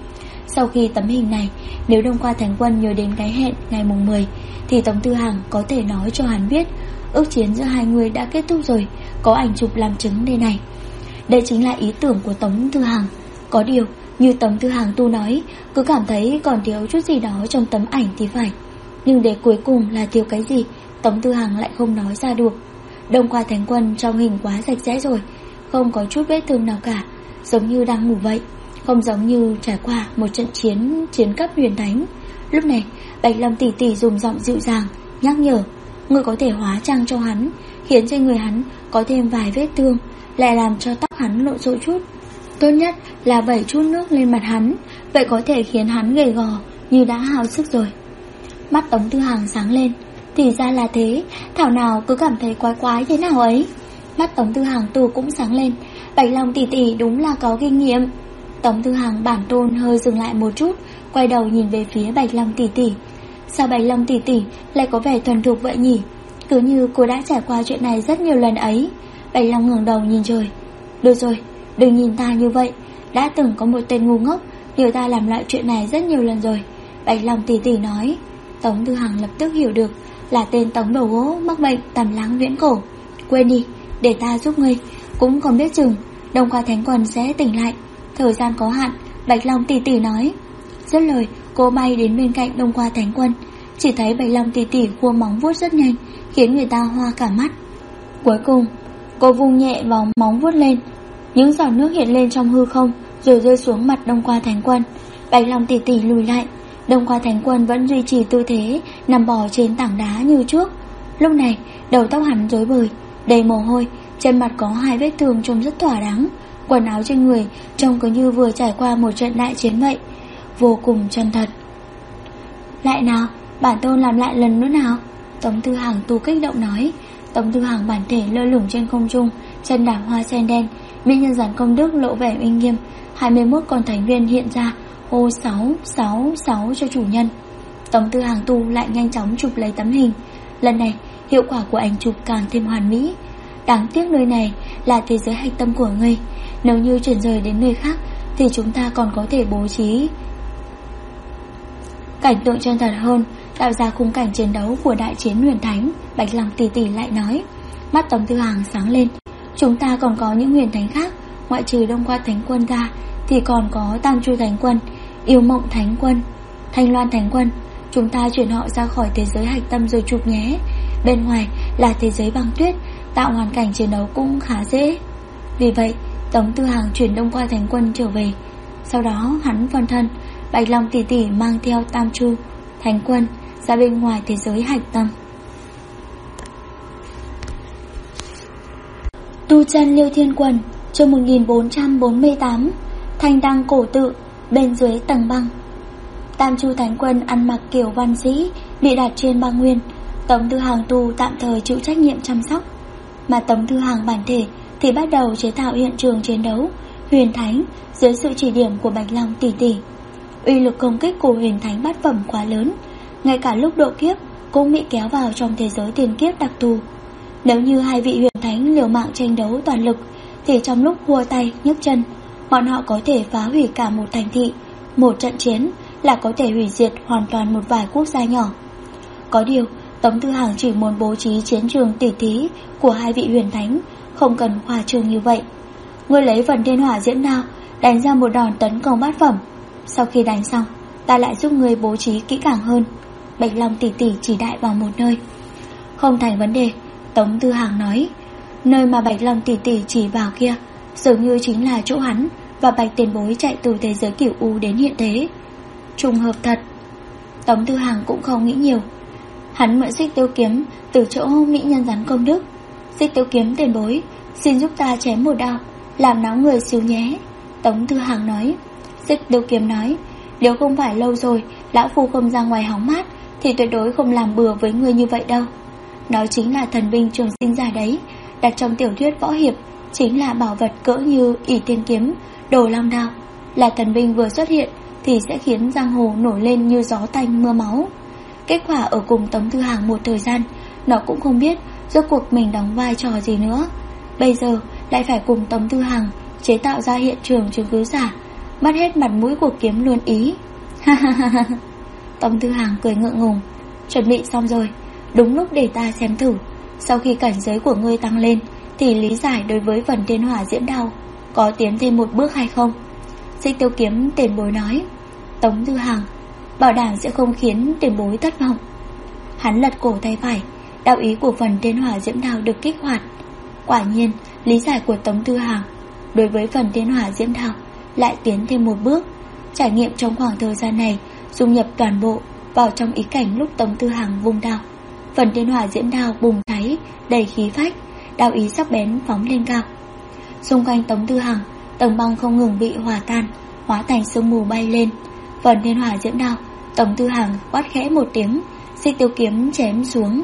Sau khi tấm hình này, nếu Đông Qua Thánh Quân nhớ đến cái hẹn ngày mùng 10 thì Tống Tư Hằng có thể nói cho hắn biết ước chiến giữa hai người đã kết thúc rồi. Có ảnh chụp làm chứng đây này. Đây chính là ý tưởng của Tống Tư Hằng. Có điều như Tống Tư Hằng tu nói, cứ cảm thấy còn thiếu chút gì đó trong tấm ảnh thì phải. Nhưng để cuối cùng là thiếu cái gì, Tống Tư Hằng lại không nói ra được. Đông Qua Thánh Quân trong hình quá sạch sẽ rồi, không có chút vết thương nào cả, giống như đang ngủ vậy, không giống như trải qua một trận chiến cấp huyền thánh. Lúc này Bạch Long tỷ tỷ dùng giọng dịu dàng nhắc nhở, ngươi có thể hóa trang cho hắn, khiến trên người hắn có thêm vài vết thương, lại làm cho tóc hắn lộn xộn chút. Tốt nhất là vẩy chút nước lên mặt hắn, vậy có thể khiến hắn gầy gò như đã hao sức rồi. Mắt Tống Tư Hằng sáng lên, thì ra là thế, thảo nào cứ cảm thấy quái quái thế nào ấy. Mắt Tống Tư Hằng tu cũng sáng lên, Bạch Long tỷ tỷ đúng là có kinh nghiệm. Tống Tư Hằng bản tôn hơi dừng lại một chút, quay đầu nhìn về phía Bạch Long tỷ tỷ. Sao Bạch Long tỷ tỷ lại có vẻ thuần thục vậy nhỉ? Cứ như cô đã trải qua chuyện này rất nhiều lần ấy. Bạch Long ngẩng đầu nhìn trời. Được rồi, đừng nhìn ta như vậy, đã từng có một tên ngu ngốc nhờ ta làm loại chuyện này rất nhiều lần rồi, Bạch Long tỷ tỷ nói. Tống Tư Hằng lập tức hiểu được là tên Tống đầu gỗ mắc bệnh tầm láng viễn cổ. Quên đi, để ta giúp ngươi, cũng không biết chừng Đông Qua Thánh Quân sẽ tỉnh lại, thời gian có hạn, Bạch Long tỷ tỷ nói. Dứt lời, cô bay đến bên cạnh Đông Qua Thánh Quân. Chỉ thấy Bạch Long tỷ tỷ khua móng vuốt rất nhanh, khiến người ta hoa cả mắt. Cuối cùng, cô vung nhẹ vào móng vuốt lên, những giọt nước hiện lên trong hư không rồi rơi xuống mặt Đông Qua Thánh Quân. Bạch Long tỷ tỷ lùi lại, Đông Qua Thánh Quân vẫn duy trì tư thế nằm bò trên tảng đá như trước. Lúc này, đầu tóc hắn rối bời, đầy mồ hôi, trên mặt có 2 vết thương trông rất thỏa đáng. Quần áo trên người trông cứ như vừa trải qua một trận đại chiến vậy, vô cùng chân thật. Lại nào, bản tôn làm lại lần nữa nào, Tống Tư Hằng tu kích động nói. Tống Tư Hằng bản thể lơ lửng trên không trung, chân đạp hoa sen đen, mỹ nhân giản công đức lộ vẻ uy nghiêm. 21 con thánh viên hiện ra, hô 666 cho chủ nhân. Tống Tư Hằng tu lại nhanh chóng chụp lấy tấm hình. Lần này hiệu quả của ảnh chụp càng thêm hoàn mỹ. Đáng tiếc nơi này là thế giới hạch tâm của ngươi, nếu như chuyển rời đến nơi khác thì chúng ta còn có thể bố trí cảnh tượng chân thật hơn, tạo ra khung cảnh chiến đấu của đại chiến huyền thánh. Bạch Long tỷ tỷ lại nói. Mắt Tống Tư Hằng sáng lên. Chúng ta còn có những huyền thánh khác, ngoại trừ Đông Qua Thánh Quân ra thì còn có Tam Chu Thánh Quân, Yêu Mộng Thánh Quân, Thanh Loan Thánh Quân. Chúng ta chuyển họ ra khỏi thế giới hạch tâm rồi chụp nhé. Bên ngoài là thế giới băng tuyết, tạo hoàn cảnh chiến đấu cũng khá dễ. Vì vậy Tống Tư Hằng chuyển Đông Qua Thánh Quân trở về. Sau đó hắn phân thân, Bạch Long tỷ tỷ mang theo Tam Chu Thánh Quân ra bên ngoài thế giới hạch tâm. Tu chân Liêu Thiên Quần, chương 1448. Thanh đăng cổ tự, bên dưới tầng băng. Tam Chu Thánh Quân ăn mặc kiểu văn sĩ, bị đặt trên băng nguyên. Tống Tư Hằng tu tạm thời chịu trách nhiệm chăm sóc, mà Tống Tư Hằng bản thể thì bắt đầu chế tạo hiện trường chiến đấu huyền thánh dưới sự chỉ điểm của Bạch Long tỷ tỷ. Uy lực công kích của huyền thánh bát phẩm quá lớn, ngay cả lúc độ kiếp cũng bị kéo vào trong thế giới tiền kiếp đặc thù. Nếu như hai vị huyền thánh liều mạng tranh đấu toàn lực thì trong lúc hua tay nhấc chân, bọn họ có thể phá hủy cả một thành thị. Một trận chiến là có thể hủy diệt hoàn toàn một vài quốc gia nhỏ. Có điều Tống Tư Hằng chỉ muốn bố trí chiến trường tỉ thí của hai vị huyền thánh, không cần khoa trương như vậy. Ngươi lấy Phần Thiên Hỏa Diễm Đao đánh ra một đòn tấn công bát phẩm, sau khi đánh xong ta lại giúp ngươi bố trí kỹ càng hơn. Bạch Long tỷ tỷ chỉ đại vào một nơi. Không thành vấn đề, Tống Tư Hằng nói. Nơi mà Bạch Long tỷ tỷ chỉ vào kia dường như chính là chỗ hắn và Bạch tiền bối chạy từ thế giới Cửu U đến hiện thế. Trùng hợp thật. Tống Tư Hằng cũng không nghĩ nhiều. Hắn mượn Xích Tiêu Kiếm từ chỗ mỹ nhân rắn công đức. Xích Tiêu Kiếm tiền bối, xin giúp ta chém một đao, làm náo người xíu nhé, Tống Tư Hằng nói. Xích Tiêu Kiếm nói, nếu không phải lâu rồi lão phu không ra ngoài hóng mát thì tuyệt đối không làm bừa với người như vậy đâu. Nó chính là thần binh trường sinh giả đấy, đặt trong tiểu thuyết võ hiệp, chính là bảo vật cỡ như ỷ thiên kiếm, đồ long đao. Là thần binh vừa xuất hiện thì sẽ khiến giang hồ nổi lên như gió tanh mưa máu. Kết quả ở cùng Tống Tư Hằng một thời gian, nó cũng không biết rốt cuộc mình đóng vai trò gì nữa. Bây giờ lại phải cùng Tống Tư Hằng chế tạo ra hiện trường chứng cứ giả, mất hết mặt mũi của kiếm luôn ý. Ha ha ha ha. Tống Tư Hàng cười ngượng ngùng. Chuẩn bị xong rồi, đúng lúc để ta xem thử. Sau khi cảnh giới của ngươi tăng lên thì lý giải đối với phần thiên hỏa diễm đao có tiến thêm một bước hay không? Xích Tiêu Kiếm tiền bối nói. Tống Tư Hàng bảo đảm sẽ không khiến tiền bối thất vọng. Hắn lật cổ tay phải, đạo ý của phần thiên hỏa diễm đao được kích hoạt. Quả nhiên, lý giải của Tống Tư Hàng đối với phần thiên hỏa diễm đao lại tiến thêm một bước. Trải nghiệm trong khoảng thời gian này dung nhập toàn bộ vào trong ý cảnh lúc Tống Tư Hàng vung đao. Phần thiên hỏa diễm đao bùng cháy đầy khí phách, đao ý sắc bén phóng lên cao. Xung quanh Tống Tư Hàng, tầng băng không ngừng bị hòa tan, hóa thành sương mù bay lên. Phần thiên hỏa diễm đao, Tống Tư Hàng quát khẽ một tiếng, Xích Tiêu Kiếm chém xuống.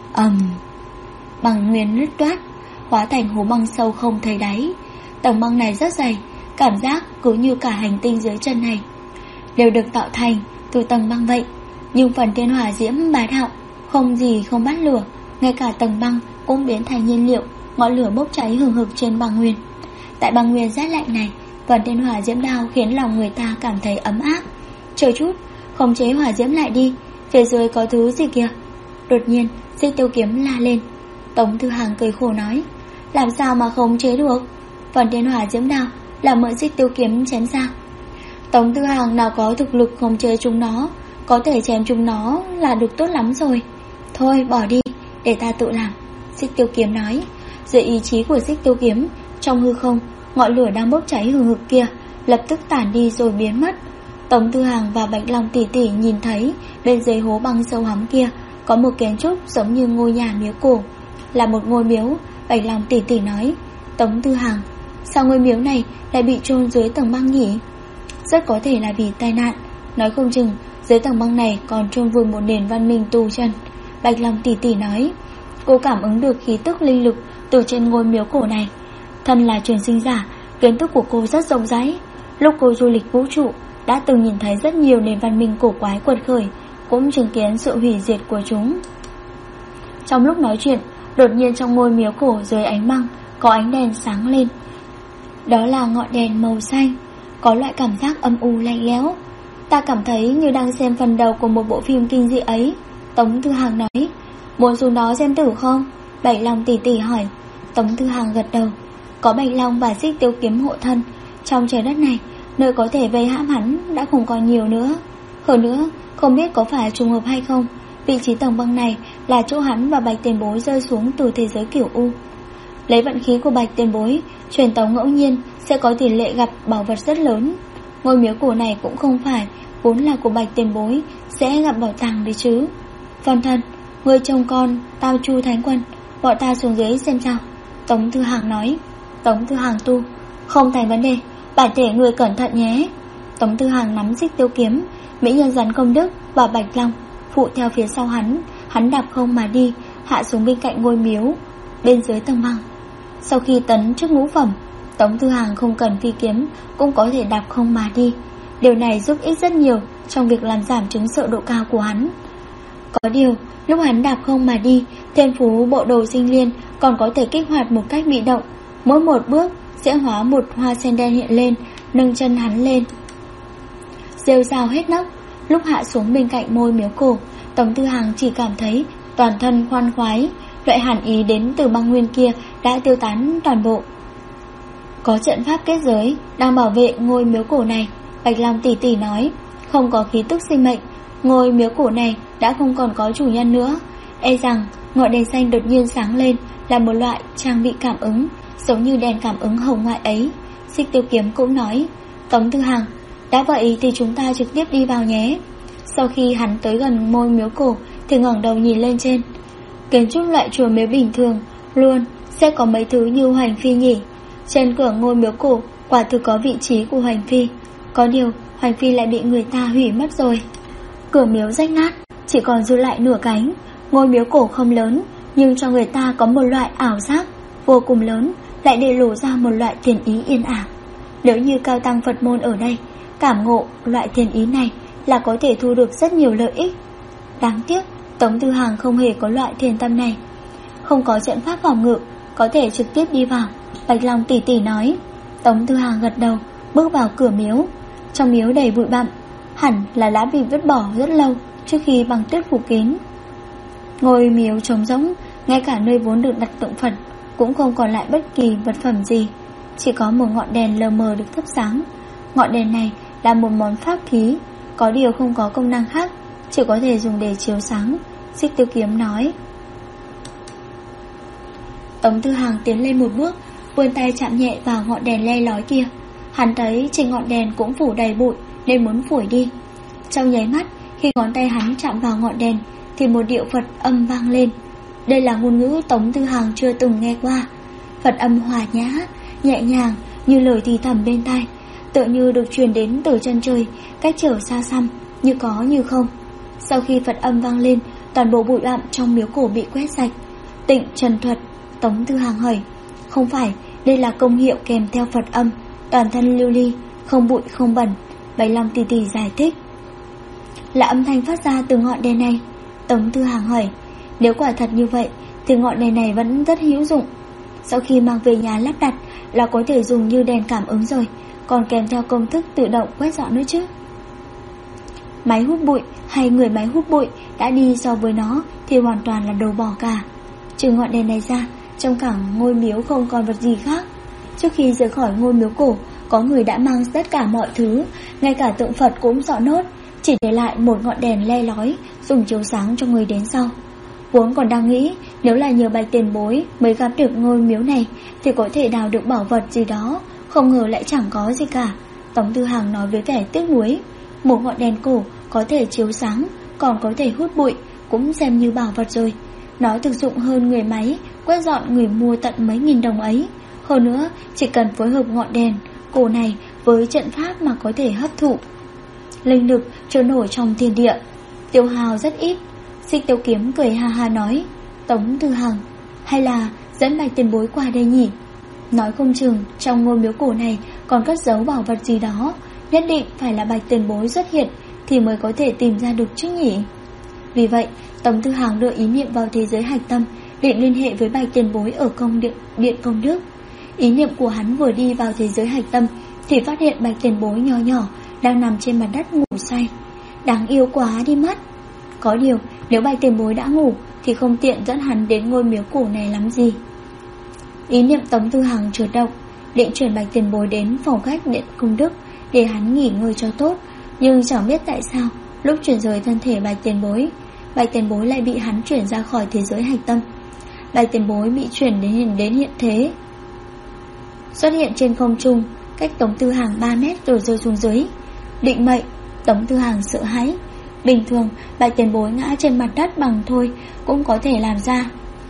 Băng nguyên nứt toát, hóa thành hố băng sâu không thấy đáy. Tầng băng này rất dày, cảm giác cứ như cả hành tinh dưới chân này đều được tạo thành từ tầng băng vậy. Nhưng phần thiên hỏa diễm bá đạo, không gì không bắt lửa, ngay cả tầng băng cũng biến thành nhiên liệu, ngọn lửa bốc cháy hừng hực trên băng nguyên. Tại băng nguyên rét lạnh này, phần thiên hỏa diễm đao khiến lòng người ta cảm thấy ấm áp. Chờ chút, khống chế hỏa diễm lại đi, phía dưới có thứ gì kìa. Đột nhiên, Xích Tiêu Kiếm la lên. Tống Tư Hàng cười khổ nói, làm sao mà khống chế được? Phần thiên hỏa diễm đao là mượn Xích Tiêu Kiếm chém ra. Tống Tư Hàng nào có thực lực khống chế chúng nó, có thể chém chúng nó là được tốt lắm rồi. Thôi bỏ đi, để ta tự làm, Xích Tiêu Kiếm nói. Dưới ý chí của Xích Tiêu Kiếm, trong hư không, ngọn lửa đang bốc cháy hừng hực kia lập tức tản đi rồi biến mất. Tống Tư Hàng và Bạch Long tỷ tỷ nhìn thấy bên dưới hố băng sâu hắm kia có một kiến trúc giống như ngôi nhà miếu cổ, là một ngôi miếu. Bạch Long tỷ tỷ nói, Tống Tư Hàng, sao ngôi miếu này lại bị chôn dưới tầng băng nhỉ? Rất có thể là vì tai nạn, nói không chừng dưới tầng băng này còn chôn vùi một nền văn minh tu chân. Bạch Long tỷ tỷ nói, cô cảm ứng được khí tức linh lực từ trên ngôi miếu cổ này. Thân là truyền sinh giả, kiến thức của cô rất rộng rãi. Lúc cô du lịch vũ trụ đã từng nhìn thấy rất nhiều nền văn minh cổ quái quật khởi, cũng chứng kiến sự hủy diệt của chúng. Trong lúc nói chuyện, đột nhiên trong ngôi miếu cổ dưới ánh băng có ánh đèn sáng lên. Đó là ngọn đèn màu xanh, có loại cảm giác âm u lạnh lẽo. Ta cảm thấy như đang xem phần đầu của một bộ phim kinh dị ấy, Tống Tư Hàng nói. Muốn xuống đó xem thử không? Bạch Long tỷ tỷ hỏi. Tống Tư Hàng gật đầu. Có Bạch Long và Xích Tiêu Kiếm hộ thân, trong trời đất này, nơi có thể vây hãm hắn đã không còn nhiều nữa. Hơn nữa, không biết có phải trùng hợp hay không, vị trí tầng băng này là chỗ hắn và Bạch Tiền Bối rơi xuống từ thế giới Cửu U. Lấy vận khí của Bạch Tiền Bối, truyền tống ngẫu nhiên sẽ có tỷ lệ gặp bảo vật rất lớn. Ngôi miếu cổ này cũng không phải vốn là của Bạch Tiền Bối sẽ gặp bảo tàng đấy chứ. Phân thân, người chồng con Tao Chu Thánh Quân, bọn ta xuống dưới xem sao, Tống Tư Hàng nói. Tống Tư Hàng tu, không thành vấn đề, bản thể người cẩn thận nhé. Tống Tư Hàng nắm Xích Tiêu Kiếm, mỹ nhân rắn công đức và Bạch Long phụ theo phía sau hắn đạp không mà đi, hạ xuống bên cạnh ngôi miếu bên dưới tầng băng. Sau khi tấn chức ngũ phẩm, Tống Tư Hàng không cần phi kiếm cũng có thể đạp không mà đi. Điều này giúp ích rất nhiều trong việc làm giảm chứng sợ độ cao của hắn. Có điều, lúc hắn đạp không mà đi, thiên phú bộ đồ sinh liên còn có thể kích hoạt một cách bị động. Mỗi một bước sẽ hóa một hoa sen đen hiện lên, nâng chân hắn lên, rêu rao hết nóc. Lúc hạ xuống bên cạnh ngôi miếu cổ, Tống Tư Hàng chỉ cảm thấy toàn thân khoan khoái. Loại hàn ý đến từ băng nguyên kia đã tiêu tán toàn bộ. Có trận pháp kết giới đang bảo vệ ngôi miếu cổ này, Bạch Long tỷ tỷ nói. Không có khí tức sinh mệnh, ngôi miếu cổ này đã không còn có chủ nhân nữa. E rằng ngọn đèn xanh đột nhiên sáng lên là một loại trang bị cảm ứng, giống như đèn cảm ứng hồng ngoại ấy. Xích Tiêu Kiếm cũng nói. Tống Tư Hàng, đã vậy thì chúng ta trực tiếp đi vào nhé. Sau khi hắn tới gần ngôi miếu cổ thì ngẩng đầu nhìn lên trên. Kiến trúc loại chùa miếu bình thường luôn sẽ có mấy thứ như Hoành Phi nhỉ. Trên cửa ngôi miếu cổ quả thực có vị trí của Hoành Phi. Có điều Hoành Phi lại bị người ta hủy mất rồi. Cửa miếu rách nát, chỉ còn dư lại nửa cánh. Ngôi miếu cổ không lớn, nhưng cho người ta có một loại ảo giác vô cùng lớn, lại để lộ ra một loại thiền ý yên ả. Nếu như cao tăng Phật môn ở đây cảm ngộ loại thiền ý này là có thể thu được rất nhiều lợi ích. Đáng tiếc Tống Tư Hàng không hề có loại thiền tâm này, không có trận pháp phòng ngự có thể trực tiếp đi vào. Bạch Long tỷ tỷ nói. Tống Tư Hàng gật đầu, bước vào cửa miếu. Trong miếu đầy bụi bặm, hẳn là đã bị vứt bỏ rất lâu trước khi băng tuyết phủ kín. Ngôi miếu trống rỗng, ngay cả nơi vốn được đặt tượng Phật cũng không còn lại bất kỳ vật phẩm gì, chỉ có một ngọn đèn lờ mờ được thắp sáng. Ngọn đèn này là một món pháp khí, có điều không có công năng khác, chỉ có thể dùng để chiếu sáng. Xích Tiêu Kiếm nói. Tống Tư Hằng tiến lên một bước, vươn tay chạm nhẹ vào ngọn đèn le lói kia. Hắn thấy trên ngọn đèn cũng phủ đầy bụi nên muốn phủi đi. Trong nháy mắt, khi ngón tay hắn chạm vào ngọn đèn thì một điệu Phật âm vang lên. Đây là ngôn ngữ Tống Tư Hằng chưa từng nghe qua. Phật âm hòa nhã, nhẹ nhàng như lời thì thầm bên tai, tựa như được truyền đến từ chân trời, cách trở xa xăm, như có như không. Sau khi Phật âm vang lên, toàn bộ bụi bặm trong miếu cổ bị quét sạch. Tịnh trần thuật. Tống Tư Hằng hỏi. Không phải, đây là công hiệu kèm theo Phật âm, toàn thân lưu ly, không bụi không bẩn. Bạch Long tỉ tỉ giải thích. Là âm thanh phát ra từ ngọn đèn này. Tống Tư Hằng hỏi. Nếu quả thật như vậy thì ngọn đèn này vẫn rất hữu dụng. Sau khi mang về nhà lắp đặt là có thể dùng như đèn cảm ứng rồi, còn kèm theo công thức tự động quét dọn nữa chứ. Máy hút bụi hay người máy hút bụi đã đi so với nó thì hoàn toàn là đồ bỏ cả. Trừ ngọn đèn này ra, trong cả ngôi miếu không còn vật gì khác. Trước khi rời khỏi ngôi miếu cổ, có người đã mang tất cả mọi thứ, ngay cả tượng Phật cũng dọn nốt, chỉ để lại một ngọn đèn le lói dùng chiếu sáng cho người đến sau. Vốn còn đang nghĩ nếu là nhờ Bạch tiền bối mới gặp được ngôi miếu này thì có thể đào được bảo vật gì đó, không ngờ lại chẳng có gì cả. Tống Tư Hằng nói với vẻ tiếc nuối. Một ngọn đèn cổ có thể chiếu sáng, còn có thể hút bụi, cũng xem như bảo vật rồi. Nó thực dụng hơn người máy quét dọn người mua tận mấy nghìn đồng ấy. Hơn nữa, chỉ cần phối hợp ngọn đèn cổ này với trận pháp mà có thể hấp thụ linh lực trôi nổi trong thiên địa, tiêu hao rất ít. Xích Tiêu Kiếm cười ha ha nói. Tống Tư Hằng, hay là dẫn Bạch tiền bối qua đây nhỉ? Nói không chừng trong ngôi miếu cổ này còn cất giấu bảo vật gì đó, nhất định phải là Bạch tiền bối xuất hiện thì mới có thể tìm ra được chứ nhỉ. Vì vậy Tống Tư Hằng đưa ý niệm vào thế giới hạch tâm, định liên hệ với Bạch tiền bối ở điện công đức. Ý niệm của hắn vừa đi vào thế giới hạch tâm thì phát hiện Bạch tiền bối nhỏ nhỏ đang nằm trên mặt đất ngủ say. Đáng yêu quá đi mất. Có điều nếu Bạch tiền bối đã ngủ thì không tiện dẫn hắn đến ngôi miếu cổ này lắm gì. Ý niệm Tống Tư Hằng chợt động, định chuyển Bạch tiền bối đến phòng khách điện công đức để hắn nghỉ ngơi cho tốt. Nhưng chẳng biết tại sao lúc chuyển rời thân thể Bạch tiền bối lại bị hắn chuyển ra khỏi thế giới hạch tâm. Bạch tiền bối bị chuyển đến hiện thế, xuất hiện trên không trung cách Tống Tư Hằng 3 mét rồi rơi xuống dưới. Định mệnh. Tống Tư Hằng sợ hãi. Bình thường Bạch tiền bối ngã trên mặt đất bằng thôi cũng có thể làm ra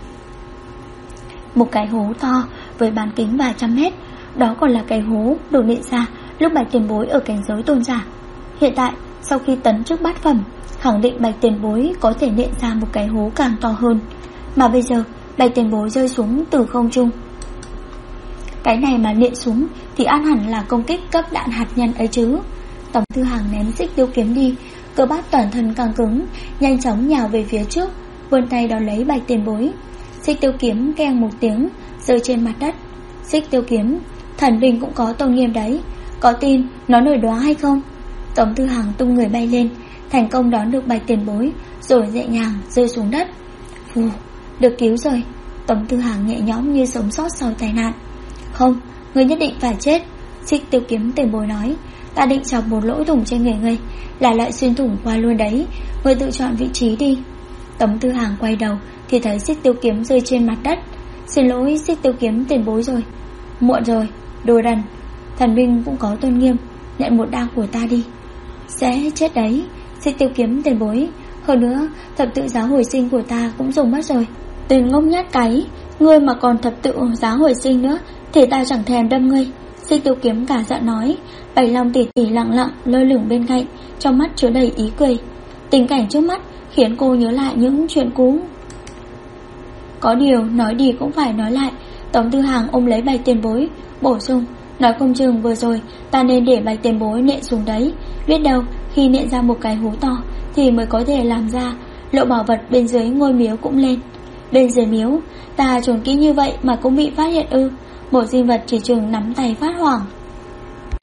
một cái hố to với bán kính vài trăm mét. Đó còn là cái hố được nện ra lúc Bạch tiền bối ở cảnh giới tôn giả. Hiện tại sau khi tấn chức bát phẩm, khẳng định Bạch tiền bối có thể nện ra một cái hố càng to hơn. Mà bây giờ Bạch tiền bối rơi xuống từ không trung, cái này mà nện xuống thì ăn hẳn là công kích cấp đạn hạt nhân ấy chứ. Tống Tư Hằng ném Xích Tiêu Kiếm đi, cơ bắp toàn thân căng cứng, nhanh chóng nhào về phía trước, vươn tay đón lấy Bạch tiền bối. Xích Tiêu Kiếm keng một tiếng rơi trên mặt đất. Xích Tiêu Kiếm, thần binh cũng có tôn nghiêm đấy, có tin nó nổi đóa hay không? Tống Tư Hằng tung người bay lên, thành công đón được Bạch tiền bối, rồi nhẹ nhàng rơi xuống đất. Phù, được cứu rồi. Tống Tư Hằng nhẹ nhõm như sống sót sau tai nạn. Không, ngươi nhất định phải chết. Xích Tiêu Kiếm tiền bối nói. Ta định chọc một lỗ thủng trên người ngươi, là loại xuyên thủng qua luôn đấy. Ngươi tự chọn vị trí đi. Tống Tư Hằng quay đầu thì thấy Xích Tiêu Kiếm rơi trên mặt đất. Xin lỗi Xích Tiêu Kiếm tiền bối rồi. Muộn rồi, đồ đần. Thần binh cũng có tôn nghiêm, nhận một đao của ta đi. Sẽ chết đấy Xích Tiêu Kiếm tiền bối. Hơn nữa thập tự giá hồi sinh của ta cũng dùng mất rồi. Tên ngốc nhát cái, ngươi mà còn thập tự giá hồi sinh nữa thì ta chẳng thèm đâm ngươi. Xích Tiêu Kiếm cả giận nói. Bạch Long tỉ tỉ lặng lặng lơ lửng bên cạnh, trong mắt chứa đầy ý cười. Tình cảnh trước mắt khiến cô nhớ lại những chuyện cũ. Có điều nói đi cũng phải nói lại. Tống Tư Hằng ôm lấy Bạch tiền bối, bổ sung. Nói không chừng vừa rồi ta nên để Bạch tiền bối nện xuống đấy. Biết đâu khi nện ra một cái hố to thì mới có thể làm ra lộ bảo vật bên dưới ngôi miếu cũng lên. Bên dưới miếu ta trốn kỹ như vậy mà cũng bị phát hiện ư? Một sinh vật chỉ chừng nắm tay phát hoảng.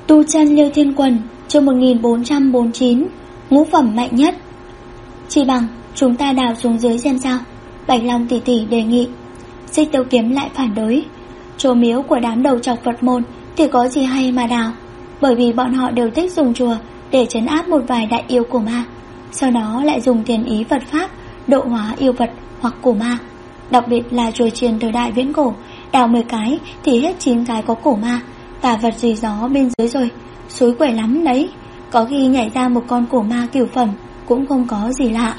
Tu chân Liêu Thiên Quần, chương 1449, ngũ phẩm mạnh nhất. Chỉ bằng chúng ta đào xuống dưới xem sao, Bạch Long tỷ tỷ đề nghị. Xích Tiêu Kiếm lại phản đối. Chùa miếu của đám đầu trọc Phật môn thì có gì hay mà đào, bởi vì bọn họ đều thích dùng chùa để trấn áp một vài đại yêu cổ ma, sau đó lại dùng tiền ý Phật pháp độ hóa yêu vật hoặc cổ ma. Đặc biệt là chùa chiền thời đại viễn cổ, đào 10 cái thì hết 9 cái có cổ ma, tà vật gì gió bên dưới rồi, suối quẩy lắm đấy. Có khi nhảy ra một con cổ ma cửu phẩm cũng không có gì lạ.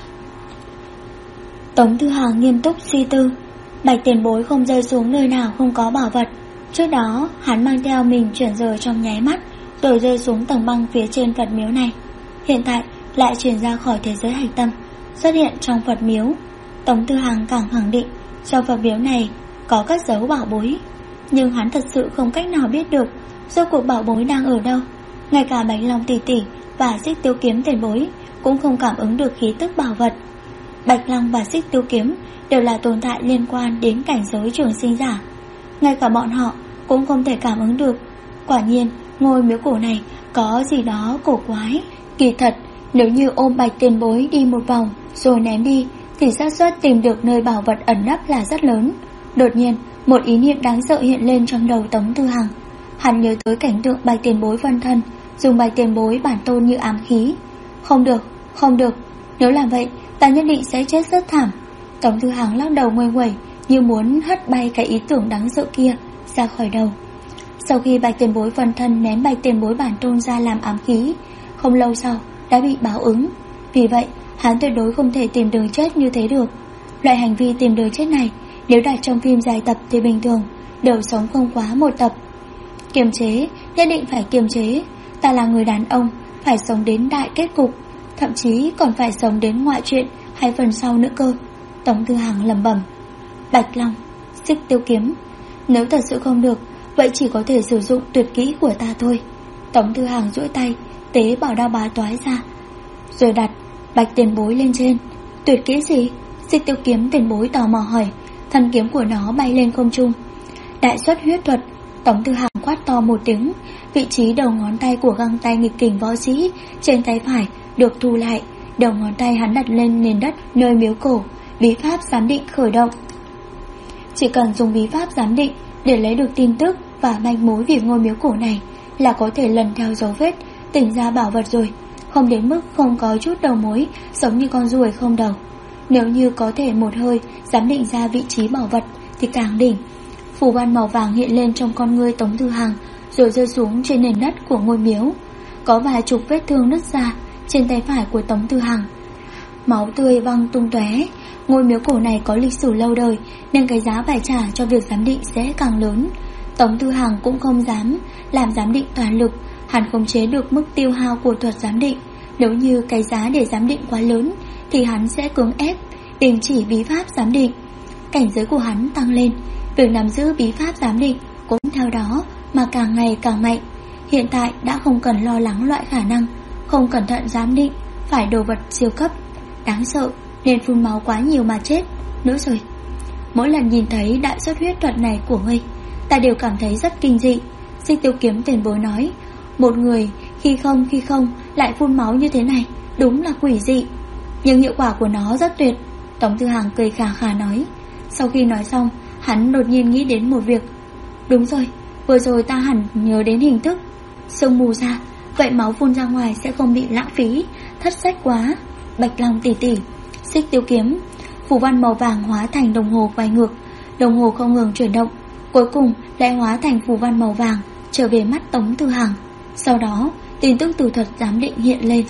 Tống Thư Hàng nghiêm túc suy tư. Bạch tiền bối không rơi xuống nơi nào không có bảo vật. Trước đó hắn mang theo mình chuyển rời trong nháy mắt, rồi rơi xuống tầng băng phía trên Phật miếu này. Hiện tại lại chuyển ra khỏi thế giới hạch tâm, xuất hiện trong Phật miếu. Tống Thư Hàng càng khẳng định trong Phật miếu này có cất giấu bảo bối, nhưng hắn thật sự không cách nào biết được rốt cuộc bảo bối đang ở đâu. Ngay cả Bạch Long tỷ tỷ và Xích Tiêu Kiếm tiền bối cũng không cảm ứng được khí tức bảo vật. Bạch Long và Xích Tiêu Kiếm đều là tồn tại liên quan đến cảnh giới trường sinh giả, ngay cả bọn họ cũng không thể cảm ứng được. Quả nhiên ngôi miếu cổ này có gì đó cổ quái. Kỳ thật nếu như ôm Bạch tiền bối đi một vòng rồi ném đi thì xác suất tìm được nơi bảo vật ẩn nấp là rất lớn. Đột nhiên một ý niệm đáng sợ hiện lên trong đầu Tống Thư Hàng. Hắn nhớ tới cảnh tượng Bạch tiền bối phân thân, dùng Bạch tiền bối bản tôn như ám khí. Không được, không được, nếu làm vậy ta nhất định sẽ chết rất thảm. Tống Thư Hàng lắc đầu nguây nguẩy, như muốn hất bay cái ý tưởng đáng sợ kia ra khỏi đầu. Sau khi Bạch tiền bối phân thân ném Bạch tiền bối bản tôn ra làm ám khí, không lâu sau đã bị báo ứng. Vì vậy hắn tuyệt đối không thể tìm đường chết như thế được. Loại hành vi tìm đường chết này nếu đặt trong phim dài tập thì bình thường đều sống không quá một tập. Kiềm chế, nhất định phải kiềm chế. Ta là người đàn ông, phải sống đến đại kết cục, thậm chí còn phải sống đến ngoại truyện hay phần sau nữa cơ. Tống Thư Hàng lẩm bẩm. Bạch Long, Xích Tiêu Kiếm, nếu thật sự không được, vậy chỉ có thể sử dụng tuyệt kỹ của ta thôi. Tống Thư Hàng duỗi tay tế bảo đao bá toái ra, rồi đặt Bạch tiền bối lên trên. Tuyệt kỹ gì? Xích Tiêu Kiếm tiền bối tò mò hỏi. Thân kiếm của nó bay lên không trung. Đại xuất huyết thuật. Tống Thư Hàng quát to một tiếng. Vị trí đầu ngón tay của găng tay nghịch kình võ sĩ trên tay phải được thu lại. Đầu ngón tay hắn đặt lên nền đất nơi miếu cổ. Bí pháp giám định khởi động. Chỉ cần dùng bí pháp giám định để lấy được tin tức và manh mối về ngôi miếu cổ này là có thể lần theo dấu vết tìm ra bảo vật rồi. Không đến mức không có chút đầu mối, giống như con ruồi không đầu. Nếu như có thể một hơi giám định ra vị trí bảo vật thì càng đỉnh. Phù văn màu vàng hiện lên trong con ngươi Tống Thư Hàng, rồi rơi xuống trên nền đất của ngôi miếu. Có vài chục vết thương nứt ra trên tay phải của Tống Thư Hàng, máu tươi văng tung tóe. Ngôi miếu cổ này có lịch sử lâu đời, nên cái giá phải trả cho việc giám định sẽ càng lớn. Tống Thư Hàng cũng không dám làm giám định toàn lực. Hắn khống chế được mức tiêu hao của thuật giám định. Nếu như cái giá để giám định quá lớn thì hắn sẽ cưỡng ép đình chỉ bí pháp giám định. Cảnh giới của hắn tăng lên, việc nắm giữ bí pháp giám định cũng theo đó mà càng ngày càng mạnh. Hiện tại đã không cần lo lắng loại khả năng không cẩn thận giám định phải đồ vật siêu cấp đáng sợ nên phun máu quá nhiều mà chết nữa rồi. Mỗi lần nhìn thấy đại xuất huyết thuật này của ngươi, ta đều cảm thấy rất kinh dị. Xích Tiêu Kiếm tiền bối nói, một người khi không lại phun máu như thế này, đúng là quỷ dị, nhưng hiệu quả của nó rất tuyệt. Tống Thư Hàng cười khà khà nói. Sau khi nói xong, hắn đột nhiên nghĩ đến một việc. Đúng rồi, vừa rồi ta hẳn nhớ đến hình thức sương mù ra, vậy máu phun ra ngoài sẽ không bị lãng phí, thất sách quá. Bạch Long tỷ tỷ, Xích Tiêu Kiếm. Phù văn màu vàng hóa thành đồng hồ quay ngược, đồng hồ không ngừng chuyển động, cuối cùng lại hóa thành phù văn màu vàng trở về mắt Tống Thư Hàng. Sau đó tin tức từ thuật giám định hiện lên.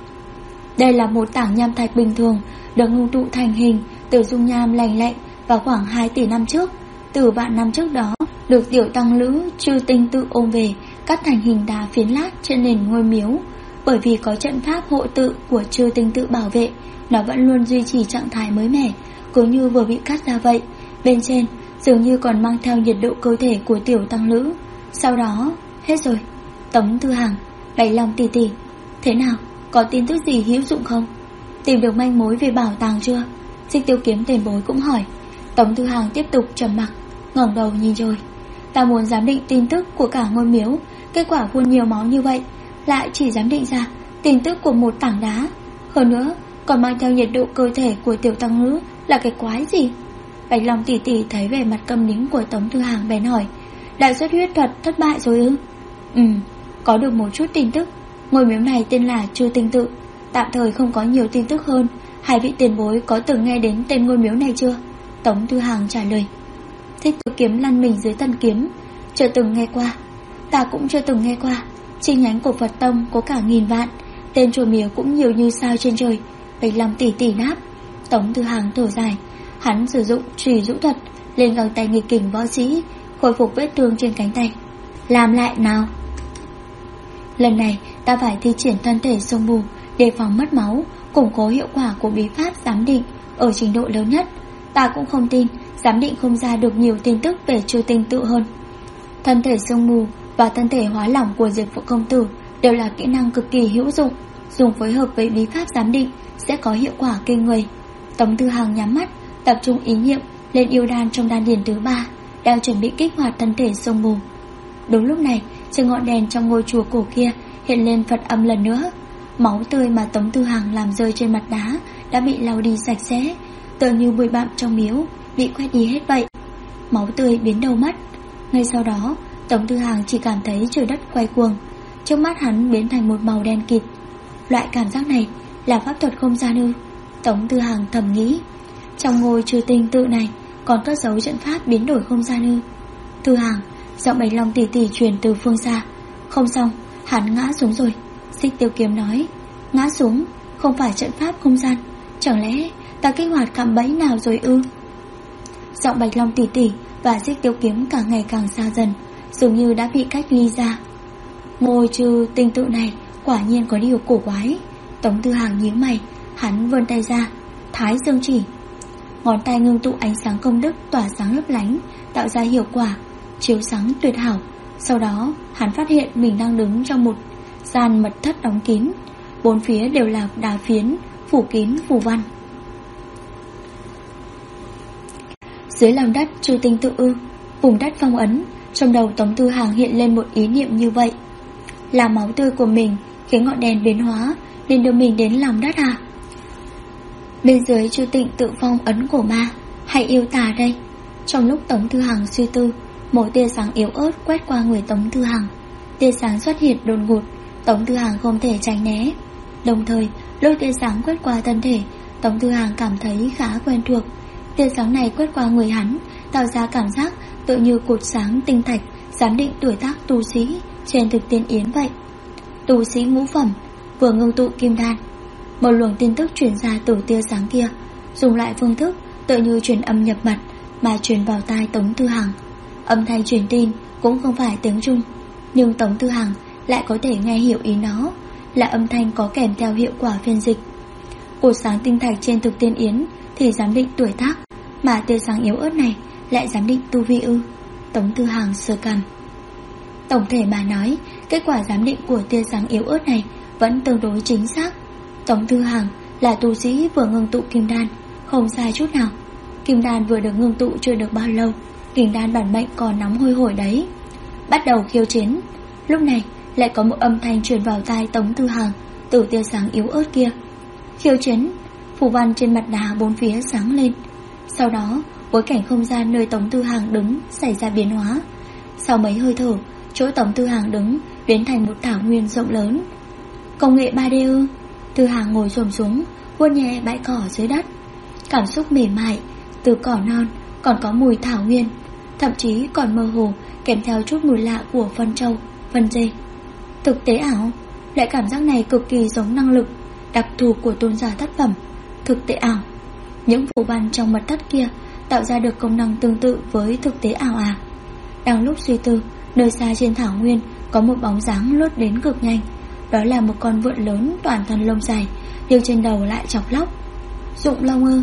Đây là một tảng nham thạch bình thường được ngưng tụ thành hình từ dung nham lành lạnh vào khoảng 2 tỷ năm trước. Từ vạn năm trước đó được tiểu tăng lữ Chư Tinh tự ôm về, cắt thành hình đá phiến lát trên nền ngôi miếu. Bởi vì có trận pháp hộ tự của Chư Tinh tự bảo vệ, nó vẫn luôn duy trì trạng thái mới mẻ, cứ như vừa bị cắt ra vậy. Bên trên dường như còn mang theo nhiệt độ cơ thể của tiểu tăng lữ. Sau đó hết rồi. Tống Thư Hàng, Bạch Long tỷ tỷ, thế nào, có tin tức gì hữu dụng không? Tìm được manh mối về bảo tàng chưa? Xích Tiêu Kiếm tiền bối cũng hỏi. Tống Thư Hàng tiếp tục trầm mặc, ngẩng đầu nhìn rồi. Ta muốn giám định tin tức của cả ngôi miếu, kết quả phun nhiều máu như vậy lại chỉ giám định ra tin tức của một tảng đá. Hơn nữa còn mang theo nhiệt độ cơ thể của tiểu tăng nữ, là cái quái gì? Bạch Long tỷ tỷ thấy vẻ mặt câm nín của Tống Thư Hàng bèn hỏi, đại xuất huyết thuật thất bại rồi ư? Có được một chút tin tức. Ngôi miếu này tên là Chư Tinh Tự, tạm thời không có nhiều tin tức hơn. Hai vị tiền bối có từng nghe đến tên ngôi miếu này chưa? Tống Thư Hàng trả lời. Thích Tử Kiếm lăn mình dưới thân kiếm, chưa từng nghe qua. Ta cũng chưa từng nghe qua. Chi nhánh của Phật Tông có cả 1000 vạn, tên chùa miếu cũng nhiều như sao trên trời. Bạch Long tỷ tỷ đáp. Tống Thư Hàng thở dài. Hắn sử dụng chùy rũ thuật lên găng tay nghịch kình võ sĩ, khôi phục vết thương trên cánh tay. Làm lại nào. Lần này ta phải thi triển thân thể sông bù, đề phòng mất máu, củng cố hiệu quả của bí pháp giám định ở trình độ lớn nhất. Ta cũng không tin giám định không ra được nhiều tin tức về Chư Tinh Tự hơn. Thân thể sương mù và thân thể hóa lỏng của Diệp Phụ công tử đều là kỹ năng cực kỳ hữu dụng, dùng phối hợp với bí pháp giám định sẽ có hiệu quả kinh người. Tống Thư Hàng nhắm mắt, tập trung ý niệm lên yêu đan trong đan điền thứ 3, đang chuẩn bị kích hoạt thân thể sương mù. Đúng lúc này, trên ngọn đèn trong ngôi chùa cổ kia hiện lên Phật âm lần nữa. Máu tươi mà Tống Thư Hàng làm rơi trên mặt đá đã bị lau đi sạch sẽ, tựa như bụi bặm trong miếu bị quét đi hết vậy. Máu tươi biến đâu mất. Ngay sau đó, Tống Thư Hàng chỉ cảm thấy trời đất quay cuồng, trước mắt hắn biến thành một màu đen kịt. Loại cảm giác này là pháp thuật không gian ư? Tống Thư Hàng thầm nghĩ. Trong ngôi Chư Tinh Tự này còn cất giấu trận pháp biến đổi không gian ư? Thư Hàng, giọng Bạch Long tỷ tỷ truyền từ phương xa. Không xong, hắn ngã xuống rồi. Xích Tiêu Kiếm nói. Ngã xuống, không phải trận pháp không gian, chẳng lẽ ta kích hoạt cạm bẫy nào rồi ư? Giọng Bạch Long tỷ tỷ và Xích Tiêu Kiếm càng ngày càng xa dần, dường như đã bị cách ly ra. Ngôi Chư Tinh Tự này quả nhiên có điều cổ quái. Tống Thư Hàng nhíu mày, hắn vươn tay ra, Thái Dương Chỉ. Ngón tay ngưng tụ ánh sáng công đức tỏa sáng lấp lánh, tạo ra hiệu quả chiếu sáng tuyệt hảo. Sau đó hắn phát hiện mình đang đứng trong một gian mật thất đóng kín, bốn phía đều là đá phiến phủ kín phù văn. Dưới lòng đất Chư Tinh Tự ư? Vùng đất phong ấn. Trong đầu Tống Thư Hàng hiện lên một ý niệm như vậy. Là máu tươi của mình khiến ngọn đèn biến hóa, nên đưa mình đến lòng đất à? Bên dưới Chư Tinh Tự phong ấn của ma hay yêu tà đây? Trong lúc Tống Thư Hàng suy tư, một tia sáng yếu ớt quét qua người Tống Thư Hàng. Tia sáng xuất hiện đột ngột, Tống Thư Hàng không thể tránh né. Đồng thời, lúc tia sáng quét qua thân thể, Tống Thư Hàng cảm thấy khá quen thuộc. Tia sáng này quét qua người hắn, tạo ra cảm giác tựa như cột sáng tinh thạch giám định tuổi tác tu sĩ trên thực tiên yến vậy. Tu sĩ ngũ phẩm vừa ngưng tụ kim đan. Một luồng tin tức truyền ra từ tia sáng kia, dùng lại phương thức tựa như truyền âm nhập mật mà truyền vào tai Tống Thư Hàng. Âm thanh truyền tin cũng không phải tiếng Trung, nhưng Tống Thư Hàng lại có thể nghe hiểu ý nó, là âm thanh có kèm theo hiệu quả phiên dịch. Cột sáng tinh thạch trên thực tiên yến thì giám định tuổi tác, mà tia sáng yếu ớt này lại giám định tu vi ư? Tống Thư Hàng sờ cằm. Tổng thể mà nói, kết quả giám định của tia sáng yếu ớt này vẫn tương đối chính xác. Tống Thư Hàng là tu sĩ vừa ngưng tụ kim đan, không sai chút nào. Kim đan vừa được ngưng tụ chưa được bao lâu, kình đan bản mệnh còn nóng hôi hổi đấy. Bắt đầu khiêu chiến. Lúc này lại có một âm thanh truyền vào tai Tống Thư Hàng từ tia sáng yếu ớt kia. Khiêu chiến. Phù văn trên mặt đá bốn phía sáng lên. Sau đó bối cảnh không gian nơi Tống Thư Hàng đứng xảy ra biến hóa. Sau mấy hơi thở, chỗ Tống Thư Hàng đứng biến thành một thảo nguyên rộng lớn. Công nghệ 3D ư? Thư Hàng ngồi xổm xuống, vuốt nhẹ bãi cỏ dưới đất. Cảm xúc mềm mại từ cỏ non, còn có mùi thảo nguyên, thậm chí còn mơ hồ kèm theo chút mùi lạ của phân trâu, phân dê. Thực tế ảo. Loại cảm giác này cực kỳ giống năng lực đặc thù của tôn giả thất phẩm. Thực tế ảo. Những phù văn trong mật thất kia tạo ra được công năng tương tự với thực tế ảo à? Đang lúc suy tư, nơi xa trên thảo nguyên có một bóng dáng lướt đến cực nhanh. Đó là một con vượn lớn toàn thân lông dài, nhưng trên đầu lại chọc lóc. Dụng lông ư?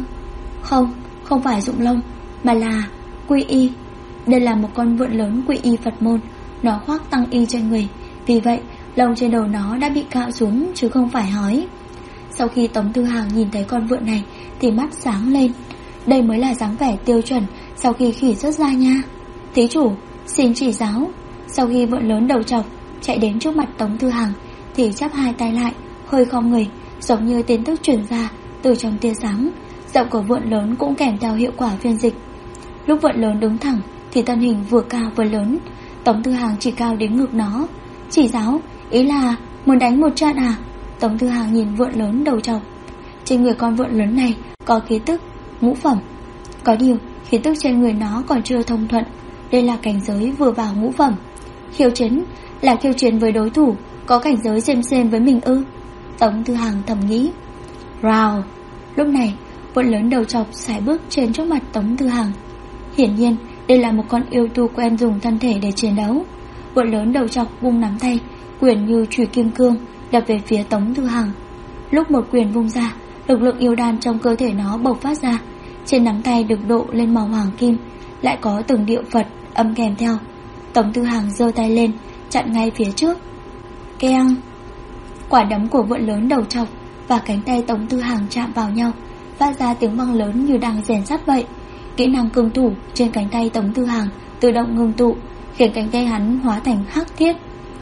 Không phải dụng lông, mà là quy y. Đây là một con vượn lớn quy y Phật môn. Nó khoác tăng y trên người, vì vậy lông trên đầu nó đã bị cạo xuống chứ không phải hói. Sau khi Tống Thư Hàng nhìn thấy con vượn này thì mắt sáng lên. Đây mới là dáng vẻ tiêu chuẩn sau khi khỉ xuất ra nha. Thí chủ, xin chỉ giáo. Sau khi vượn lớn đầu trọc chạy đến trước mặt Tống Thư Hằng thì chắp hai tay lại, hơi khom người, giống như tin tức truyền ra từ trong tia sáng. Giọng của vượn lớn cũng kèm theo hiệu quả phiên dịch. Lúc vượn lớn đứng thẳng thì thân hình vừa cao vừa lớn. Tống Thư Hằng chỉ cao đến ngực nó. Chỉ giáo, ý là muốn đánh một trận à? Tống Thư Hằng nhìn vượn lớn đầu trọc. Trên người con vượn lớn này có khí tức ngũ phẩm. Có điều khí tức trên người nó còn chưa thông thuận. Đây là cảnh giới vừa vào ngũ phẩm. Khiêu chiến là khiêu chiến với đối thủ có cảnh giới xem với mình ư? Tống Thư Hằng thầm nghĩ. Rào. Lúc này vượn lớn đầu trọc sải bước trên trước mặt Tống Thư Hằng. Hiển nhiên đây là một con yêu tu quen dùng thân thể để chiến đấu. Vượn lớn đầu trọc vung nắm tay, quyền như chùy kim cương đập về phía Tống Thư Hằng. Lúc một quyền vung ra, lực lượng yêu đan trong cơ thể nó bộc phát ra. Trên nắm tay được độ lên màu hoàng kim, lại có từng điệu Phật âm kèm theo. Tống Thư Hằng giơ tay lên, chặn ngay phía trước. Keng. Quả đấm của vượn lớn đầu trọc và cánh tay Tống Thư Hằng chạm vào nhau, phát ra tiếng vang lớn như đang rèn sắt vậy. Kỹ năng cương thủ trên cánh tay Tống Thư Hằng tự động ngưng tụ, khiến cánh tay hắn hóa thành hắc thiết.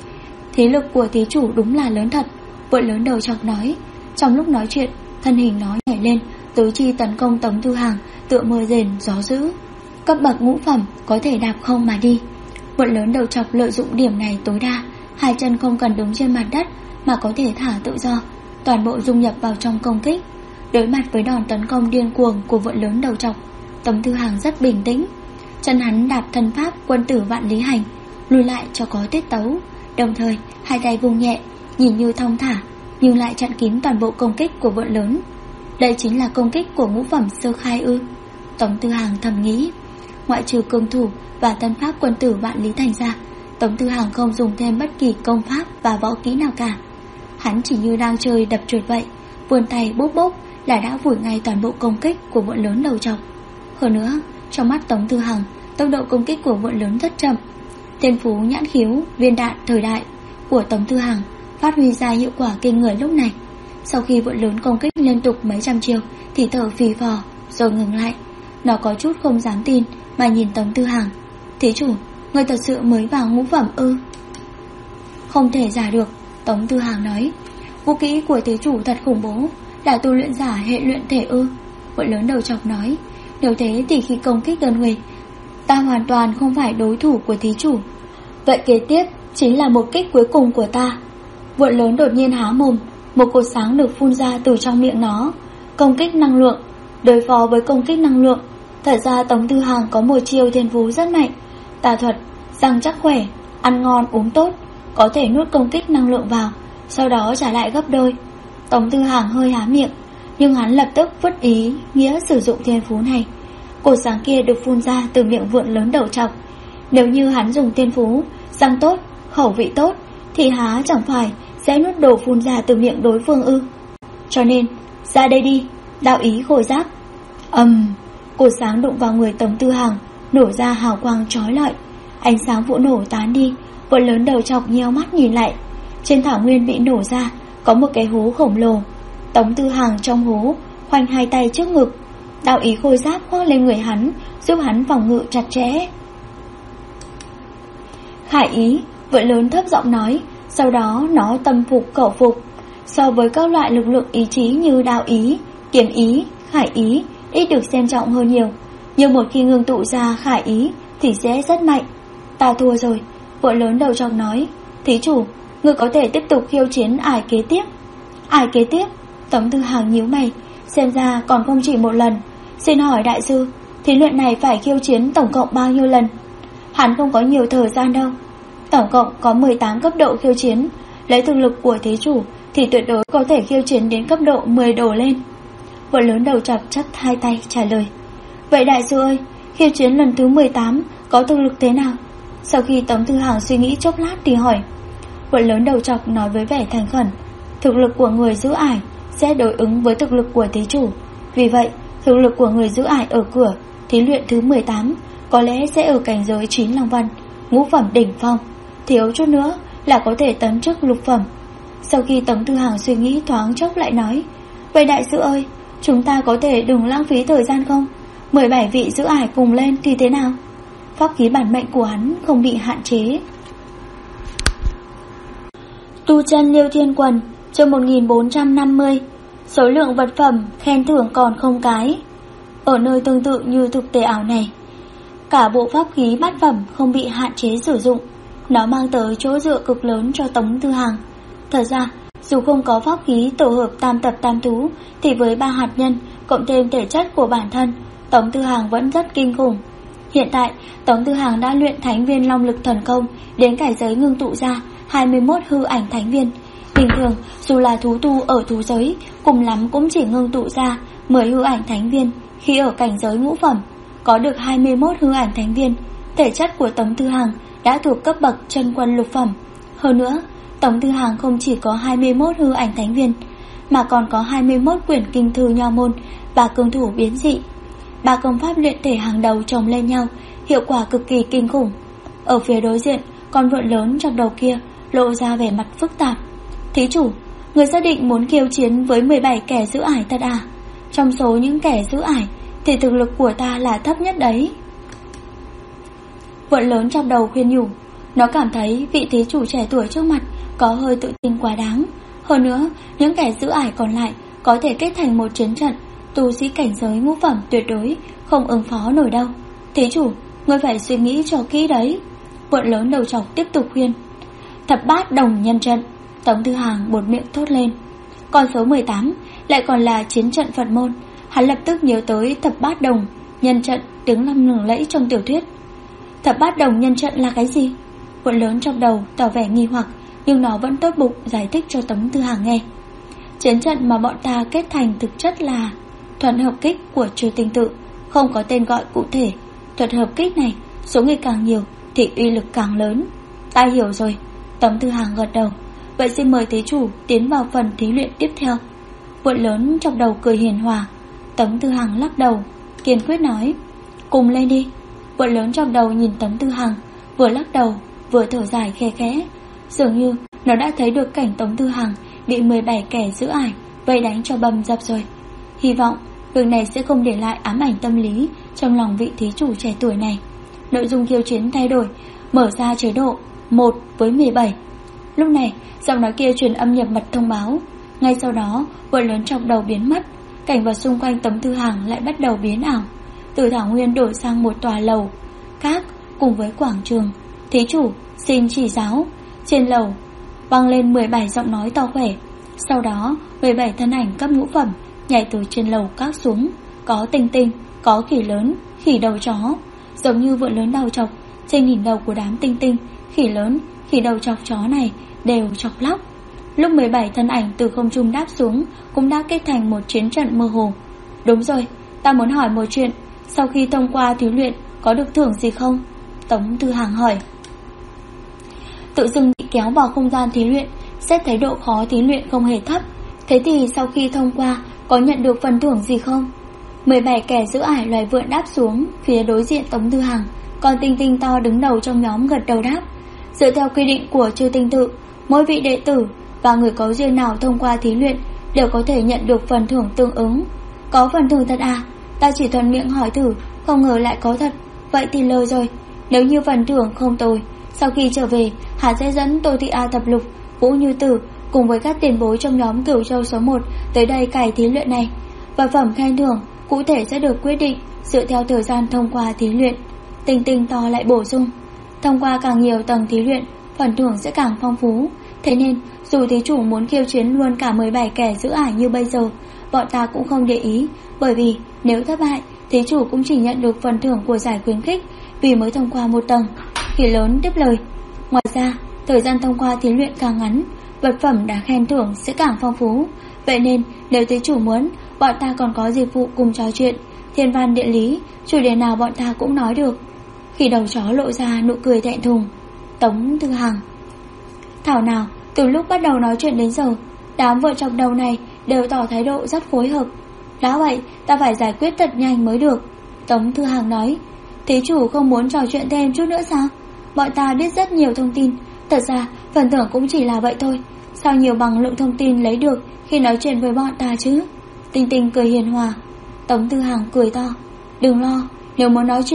Thế lực của thí chủ đúng là lớn thật, vượn lớn đầu trọc nói. Trong lúc nói chuyện, thân hình nó nhảy lên, tứ chi tấn công Tống Thư Hằng tựa mưa rền gió dữ. Cấp bậc ngũ phẩm có thể đạp không mà đi. Vượn lớn đầu trọc lợi dụng điểm này tối đa, hai chân không cần đứng trên mặt đất mà có thể thả tự do, toàn bộ dung nhập vào trong công kích. Đối mặt với đòn tấn công điên cuồng của vượn lớn đầu trọc, Tống Thư Hằng rất bình tĩnh. Chân hắn đạp thân pháp quân tử vạn lý hành, lùi lại cho có tiết tấu, đồng thời hai tay vung nhẹ, nhìn như thong thả nhưng lại chặn kín toàn bộ công kích của vượn lớn. Đây chính là công kích của ngũ phẩm sơ khai ư? Tống Thư Hằng thầm nghĩ. Ngoại trừ cương thủ và thân pháp quân tử vạn lý thành ra, Tống Thư Hằng không dùng thêm bất kỳ công pháp và võ kỹ nào cả. Hắn chỉ như đang chơi đập chuột vậy, vươn tay bốc bốc là đã vùi ngay toàn bộ công kích của vượn lớn đầu trọc. Hơn nữa, trong mắt Tống Thư Hằng, tốc độ công kích của vượn lớn rất chậm. Thiên phú nhãn khiếu viên đạn thời đại của Tống Thư Hằng phát huy ra hiệu quả kinh người lúc này. Sau khi vượn lớn công kích liên tục mấy trăm chiêu thì thở phì phò rồi ngừng lại. Nó có chút không dám tin mà nhìn Tống Thư Hằng. Thí chủ, người thật sự mới vào ngũ phẩm ư? Không thể giả được, Tống Thư Hằng nói. Vũ kỹ của thí chủ thật khủng bố, là tu luyện giả hệ luyện thể ư? Vượn lớn đầu trọc nói. Nếu thế thì khi công kích gần người, ta hoàn toàn không phải đối thủ của thí chủ. Vậy kế tiếp chính là một kích cuối cùng của ta. Vượn lớn đột nhiên há mồm, một cột sáng được phun ra từ trong miệng nó. Công kích năng lượng. Đối phó với công kích năng lượng, thật ra Tống Thư Hằng có một chiêu thiên phú rất mạnh. Tà thuật, răng chắc khỏe, ăn ngon uống tốt, có thể nuốt công kích năng lượng vào, sau đó trả lại gấp đôi. Tống Thư Hằng hơi há miệng, nhưng hắn lập tức vứt ý nghĩa sử dụng thiên phú này. Cột sáng kia được phun ra từ miệng vượn lớn đầu trọc. Nếu như hắn dùng thiên phú răng tốt, khẩu vị tốt, thì há chẳng phải sẽ nuốt đồ phun ra từ miệng đối phương ư? Cho nên, ra đây đi, đạo ý khôi giáp. Cột sáng đụng vào người Tống Thư Hằng, nổ ra hào quang chói lọi. Ánh sáng vụ nổ tán đi, vượn lớn đầu trọc nheo mắt nhìn lại. Trên thảo nguyên bị nổ ra có một cái hố khổng lồ. Tống Thư Hằng trong hố khoanh hai tay trước ngực, đạo ý khôi giáp khoác lên người hắn, giúp hắn phòng ngự chặt chẽ. Khải ý, vượn lớn thấp giọng nói, sau đó nó tâm phục khẩu phục. So với các loại lực lượng ý chí như đạo ý, kiếm ý, khải ý, ít được xem trọng hơn nhiều. Nhưng một khi ngưng tụ ra khải ý thì sẽ rất mạnh. Ta thua rồi, vượn lớn đầu trọc nói. Thí chủ, ngươi có thể tiếp tục khiêu chiến ải kế tiếp. Ải kế tiếp? Tống Thư Hằng nhíu mày, xem ra còn không chỉ một lần. Xin hỏi đại sư, thí luyện này phải khiêu chiến tổng cộng bao nhiêu lần? Hắn không có nhiều thời gian đâu. Tổng cộng có 18 cấp độ khiêu chiến. Lấy thực lực của thí chủ thì tuyệt đối có thể khiêu chiến đến cấp độ 10 đổ lên. Vượn lớn đầu trọc chắp hai tay trả lời. Vậy đại sư ơi, khiêu chiến lần thứ 18 có thực lực thế nào? Sau khi Tống Thư Hằng suy nghĩ chốc lát thì hỏi. Vượn lớn đầu trọc nói với vẻ thành khẩn. Thực lực của người giữ ải sẽ đối ứng với thực lực của thí chủ. Vì vậy, thực lực của người giữ ải ở cửa thí luyện thứ 18 có lẽ sẽ ở cảnh giới 9 long văn, ngũ phẩm đỉnh phong, thiếu chút nữa là có thể tấn chức lục phẩm. Sau khi Tống Thư Hằng suy nghĩ thoáng chốc lại nói. Vậy đại sư ơi, chúng ta có thể đừng lãng phí thời gian không? 17 vị giữ ải cùng lên thì thế nào? pháp khí bản mệnh của hắn không bị hạn chế. Tu chân Liêu Thiên Quần, chương 1450. Số lượng vật phẩm khen thưởng còn không cái. Ở nơi tương tự như thực tế ảo này, cả bộ pháp khí bát phẩm không bị hạn chế sử dụng. Nó mang tới chỗ dựa cực lớn cho Tống Tư Hàng. Thật ra, dù không có pháp khí tổ hợp tam tập tam thú, thì với 3 hạt nhân cộng thêm thể chất của bản thân, Tống Tư Hàng vẫn rất kinh khủng. Hiện tại, Tống Tư Hàng đã luyện thánh viên long lực thần công đến cảnh giới ngưng tụ ra 21 hư ảnh thánh viên. Bình thường, dù là thú tu ở thú giới, cùng lắm cũng chỉ ngưng tụ ra 10 hư ảnh thánh viên. Khi ở cảnh giới ngũ phẩm, có được 21 hư ảnh thánh viên, thể chất của Tống Tư Hàng đã thuộc cấp bậc chân quân lục phẩm. Hơn nữa, Tống Tư Hàng không chỉ có 21 hư ảnh thánh viên, mà còn có 21 quyển kinh thư nho môn và cương thủ biến dị. 3 công pháp luyện thể hàng đầu chồng lên nhau, hiệu quả cực kỳ kinh khủng. Ở phía đối diện, con vượn lớn trong đầu kia lộ ra vẻ mặt phức tạp. Thí chủ, người xác định muốn khiêu chiến với 17 kẻ giữ ải thật à? Trong số những kẻ giữ ải thì thực lực của ta là thấp nhất đấy. Vượn lớn trong đầu khuyên nhủ. Nó cảm thấy vị thí chủ trẻ tuổi trước mặt có hơi tự tin quá đáng. Hơn nữa, những kẻ giữ ải còn lại có thể kết thành một chiến trận, tu sĩ cảnh giới ngũ phẩm tuyệt đối không ứng phó nổi đâu. Thí chủ, ngươi phải suy nghĩ cho kỹ đấy. Vượn lớn đầu trọc tiếp tục khuyên. Thập bát đồng nhân trận. Tống Tư Hàng buột miệng thốt lên. Con số 18 lại còn là chiến trận Phật môn. Hắn lập tức nhớ tới thập bát đồng nhân trận tiếng lăm lừng lẫy trong tiểu thuyết. Thập bát đồng nhân trận là cái gì? Vượn lớn trong đầu tỏ vẻ nghi hoặc, nhưng nó vẫn tốt bụng giải thích cho Tống Tư Hàng nghe. Chiến trận mà bọn ta kết thành thực chất là thuật hợp kích của Chư Tinh Tự, không có tên gọi cụ thể. Thuật hợp kích này, số người càng nhiều thì uy lực càng lớn. Ta hiểu rồi. Tống Tư Hàng gật đầu. Vậy xin mời thí chủ tiến vào phần thí luyện tiếp theo. Vượn lớn trong đầu cười hiền hòa. Tống Tư Hàng lắc đầu, kiên quyết nói. Cùng lên đi. Vượn lớn trong đầu nhìn Tống Tư Hàng, vừa lắc đầu vừa thở dài khe khẽ. Dường như nó đã thấy được cảnh Tống Tư Hàng bị 17 kẻ giữ ải vây đánh cho bầm dập rồi. Hy vọng việc này sẽ không để lại ám ảnh tâm lý trong lòng vị thí chủ trẻ tuổi này. Nội dung khiêu chiến thay đổi, mở ra chế độ 1 với 17. Lúc này, giọng nói kia truyền âm nhập mật thông báo. Ngay sau đó, vượn lớn trong đầu biến mất. Cảnh vật xung quanh Tống Tư Hàng lại bắt đầu biến ảo. Từ thảo nguyên đổi sang một tòa lầu các cùng với quảng trường. Thí chủ, xin chỉ giáo. Trên lầu vang lên 17 giọng nói to khỏe. Sau đó 17 thân ảnh cấp ngũ phẩm nhảy từ trên lầu các xuống. Có Tinh Tinh, có khỉ lớn, khỉ đầu chó. Giống như vượn lớn đầu chọc, trên đỉnh đầu của đám Tinh Tinh, khỉ lớn, khỉ đầu chọc chó này đều chọc lóc. Lúc 17 thân ảnh từ không trung đáp xuống cũng đã kết thành một chiến trận mơ hồ. Đúng rồi, ta muốn hỏi một chuyện. Sau khi thông qua thí luyện có được thưởng gì không? Tống Tư Hàng hỏi. Tự dưng bị kéo vào không gian thí luyện, xét thấy độ khó thí luyện không hề thấp. Thế thì sau khi thông qua có nhận được phần thưởng gì không? 17 kẻ giữ ải loài vượn đáp xuống phía đối diện Tống Tư Hàng. Còn Tinh Tinh to đứng đầu trong nhóm gật đầu đáp. Dựa theo quy định của Chư Tinh Tự, mỗi vị đệ tử và người có duyên nào thông qua thí luyện đều có thể nhận được phần thưởng tương ứng. Có phần thưởng thật à? Ta chỉ thuận miệng hỏi thử, không ngờ lại có thật. Vậy thì lời rồi. Nếu như phần thưởng không tồi, sau khi trở về, hắn sẽ dẫn Tô Thị A Thập Lục, Vũ Như Tử cùng với các tiền bối trong nhóm Cửu Châu số 1 tới đây cày thí luyện này. Và phẩm khen thưởng cụ thể sẽ được quyết định dựa theo thời gian thông qua thí luyện. Tinh Tinh to lại bổ sung. Thông qua càng nhiều tầng thí luyện, phần thưởng sẽ càng phong phú. Thế nên, dù thí chủ muốn khiêu chiến luôn cả 17 kẻ giữ ải như bây giờ, bọn ta cũng không để ý. Bởi vì nếu thất bại, thí chủ cũng chỉ nhận được phần thưởng của giải khuyến khích vì mới thông qua một tầng. Khỉ lớn tiếp lời. Ngoài ra, thời gian thông qua thí luyện càng ngắn, vật phẩm đã khen thưởng sẽ càng phong phú. Vậy nên, nếu thí chủ muốn, bọn ta còn có dịch vụ cùng trò chuyện, thiên văn địa lý, chủ đề nào bọn ta cũng nói được. Khi đầu chó lộ ra nụ cười thẹn thùng. Tống Tư Hàng. Thảo nào, từ lúc bắt đầu nói chuyện đến giờ, đám vợ chồng đầu này đều tỏ thái độ rất phối hợp. Đã vậy, ta phải giải quyết thật nhanh mới được. Tống Tư Hàng nói. Thí chủ không muốn trò chuyện thêm chút nữa sao? Bọn ta biết rất nhiều thông tin. Thật ra, phần thưởng cũng chỉ là vậy thôi. Sao nhiều bằng lượng thông tin lấy được khi nói chuyện với bọn ta chứ? Tinh Tinh cười hiền hòa. Tống Tư Hàng cười to. Đừng lo, nếu muốn nói chuyện,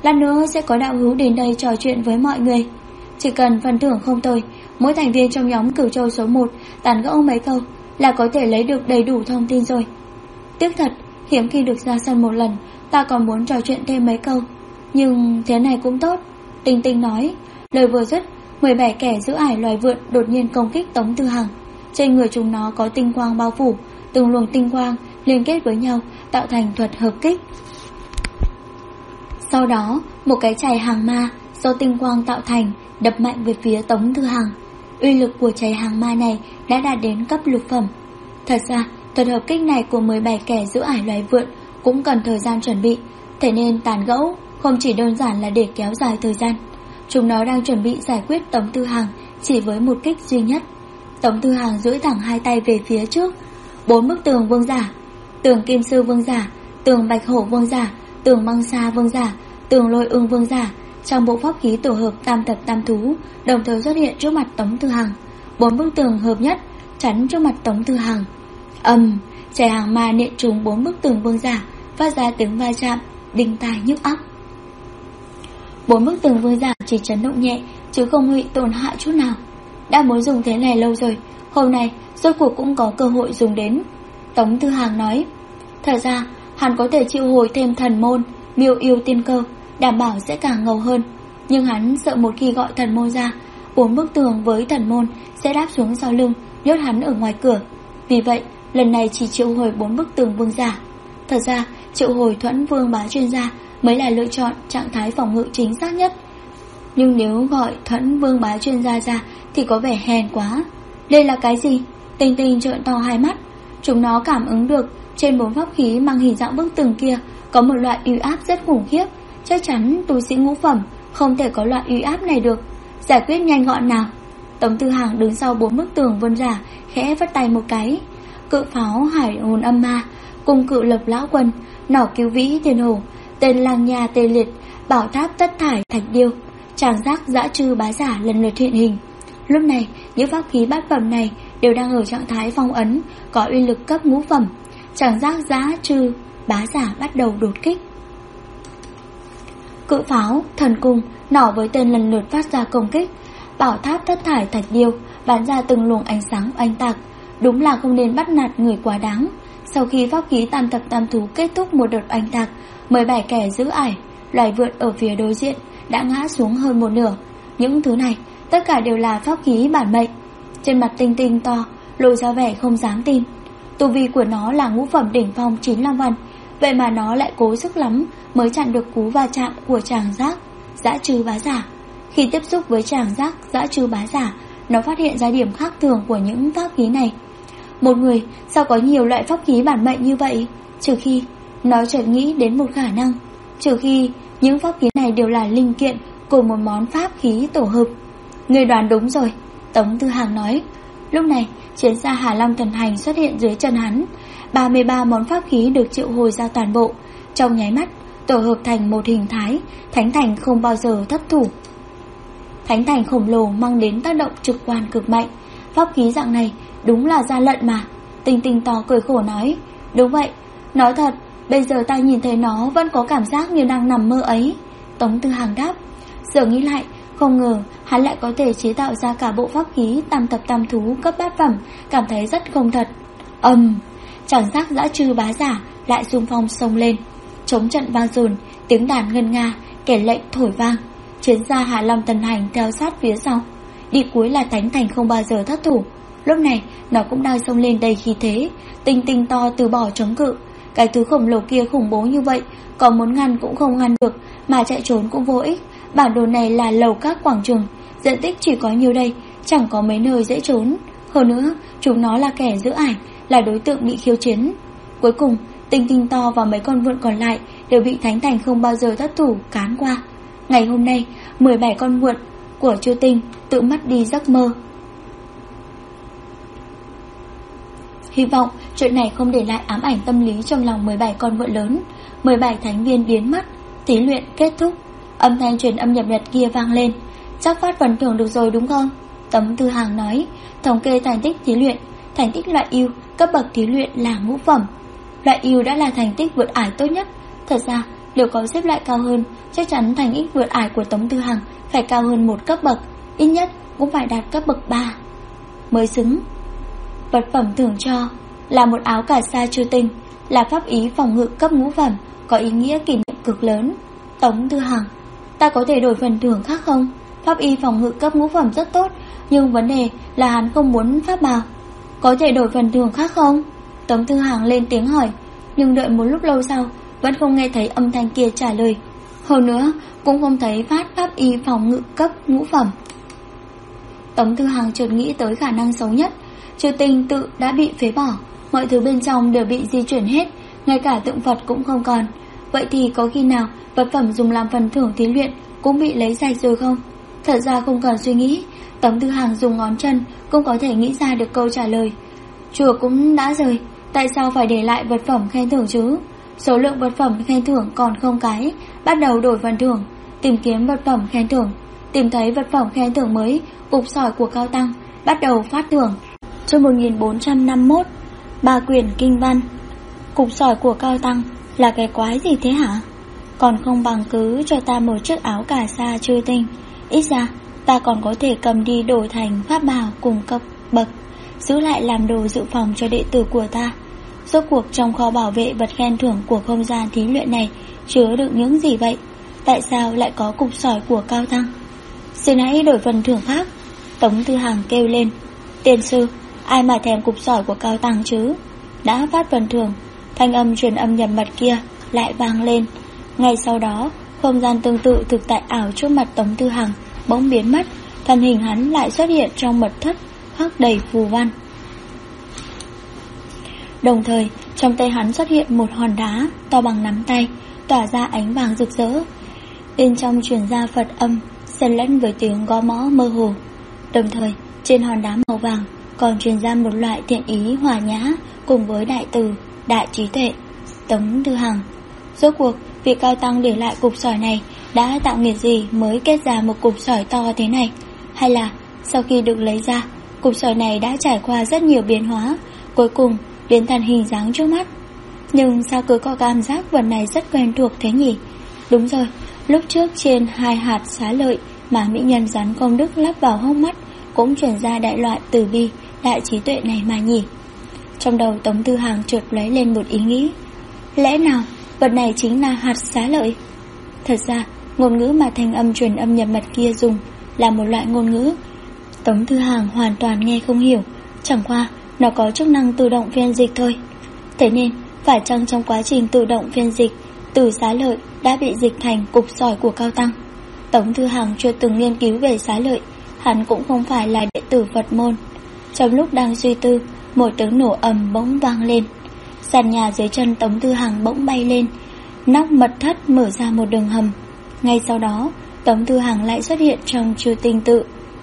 lát nữa sẽ có đạo hữu đến đây trò chuyện với mọi người. Chỉ cần phần thưởng không tồi, mỗi thành viên trong nhóm Cửu Châu số 1 tán gẫu mấy câu là có thể lấy được đầy đủ thông tin rồi. Tiếc thật, hiếm khi được ra sân một lần, ta còn muốn trò chuyện thêm mấy câu. Nhưng thế này cũng tốt, Tinh Tinh nói. Lời vừa dứt, 17 kẻ giữ ải loài vượn đột nhiên công kích Tống Tư Hằng. Trên người chúng nó có tinh quang bao phủ, từng luồng tinh quang liên kết với nhau tạo thành thuật hợp kích. Sau đó, một cái chày hàng ma do tinh quang tạo thành đập mạnh về phía Tống Tư Hằng. Uy lực của chày hàng ma này đã đạt đến cấp lục phẩm. Thật ra, thuật hợp kích này của 17 kẻ giữ ải loài vượn cũng cần thời gian chuẩn bị, thế nên tán gẫu không chỉ đơn giản là để kéo dài thời gian. Chúng nó đang chuẩn bị giải quyết Tống Tư Hằng chỉ với một kích duy nhất. Tống Tư Hằng duỗi thẳng hai tay về phía trước. 4 bức tường vương giả, tường kim sư vương giả, tường bạch hổ vương giả, tường măng sa vương giả, tường lôi ưng vương giả trong bộ pháp khí tổ hợp tam thập tam thú đồng thời xuất hiện trước mặt Tống Tư Hằng. 4 bức tường hợp nhất chắn trước mặt Tống Tư Hằng. Chày hàng ma nện trúng 4 bức tường vương giả, phát ra tiếng va chạm đinh tai nhức óc. 4 bức tường vương giả chỉ chấn động nhẹ chứ không hủy tổn hại chút nào. Đã muốn dùng thế này lâu rồi, hôm nay rốt cuộc cũng có cơ hội dùng đến. Tống Tư Hằng nói. Thật ra hắn có thể triệu hồi thêm thần môn, miêu yêu tiên cơ, đảm bảo sẽ càng ngầu hơn. Nhưng hắn sợ một khi gọi thần môn ra, 4 bức tường với thần môn sẽ đáp xuống sau lưng, nhốt hắn ở ngoài cửa. Vì vậy lần này chỉ triệu hồi 4 bức tường vương giả. Thật ra triệu hồi Thuẫn Vương Bá Chuyên gia mới là lựa chọn trạng thái phòng ngự chính xác nhất. Nhưng nếu gọi Thuẫn Vương Bá Chuyên gia ra thì có vẻ hèn quá. Đây là cái gì? Tinh Tinh trợn to hai mắt. Chúng nó cảm ứng được trên 4 pháp khí mang hình dạng bức tường kia có một loại uy áp rất khủng khiếp. Chắc chắn tu sĩ ngũ phẩm không thể có loại uy áp này được. Giải quyết nhanh gọn nào. Tống Tư Hằng đứng sau 4 bức tường vương giả khẽ vất tay một cái. Cự pháo hải hồn âm ma, cung cự lập lão quân, nỏ cứu vĩ thiên hồ, tên lang nha tê liệt, bảo tháp tất thải thạch điêu, tràng giác dã trư bá giả lần lượt hiện hình. Lúc này những pháp khí bát phẩm này đều đang ở trạng thái phong ấn, có uy lực cấp ngũ phẩm. Tràng giác dã trư bá giả bắt đầu đột kích. Cự pháo, thần cung, nỏ với tên lần lượt phát ra công kích. Bảo tháp thất thải thạch điêu bắn ra từng luồng ánh sáng oanh tạc. Đúng là không nên bắt nạt người quá đáng. Sau khi pháp khí tam thập tam thú kết thúc một đợt oanh tạc, 17 kẻ giữ ải loài vượn ở phía đối diện đã ngã xuống hơn một nửa. Những thứ này tất cả đều là pháp khí bản mệnh. Trên mặt Tinh Tinh to lộ ra vẻ không dám tin. Tu vi của nó là ngũ phẩm đỉnh phong 95 văn, vậy mà nó lại cố sức lắm mới chặn được cú va chạm của tràng giác dã trư bá giả. Khi tiếp xúc với tràng giác dã trư bá giả, nó phát hiện ra điểm khác thường của những pháp khí này. Một người sao có nhiều loại pháp khí bản mệnh như vậy? Trừ khi nó chợt nghĩ đến một khả năng, trừ khi những pháp khí này đều là linh kiện của một món pháp khí tổ hợp. Người đoán đúng rồi, Tống Tư Hằng nói. Lúc này chiến xa Hà Long thần hành xuất hiện dưới chân hắn. 33 món pháp khí được triệu hồi ra toàn bộ, trong nháy mắt tổ hợp thành một hình thái thánh thành không bao giờ thất thủ. Thánh thành khổng lồ mang đến tác động trực quan cực mạnh. Pháp khí dạng này đúng là gian lận mà. Tinh Tinh to cười khổ nói. Đúng vậy, nói thật, bây giờ ta nhìn thấy nó vẫn có cảm giác như đang nằm mơ ấy. Tống Tư Hằng đáp. Giờ nghĩ lại, không ngờ hắn lại có thể chế tạo ra cả bộ pháp khí tam thập tam thú cấp bát phẩm, cảm thấy rất không thật. Chẳng giác dã trư bá giả lại xung phong xông lên. Chống trận vang dồn, tiếng đàn ngân nga, kẻ lệnh thổi vang. Chiến xa Hạ Long thần hành theo sát phía sau. Đi cuối là thánh thành không bao giờ thất thủ. Lúc này nó cũng đang xông lên đầy khí thế. Tinh Tinh to từ bỏ chống cự. Cái thứ khổng lồ kia khủng bố như vậy, còn muốn ngăn cũng không ngăn được, mà chạy trốn cũng vô ích. Bản đồ này là lầu các quảng trường, diện tích chỉ có nhiêu đây, chẳng có mấy nơi dễ trốn. Hơn nữa chúng nó là kẻ giữ ải, là đối tượng bị khiêu chiến. Cuối cùng Tinh Tinh to và mấy con vượn còn lại đều bị thánh thành không bao giờ thất thủ cán qua. Ngày hôm nay 17 con vượn của Chư Tinh tự mất đi giấc mơ. Hy vọng chuyện này không để lại ám ảnh tâm lý trong lòng 17 con vượn lớn. 17 thánh viên biến mất, thí luyện kết thúc. Âm thanh truyền âm nhập nhật kia vang lên. Chắc phát phần thưởng được rồi đúng không? Tống Tư Hằng nói. Thống kê thành tích thí luyện. Thành tích loại ưu, cấp bậc thí luyện là ngũ phẩm. Loại ưu đã là thành tích vượt ải tốt nhất. Thật ra Nếu có xếp lại cao hơn, chắc chắn thành ích vượt ải của Tống Tư Hằng phải cao hơn một cấp bậc, ít nhất cũng phải đạt cấp bậc 3 mới xứng. Vật phẩm thưởng cho là một áo cà sa chư tinh, là pháp ý phòng ngự cấp ngũ phẩm, có ý nghĩa kỷ niệm cực lớn. Tống Tư Hằng, ta có thể đổi phần thưởng khác không? Pháp y phòng ngự cấp ngũ phẩm rất tốt, nhưng vấn đề là hắn không muốn pháp bào. Có thể đổi phần thưởng khác không? Tống Tư Hằng lên tiếng hỏi, nhưng đợi một lúc lâu sau vẫn không nghe thấy âm thanh kia trả lời. Hơn nữa cũng không thấy phát pháp y phòng ngự cấp ngũ phẩm. Tống Tư Hằng chợt nghĩ tới khả năng xấu nhất. Chư tinh tự đã bị phế bỏ, mọi thứ bên trong đều bị di chuyển hết, ngay cả tượng Phật cũng không còn. Vậy thì có khi nào vật phẩm dùng làm phần thưởng thí luyện cũng bị lấy sạch rồi không? Thật ra không cần suy nghĩ, Tống Tư Hằng dùng ngón chân cũng có thể nghĩ ra được câu trả lời. Chùa cũng đã rời, tại sao phải để lại vật phẩm khen thưởng chứ? Số lượng vật phẩm khen thưởng còn không cái, bắt đầu đổi phần thưởng. Tìm kiếm vật phẩm khen thưởng, tìm thấy vật phẩm khen thưởng mới, cục sỏi của Cao Tăng, bắt đầu phát thưởng. Chương 1451, 3 quyển kinh văn. Cục sỏi của Cao Tăng là cái quái gì thế hả? Còn không bằng cứ cho ta một chiếc áo cà sa chư tinh, ít ra ta còn có thể cầm đi đổi thành pháp bào cùng cấp bậc, giữ lại làm đồ dự phòng cho đệ tử của ta. Rốt cuộc trong kho bảo vệ vật khen thưởng của không gian thí luyện này chứa đựng những gì vậy? Tại sao lại có cục sỏi của Cao Tăng? Xin hãy đổi phần thưởng khác. Tống Tư Hằng kêu lên, tiên sư, ai mà thèm cục sỏi của Cao Tăng chứ? Đã phát phần thưởng, thanh âm truyền âm nhập mật kia lại vang lên. Ngay sau đó, không gian tương tự thực tại ảo trước mặt Tống Tư Hằng bỗng biến mất, thân hình hắn lại xuất hiện trong mật thất khắc đầy phù văn. Đồng thời, trong tay hắn xuất hiện một hòn đá to bằng nắm tay, tỏa ra ánh vàng rực rỡ. Bên trong truyền ra Phật âm xen lẫn với tiếng gõ mõ mơ hồ. Đồng thời, trên hòn đá màu vàng còn truyền ra một loại thiện ý hòa nhã cùng với đại từ, đại trí tuệ. Tống Tư Hằng, rốt cuộc vị Cao Tăng để lại cục sỏi này đã tạo nghiệp gì mới kết ra một cục sỏi to thế này? Hay là sau khi được lấy ra, cục sỏi này đã trải qua rất nhiều biến hóa, cuối cùng biến thành hình dáng trước mắt? Nhưng sao cứ có cảm giác vật này rất quen thuộc thế nhỉ? Đúng rồi, lúc trước trên 2 hạt xá lợi mà mỹ nhân rắn công đức lắp vào hốc mắt cũng truyền ra đại loại từ bi, đại trí tuệ này mà nhỉ. Trong đầu Tống Tư Hằng chợt lóe lên một ý nghĩ, lẽ nào vật này chính là hạt xá lợi? Thật ra ngôn ngữ mà thanh âm truyền âm nhập mật kia dùng là một loại ngôn ngữ Tống Tư Hằng hoàn toàn nghe không hiểu, chẳng qua nó có chức năng tự động phiên dịch thôi. Thế nên phải chăng trong quá trình tự động phiên dịch, từ xá lợi đã bị dịch thành cục sỏi của Cao Tăng? Tống Tư Hằng chưa từng nghiên cứu về xá lợi, hắn cũng không phải là đệ tử Phật môn. Trong lúc đang suy tư, một tiếng nổ ầm bỗng vang lên. Sàn nhà dưới chân Tống Tư Hằng bỗng bay lên, nóc mật thất mở ra một đường hầm. Ngay sau đó, Tống Tư Hằng lại xuất hiện trong Chư Tinh Tự.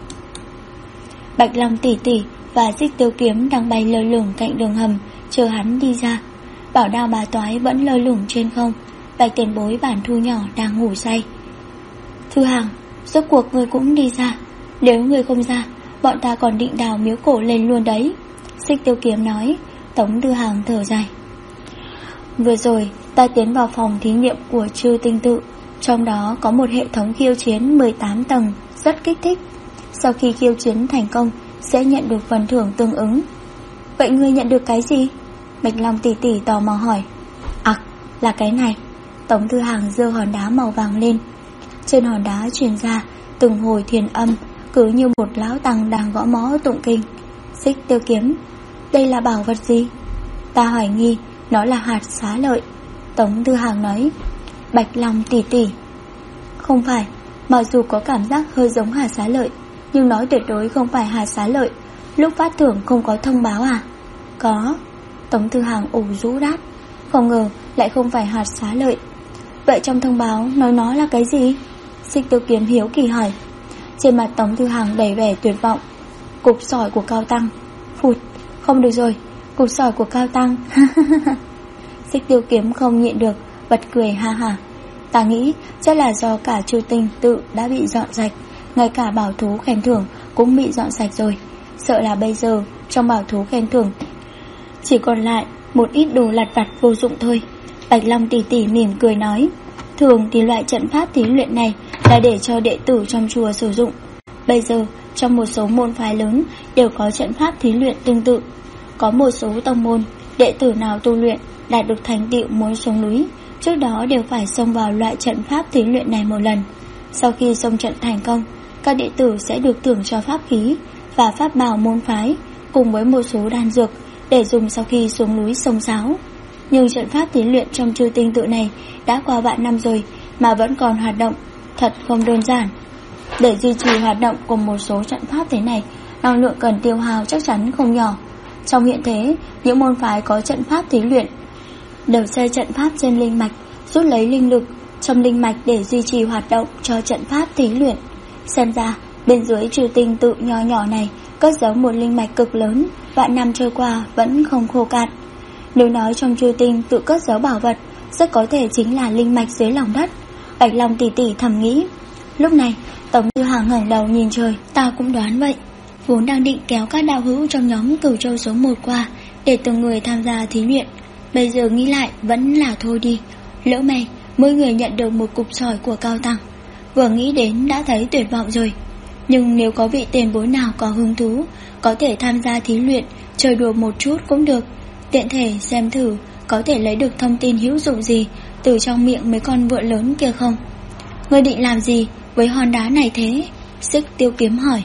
Bạch Long tỷ tỷ và Xích Tiêu Kiếm đang bay lơ lửng cạnh đường hầm chờ hắn đi ra. Bảo Đao Bà Toái vẫn lơ lửng trên không. Bạch Tiền Bối Bản Thu nhỏ đang ngủ say. Thư Hằng, rốt cuộc ngươi cũng đi ra. Nếu ngươi không ra, bọn ta còn định đào miếu cổ lên luôn đấy. Xích Tiêu Kiếm nói. Tống Tư Hằng thở dài. Vừa rồi ta tiến vào phòng thí nghiệm của Chư Tinh Tự, trong đó có một hệ thống khiêu chiến 18 tầng rất kích thích. Sau khi khiêu chiến thành công sẽ nhận được phần thưởng tương ứng. Vậy ngươi nhận được cái gì? Bạch Long tỷ tỷ tò mò hỏi. Là cái này. Tống Tư Hằng giơ hòn đá màu vàng lên. Trên hòn đá truyền ra từng hồi thiền âm, cứ như một lão tăng đang gõ mõ tụng kinh. Xích Tiêu Kiếm, đây là bảo vật gì? Ta hoài nghi nó là hạt xá lợi. Tống Tư Hằng nói. Bạch Long tỷ tỷ, không phải, mặc dù có cảm giác hơi giống hạt xá lợi, nhưng nó tuyệt đối không phải hạt xá lợi. Lúc phát thưởng không có thông báo à? Có. Tống Tư Hằng ủ rũ đáp. Không ngờ lại không phải hạt xá lợi. Vậy trong thông báo nói nó là cái gì? Xích Tiêu Kiếm hiếu kỳ hỏi. Trên mặt Tống Tư Hằng đầy vẻ tuyệt vọng. Cục sỏi của Cao Tăng. Phụt, không được rồi, cục sỏi của Cao Tăng. Xích Tiêu Kiếm không nhịn được, bật cười ha ha. Ta nghĩ chắc là do cả Chư Tinh Tự đã bị dọn sạch, ngay cả bảo thú khen thưởng cũng bị dọn sạch rồi. Sợ là bây giờ trong bảo thú khen thưởng chỉ còn lại một ít đồ lặt vặt vô dụng thôi. Bạch Long tỷ tỷ mỉm cười nói. Thường thì loại trận pháp thí luyện này là để cho đệ tử trong chùa sử dụng. Bây giờ, trong một số môn phái lớn đều có trận pháp thí luyện tương tự. Có một số tông môn, đệ tử nào tu luyện đạt được thành tựu muốn xuống núi, trước đó đều phải xông vào loại trận pháp thí luyện này một lần. Sau khi xông trận thành công, các đệ tử sẽ được thưởng cho pháp khí và pháp bảo môn phái, cùng với một số đan dược để dùng sau khi xuống núi xông xáo. Nhưng trận pháp thí luyện trong Chư Tinh tự này đã qua vạn năm rồi mà vẫn còn hoạt động, thật không đơn giản. Để duy trì hoạt động của một số trận pháp thế này, năng lượng cần tiêu hao chắc chắn không nhỏ. Trong hiện thế, những môn phái có trận pháp thí luyện đều xây trận pháp trên linh mạch, rút lấy linh lực trong linh mạch để duy trì hoạt động cho trận pháp thí luyện. Xem ra, bên dưới Chư Tinh tự nho nhỏ này cất giấu một linh mạch cực lớn, vạn năm trôi qua vẫn không khô cạn. Nếu nói trong Chư Tinh tự cất giấu bảo vật, rất có thể chính là linh mạch dưới lòng đất. Bạch Long tỷ tỷ thầm nghĩ. Lúc này, Tống Tư Hằng ngẩng đầu nhìn trời. Ta cũng đoán vậy. Vốn đang định kéo các đạo hữu trong nhóm Cửu Châu số 1 qua để từng người tham gia thí luyện, bây giờ nghĩ lại vẫn là thôi đi. Lỡ may mỗi người nhận được một cục sỏi của Cao Tăng, vừa nghĩ đến đã thấy tuyệt vọng rồi. Nhưng nếu có vị tiền bối nào có hứng thú, có thể tham gia thí luyện, chơi đùa một chút cũng được, tiện thể xem thử có thể lấy được thông tin hữu dụng gì từ trong miệng mấy con vượn lớn kia không. Ngươi định làm gì với hòn đá này thế? Xích Tiêu Kiếm hỏi.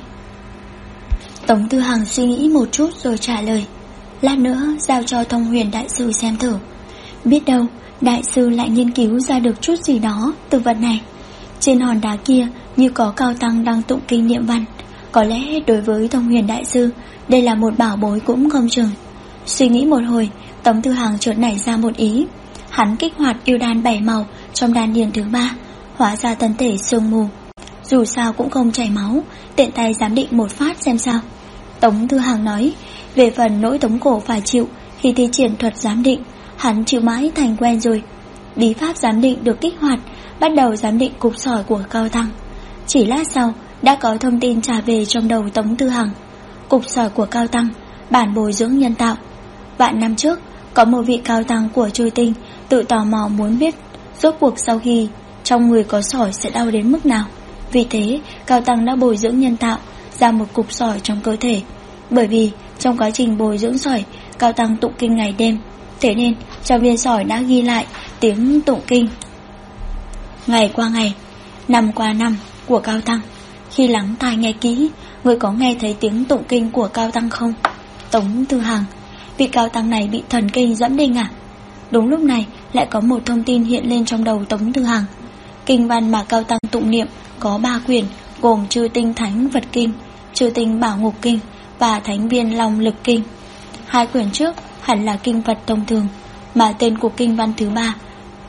Tống Tư Hằng suy nghĩ một chút rồi trả lời. Lát nữa giao cho Thông Huyền đại sư xem thử. Biết đâu đại sư lại nghiên cứu ra được chút gì đó từ vật này. Trên hòn đá kia như có Cao Tăng đang tụng kinh niệm văn, có lẽ đối với Thông Huyền đại sư đây là một bảo bối cũng không chừng. Suy nghĩ một hồi, Tống Tư Hằng chợt nảy ra một ý. Hắn kích hoạt yêu đan 7 màu trong đan điền thứ 3, hóa ra thân thể sương mù. Dù sao cũng không chảy máu, tiện tay giám định một phát xem sao. Tống Tư Hằng nói. Về phần nỗi thống khổ phải chịu khi thi triển thuật giám định, hắn chịu mãi thành quen rồi. Bí pháp giám định được kích hoạt, bắt đầu giám định cục sỏi của Cao Tăng. Chỉ lát sau đã có thông tin trả về trong đầu Tống Tư Hằng. Cục sỏi của Cao Tăng, bản bồi dưỡng nhân tạo. Vạn năm trước, có một vị Cao Tăng của Chư Tinh tự tò mò muốn biết rốt cuộc sau khi trong người có sỏi sẽ đau đến mức nào. Vì thế, Cao Tăng đã bồi dưỡng nhân tạo ra một cục sỏi trong cơ thể. Bởi vì trong quá trình bồi dưỡng sỏi, Cao Tăng tụng kinh ngày đêm, thế nên trong viên sỏi đã ghi lại tiếng tụng kinh ngày qua ngày, năm qua năm của Cao Tăng. Khi lắng tai nghe kỹ, người có nghe thấy tiếng tụng kinh của Cao Tăng không? Tống Tư Hằng, vị Cao Tăng này bị thần kinh dẫm đinh à? Đúng lúc này lại có một thông tin hiện lên trong đầu Tống Tư Hằng. Kinh văn mà Cao Tăng tụng niệm có 3 quyển, gồm Chư Tinh Thánh Vật Kinh, Chư Tinh Bảo Ngục Kinh và Thánh Viên Long Lực Kinh. 2 quyển trước hẳn là kinh vật thông thường, mà tên của kinh văn thứ 3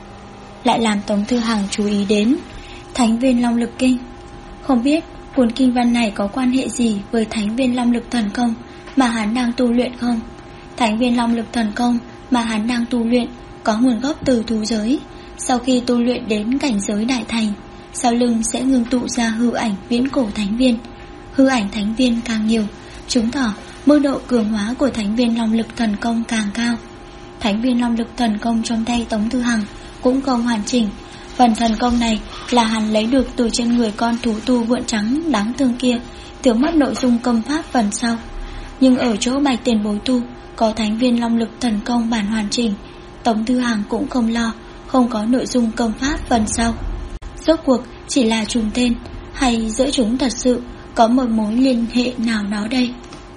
lại làm Tống Tư Hằng chú ý đến. Thánh Viên Long Lực Kinh. Không biết cuốn kinh văn này có quan hệ gì với Thánh Viên Long Lực Thần Công mà hắn đang tu luyện không? Thánh Viên Long Lực Thần Công mà hắn đang tu luyện có nguồn gốc từ thú giới. Sau khi tu luyện đến cảnh giới đại thành, sau lưng sẽ ngưng tụ ra hư ảnh viễn cổ thánh viên. Hư ảnh thánh viên càng nhiều, chứng tỏ mức độ cường hóa của Thánh Viên Long Lực Thần Công càng cao. Thánh Viên Long Lực Thần Công trong tay Tống Tư Hằng cũng không hoàn chỉnh. Phần thần công này là hắn lấy được từ trên người con thú tu vượn trắng đáng thương kia, thiếu mất nội dung công pháp phần sau. Nhưng ở chỗ Bạch Tiền Bối tu có Thánh Viên Long Lực Thần Công bản hoàn chỉnh, Tống Tư Hằng cũng không lo không có nội dung công pháp phần sau. Rốt cuộc chỉ là trùng tên, hay giữa chúng thật sự có một mối liên hệ nào đó đây?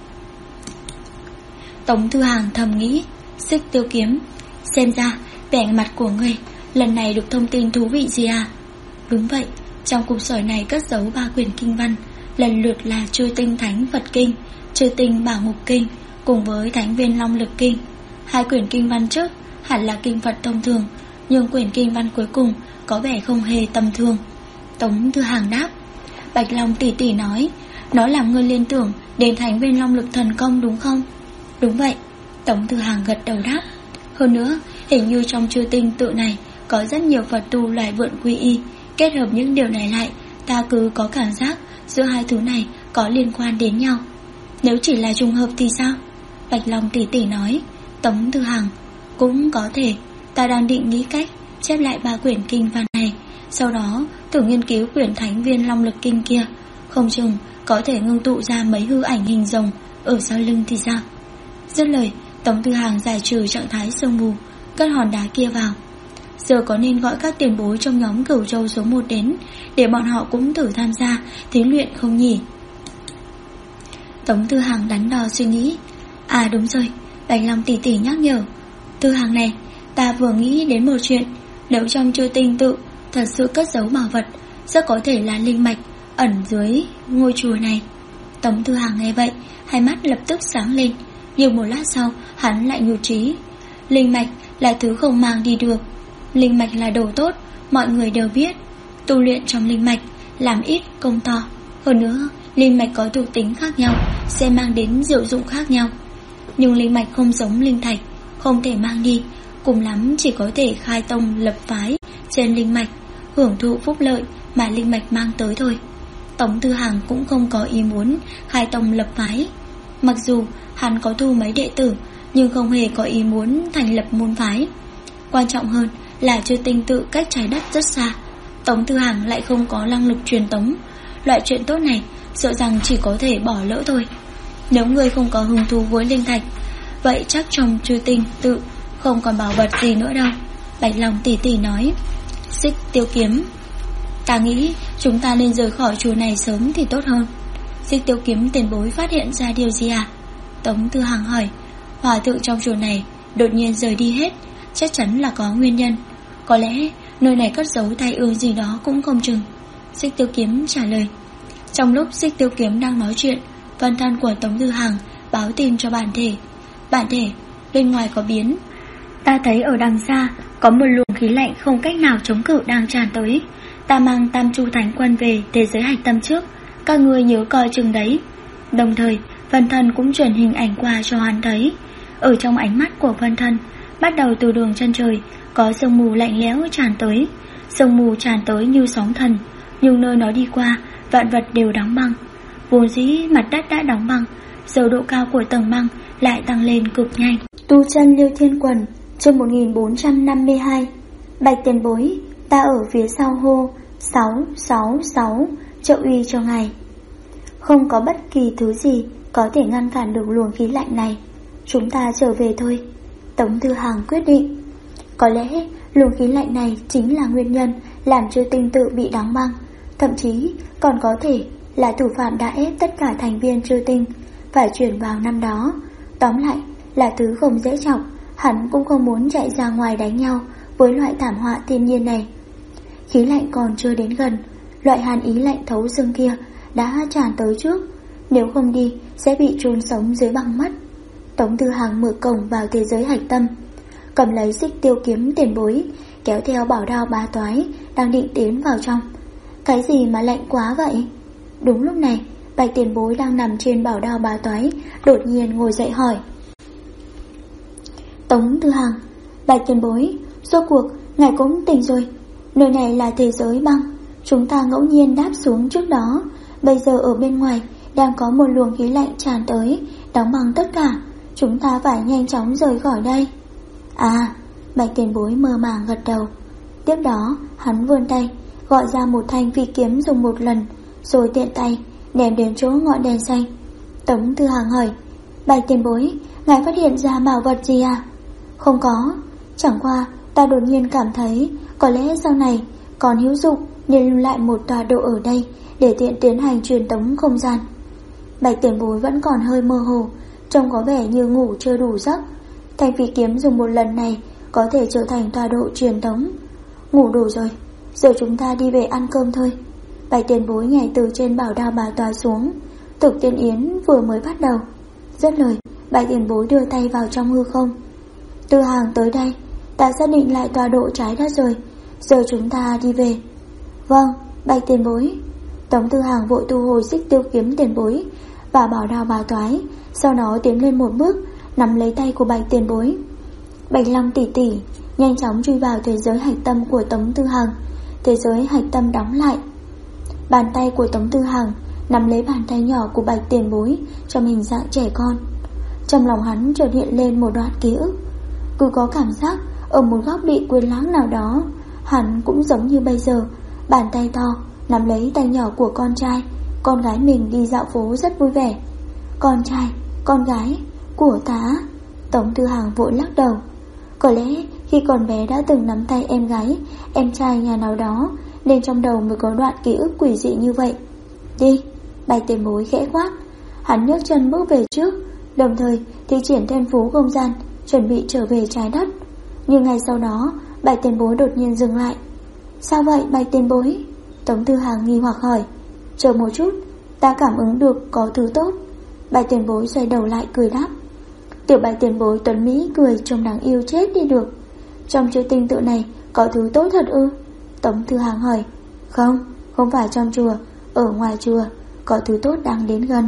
Tống Tư Hằng thầm nghĩ. Xích Tiêu Kiếm, xem ra vẻ mặt của ngươi lần này được thông tin thú vị gì à? Đúng vậy, trong cục sỏi này cất giấu 3 quyển kinh văn, lần lượt là Chư Tinh Thánh Vật Kinh, Chư Tinh Bảo Ngục Kinh cùng với Thánh Viên Long Lực Kinh. 2 quyển kinh văn trước hẳn là kinh Phật thông thường, nhưng quyển kinh văn cuối cùng có vẻ không hề tầm thường. Tống Tư Hằng đáp. Bạch Long tỷ tỷ nói, nó làm ngươi liên tưởng đến Thánh Viên Long Lực Thần Công đúng không? Đúng vậy, Tống Tư Hằng gật đầu đáp. Hơn nữa, hình như trong Chư Tinh tự này có rất nhiều Phật tu loài vượn quy y. Kết hợp những điều này lại, ta cứ có cảm giác giữa hai thứ này có liên quan đến nhau. Nếu chỉ là trùng hợp thì sao? Bạch Long tỷ tỷ nói. Tống Tư Hằng, cũng có thể. Ta đang định nghĩ cách chép lại 3 quyển kinh văn này Sau đó thử nghiên cứu quyển Thánh Viên Long Lực Kinh kia, không chừng có thể ngưng tụ ra mấy hư ảnh hình rồng ở sau lưng thì sao. Dứt lời, Tống Tư Hàng giải trừ trạng thái sương mù, cất hòn đá kia vào. Giờ có nên gọi các tiền bối trong nhóm Cửu Châu số 1 đến, để bọn họ cũng thử tham gia thí luyện không nhỉ? Tống Tư Hàng đắn đo suy nghĩ. À đúng rồi, Bạch Long tỷ tỷ nhắc nhở. Tư Hàng này, ta vừa nghĩ đến một chuyện. Nếu trong Chư Tinh Tự thật sự cất giấu bảo vật, rất có thể là linh mạch ẩn dưới ngôi chùa này. Tống Tư Hàng nghe vậy, hai mắt lập tức sáng lên. Nhưng một lát sau, hắn lại nhụt chí. Linh mạch là thứ không mang đi được. Linh mạch là đồ tốt, mọi người đều biết. Tu luyện trong linh mạch làm ít công to. Hơn nữa, linh mạch có thuộc tính khác nhau, sẽ mang đến diệu dụng khác nhau. Nhưng linh mạch không giống linh thạch, không thể mang đi, cùng lắm chỉ có thể khai tông lập phái trên linh mạch, hưởng thụ phúc lợi mà linh mạch mang tới thôi. Tống Tư Hàng cũng không có ý muốn khai tông lập phái. Mặc dù hắn có thu mấy đệ tử, nhưng không hề có ý muốn thành lập môn phái. Quan trọng hơn là Chư Tinh Tự cách trái đất rất xa, Tống Tư Hàng lại không có năng lực truyền tống. Loại chuyện tốt này sợ rằng chỉ có thể bỏ lỡ thôi. Nếu người không có hứng thú với linh thạch, vậy chắc trong Chư Tinh Tự không còn bảo vật gì nữa đâu. Bạch Long tỷ tỷ nói. Xích Tiêu Kiếm, ta nghĩ chúng ta nên rời khỏi chùa này sớm thì tốt hơn. Xích Tiêu Kiếm tiền bối phát hiện ra điều gì à? Tống Tư Hàng hỏi. Hòa thượng trong chùa này đột nhiên rời đi hết, chắc chắn là có nguyên nhân. Có lẽ nơi này cất giấu tai ương gì đó cũng không chừng. Xích Tiêu Kiếm trả lời. Trong lúc Xích Tiêu Kiếm đang nói chuyện, văn thân của Tống Tư Hàng báo tin cho bản thể. Bản thể, bên ngoài có biến. Ta thấy ở đằng xa có một luồng khí lạnh không cách nào chống cự đang tràn tới. Ta mang Tam Chu Thánh Quân về thế giới hạch tâm trước, các ngươi nhớ coi chừng đấy. Đồng thời Vân Thân cũng truyền hình ảnh qua cho hắn thấy. Ở trong ánh mắt của Vân Thân, bắt đầu từ đường chân trời có sương mù lạnh lẽo tràn tới. Sương mù tràn tới như sóng thần, nhưng nơi nó đi qua, vạn vật đều đóng băng. Vốn dĩ mặt đất đã đóng băng, giờ độ cao của tầng băng lại tăng lên cực nhanh. Tu chân Liêu Thiên Quần, chương 1452. Bạch tiền bối, ta ở phía sau hô 666 trợ uy cho ngài. Không có bất kỳ thứ gì có thể ngăn cản được luồng khí lạnh này. Chúng ta trở về thôi. Tống Tư Hàng quyết định. Có lẽ luồng khí lạnh này chính là nguyên nhân làm Chư Tinh Tự bị đóng băng. Thậm chí còn có thể là thủ phạm đã ép tất cả thành viên Chư Tinh phải chuyển vào năm đó. Tóm lại là thứ không dễ chọc. Hắn cũng không muốn chạy ra ngoài đánh nhau với loại thảm họa thiên nhiên này. Khí lạnh còn chưa đến gần, loại hàn ý lạnh thấu xương kia đã tràn tới trước. Nếu không đi sẽ bị chôn sống dưới băng mất. Tống Tư Hàng mở cổng vào thế giới hạch tâm, cầm lấy Xích Tiêu Kiếm tiền bối, kéo theo bảo đao bá toái đang định tiến vào trong. Cái gì mà lạnh quá vậy? Đúng lúc này, Bạch tiền bối đang nằm trên bảo đao bá toái đột nhiên ngồi dậy hỏi. Tống Tư Hàng, Bạch tiền bối, rốt cuộc ngài cũng tỉnh rồi. Nơi này là thế giới băng, chúng ta ngẫu nhiên đáp xuống trước đó. Bây giờ ở bên ngoài đang có một luồng khí lạnh tràn tới, đóng băng tất cả. Chúng ta phải nhanh chóng rời khỏi đây. À, Bạch tiền bối mơ màng gật đầu. Tiếp đó hắn vươn tay gọi ra một thanh phi kiếm dùng một lần, rồi tiện tay ném đến chỗ ngọn đèn xanh. Tống Tư Hàng hỏi. Bạch tiền bối, ngài phát hiện ra bảo vật gì à? Không có, chẳng qua ta đột nhiên cảm thấy có lẽ sau này còn hữu dụng nên lưu lại một tọa độ ở đây để tiện tiến hành truyền tống không gian. Bạch tiền bối vẫn còn hơi mơ hồ, trông có vẻ như ngủ chưa đủ giấc. Thanh phi kiếm dùng một lần này có thể trở thành tọa độ truyền tống. Ngủ đủ rồi, giờ chúng ta đi về ăn cơm thôi. Bạch tiền bối nhảy từ trên bảo đao bà toái xuống. Thực tiên yến vừa mới bắt đầu. Dứt lời, Bạch tiền bối đưa tay vào trong hư không. Tư Hàng tới đây, ta xác định lại tọa độ trái đất rồi. Giờ chúng ta đi về. Vâng, Bạch tiền bối. Tống Tư Hàng vội thu hồi Xích Tiêu Kiếm tiền bối và bảo đao bà toái, sau đó tiến lên một bước, nắm lấy tay của Bạch tiền bối. Bạch Long tỷ tỷ nhanh chóng chui vào thế giới hạch tâm của Tống Tư Hàng. Thế giới hạch tâm đóng lại. Bàn tay của Tống Tư Hàng nắm lấy bàn tay nhỏ của Bạch tiền bối trong hình dạng trẻ con. Trong lòng hắn chợt hiện lên một đoạn ký ức. Cứ có cảm giác ở một góc bị quên lãng nào đó, hắn cũng giống như bây giờ Bàn tay to nắm lấy tay nhỏ của con trai. Con gái mình đi dạo phố rất vui vẻ. Con trai, con gái của ta? Tống Tư Hằng vội lắc đầu. Có lẽ khi còn bé đã từng nắm tay em gái, em trai nhà nào đó, nên trong đầu mới có đoạn ký ức quỷ dị như vậy. Đi, Bạch Tiền Bối khẽ quát. Hắn nhấc chân bước về trước, đồng thời thi triển thiên phú không gian, chuẩn bị trở về trái đất. Nhưng ngay sau đó, Bạch Tiền Bối đột nhiên dừng lại. Sao vậy Bạch Tiền Bối? Tống Tư Hằng nghi hoặc hỏi. Chờ một chút, ta cảm ứng được có thứ tốt. Bạch Tiền Bối xoay đầu lại cười đáp. Tiểu Bạch Tiền Bối tuấn mỹ cười trông đáng yêu chết đi được. Trong chữ tinh tự này có thứ tốt thật ư? Tống Tư Hằng hỏi. Không, không phải trong chùa, ở ngoài chùa có thứ tốt đang đến gần.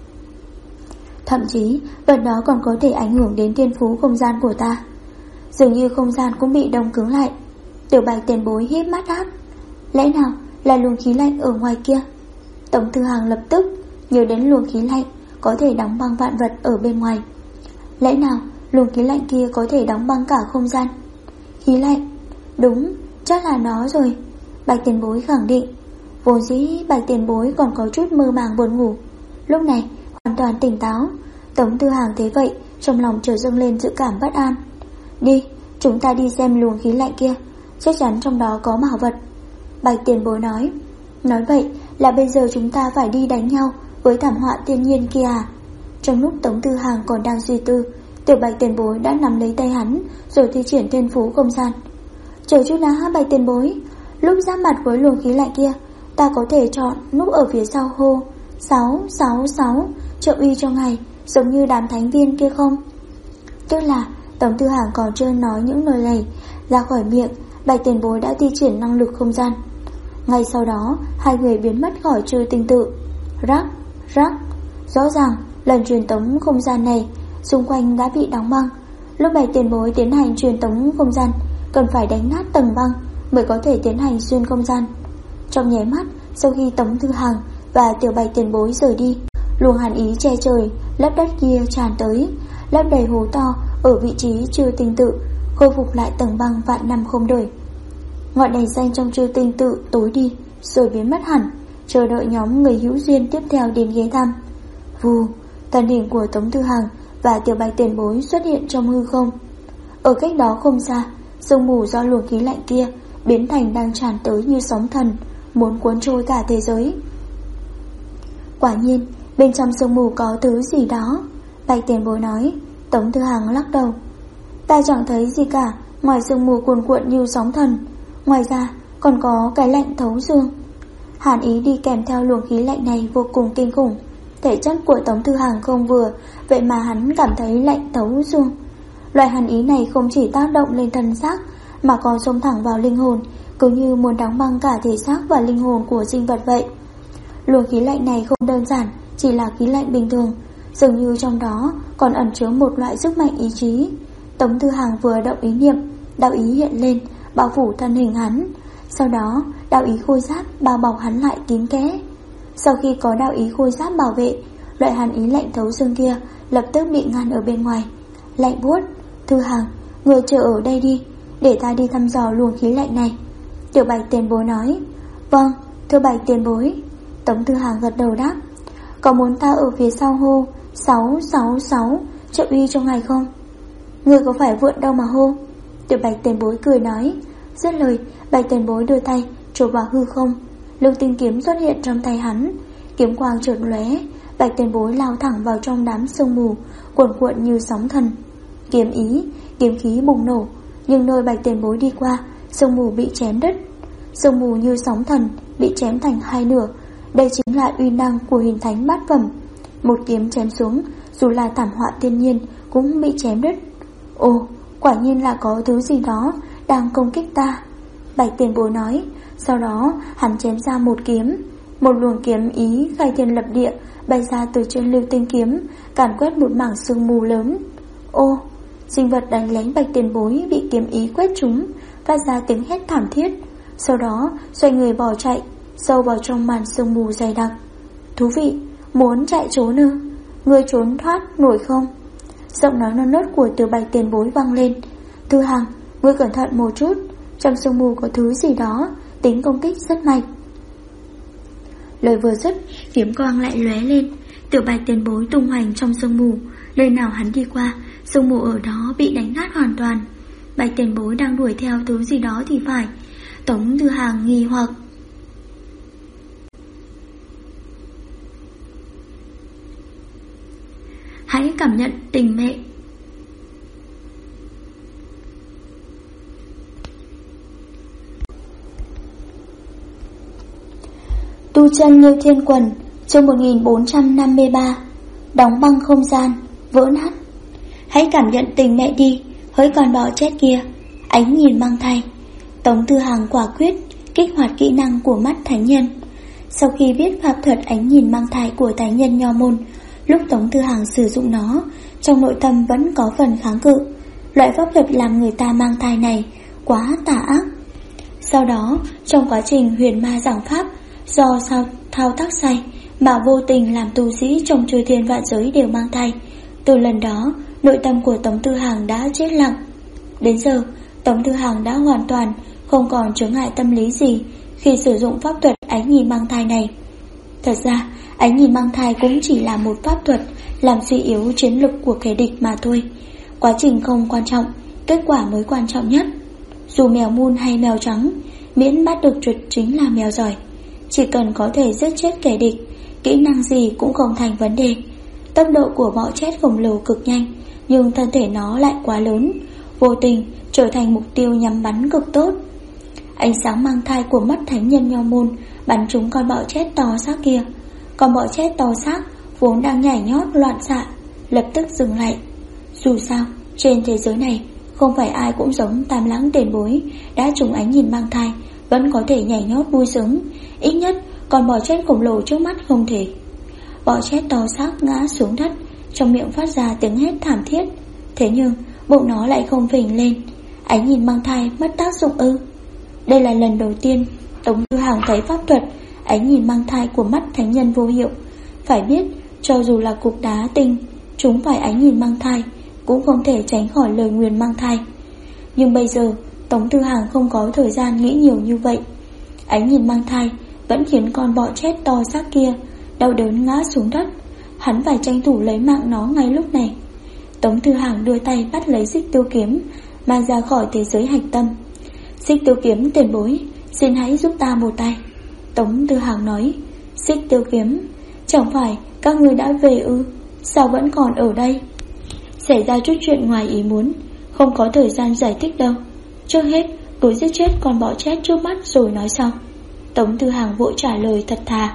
Thậm chí vật đó còn có thể ảnh hưởng đến thiên phú không gian của ta. Dường như không gian cũng bị đông cứng lại. Tiểu Bạch Tiền Bối híp mắt đáp. Lẽ nào là luồng khí lạnh ở ngoài kia? Tống Tư Hằng lập tức nhớ đến luồng khí lạnh có thể đóng băng vạn vật ở bên ngoài. Lẽ nào luồng khí lạnh kia có thể đóng băng cả không gian? Khí lạnh? Đúng, chắc là nó rồi. Bạch Tiền Bối khẳng định. Vốn dĩ Bạch Tiền Bối còn có chút mơ màng buồn ngủ, lúc này hoàn toàn tỉnh táo. Tống Tư Hằng thấy vậy, trong lòng chợt dâng lên dự cảm bất an. Đi, chúng ta đi xem luồng khí lạnh kia, chắc chắn trong đó có bảo vật. Bạch Tiền Bối nói. Nói vậy là bây giờ chúng ta phải đi đánh nhau với thảm họa thiên nhiên kia à? Trong lúc Tống Tư Hằng còn đang suy tư, Tiểu Bạch Tiền Bối đã nắm lấy tay hắn rồi thi triển thiên phú không gian. Chờ chút đã Bạch Tiền Bối, lúc giáp mặt với luồng khí lạnh kia, ta có thể chọn núp ở phía sau hô 666 trợ uy cho ngài, giống như đám thánh viên kia không? Tức là Tống Tư Hằng còn chưa nói những lời này ra khỏi miệng, Bạch Tiền Bối đã thi triển năng lực không gian. Ngay sau đó, hai người biến mất khỏi chư tinh tự. Rắc, rắc. Rõ ràng lần truyền tống không gian này xung quanh đã bị đóng băng. Lúc Bạch Tiền Bối tiến hành truyền tống không gian, cần phải đánh nát tầng băng mới có thể tiến hành xuyên không gian. Trong nháy mắt, sau khi Tống Tư Hằng và Tiểu Bạch Tiền Bối rời đi, luồng hàn ý che trời lấp đất kia tràn tới, lấp đầy hố to ở vị trí chư tinh tự, khôi phục lại tầng băng vạn năm không đổi. Ngọn đèn xanh trong chư tinh tự tối đi rồi biến mất hẳn, chờ đợi nhóm người hữu duyên tiếp theo đến ghé thăm. Vù, thân hình của Tống Tư Hằng và Tiểu Bạch Tiền Bối xuất hiện trong hư không. Ở cách đó không xa, sương mù do luồng khí lạnh kia biến thành đang tràn tới như sóng thần, muốn cuốn trôi cả thế giới. Quả nhiên, bên trong sương mù có thứ gì đó. Bạch Tiền Bối nói. Tống Tư Hằng lắc đầu. Ta chẳng thấy gì cả, ngoài sương mù cuồn cuộn như sóng thần. Ngoài ra còn có cái lạnh thấu xương. Hàn ý đi kèm theo luồng khí lạnh này vô cùng kinh khủng. Thể chất của Tống Tư Hằng không vừa, vậy mà hắn cảm thấy lạnh thấu xương. Loại hàn ý này không chỉ tác động lên thân xác mà còn xông thẳng vào linh hồn, cứ như muốn đóng băng cả thể xác và linh hồn của sinh vật vậy. Luồng khí lạnh này không đơn giản chỉ là khí lạnh bình thường, dường như trong đó còn ẩn chứa một loại sức mạnh ý chí. Tống Tư Hằng vừa động ý niệm, đạo ý hiện lên bao phủ thân hình hắn. Sau đó đạo ý khôi giáp bao bọc hắn lại kín kẽ. Sau khi có đạo ý khôi giáp bảo vệ, loại hàn ý lạnh thấu xương kia lập tức bị ngăn ở bên ngoài. Lạnh buốt. Tư Hằng, người chờ ở đây đi, để ta đi thăm dò luồng khí lạnh này. Tiểu Bạch Tiền Bối nói. Vâng, thưa Bạch Tiền Bối. Tống Tư Hằng gật đầu đáp. Có muốn ta ở phía sau hô 666 trợ uy cho ngài không? Người có phải vượn đâu mà hô? Tiểu Bạch Tiền Bối cười nói. Dứt lời, Bạch Tiền Bối đưa tay chộp vào hư không. Lục tinh kiếm xuất hiện trong tay hắn, kiếm quang chợt lóe. Bạch Tiền Bối lao thẳng vào trong đám sương mù cuồn cuộn như sóng thần. Kiếm ý, kiếm khí bùng nổ, nhưng nơi Bạch Tiền Bối đi qua, sương mù bị chém đứt. Sương mù như sóng thần bị chém thành hai nửa. Đây chính là uy năng của hình thánh bát phẩm. Một kiếm chém xuống, dù là thảm họa thiên nhiên cũng bị chém đứt. Ồ, quả nhiên là có thứ gì đó đang công kích ta, Bạch Tiền Bối nói. Sau đó hắn chém ra một kiếm. Một luồng kiếm ý khai thiên lập địa bay ra từ trên lưu tinh kiếm, càn quét một mảng sương mù lớn. Ô, sinh vật đánh lén Bạch Tiền Bối bị kiếm ý quét trúng, phát ra tiếng hét thảm thiết. Sau đó xoay người bỏ chạy sâu vào trong màn sương mù dày đặc. Thú vị, muốn chạy trốn ư? Ngươi trốn thoát nổi không? Giọng nói non nớt của Tiểu Bạch Tiền Bối vang lên. Tư Hằng, ngươi cẩn thận một chút, trong sương mù có thứ gì đó tính công kích rất mạnh. Lời vừa dứt, kiếm quang lại lóe lên, Tiểu Bạch tiền bối tung hoành trong sương mù. Nơi nào hắn đi qua, sương mù ở đó bị đánh nát hoàn toàn. Bạch tiền bối đang đuổi theo thứ gì đó thì phải. Tống Thư Hàng nghi hoặc. Hãy cảm nhận tình mẹ. Tu chân Liêu Thiên Quần, chương 1453. Đóng băng không gian, vỡ nát. Hãy cảm nhận tình mẹ đi, hỡi con bò chết kia. Ánh nhìn mang thai. Tống Thư Hàng quả quyết kích hoạt kỹ năng của mắt thánh nhân. Sau khi biết pháp thuật ánh nhìn mang thai của thánh nhân Nho Môn, lúc Tống Thư Hàng sử dụng nó, trong nội tâm vẫn có phần kháng cự. Loại pháp thuật làm người ta mang thai này quá tà ác. Sau đó, trong quá trình huyền ma giảng pháp, do sao thao tác sai mà vô tình làm tu sĩ trong chư thiên vạn giới đều mang thai. Từ lần đó, nội tâm của Tống Thư Hàng đã chết lặng. Đến giờ, Tống Thư Hàng đã hoàn toàn không còn chướng ngại tâm lý gì khi sử dụng pháp thuật ánh nhìn mang thai này. Thật ra, ánh nhìn mang thai cũng chỉ là một pháp thuật làm suy yếu chiến lực của kẻ địch mà thôi. Quá trình không quan trọng, kết quả mới quan trọng nhất. Dù mèo mun hay mèo trắng, miễn bắt được chuột chính là mèo giỏi. Chỉ cần có thể giết chết kẻ địch, kỹ năng gì cũng không thành vấn đề. Tốc độ của bọ chết khổng lồ cực nhanh, nhưng thân thể nó lại quá lớn, vô tình trở thành mục tiêu nhắm bắn cực tốt. Ánh sáng mang thai của mắt thánh nhân Nho Môn bắn trúng con bọ chết to xác kia. Con bọ chết to xác vốn đang nhảy nhót loạn xạ, lập tức dừng lại. Dù sao, trên thế giới này không phải ai cũng giống Tam Lãng tiền bối đã trúng ánh nhìn mang thai vẫn có thể nhảy nhót vui sướng. Ít nhất con bò chết khổng lồ trước mắt không thể. Bò chết to xác ngã xuống đất, trong miệng phát ra tiếng hét thảm thiết. Thế nhưng bụng nó lại không phình lên. Ánh nhìn mang thai mất tác dụng ư? Đây là lần đầu tiên Tống Thư Hàng thấy pháp thuật ánh nhìn mang thai của mắt thánh nhân vô hiệu. Phải biết, cho dù là cục đá tinh chúng phải ánh nhìn mang thai cũng không thể tránh khỏi lời nguyền mang thai. Nhưng bây giờ Tống Thư Hàng không có thời gian nghĩ nhiều như vậy. Ánh nhìn mang thai vẫn khiến con bọ chết to xác kia đau đớn ngã xuống đất. Hắn phải tranh thủ lấy mạng nó ngay lúc này. Tống Thư Hàng đưa tay bắt lấy xích tiêu kiếm, mang ra khỏi thế giới hạch tâm. Xích tiêu kiếm tiền bối, xin hãy giúp ta một tay. Tống Thư Hàng nói. Xích tiêu kiếm, chẳng phải các ngươi đã về ư? Sao vẫn còn ở đây? Xảy ra chút chuyện ngoài ý muốn, không có thời gian giải thích đâu. Trước hết cứ giết chết con bọ chết trước mắt rồi nói sau. Tống Thư Hàng vội trả lời thật thà.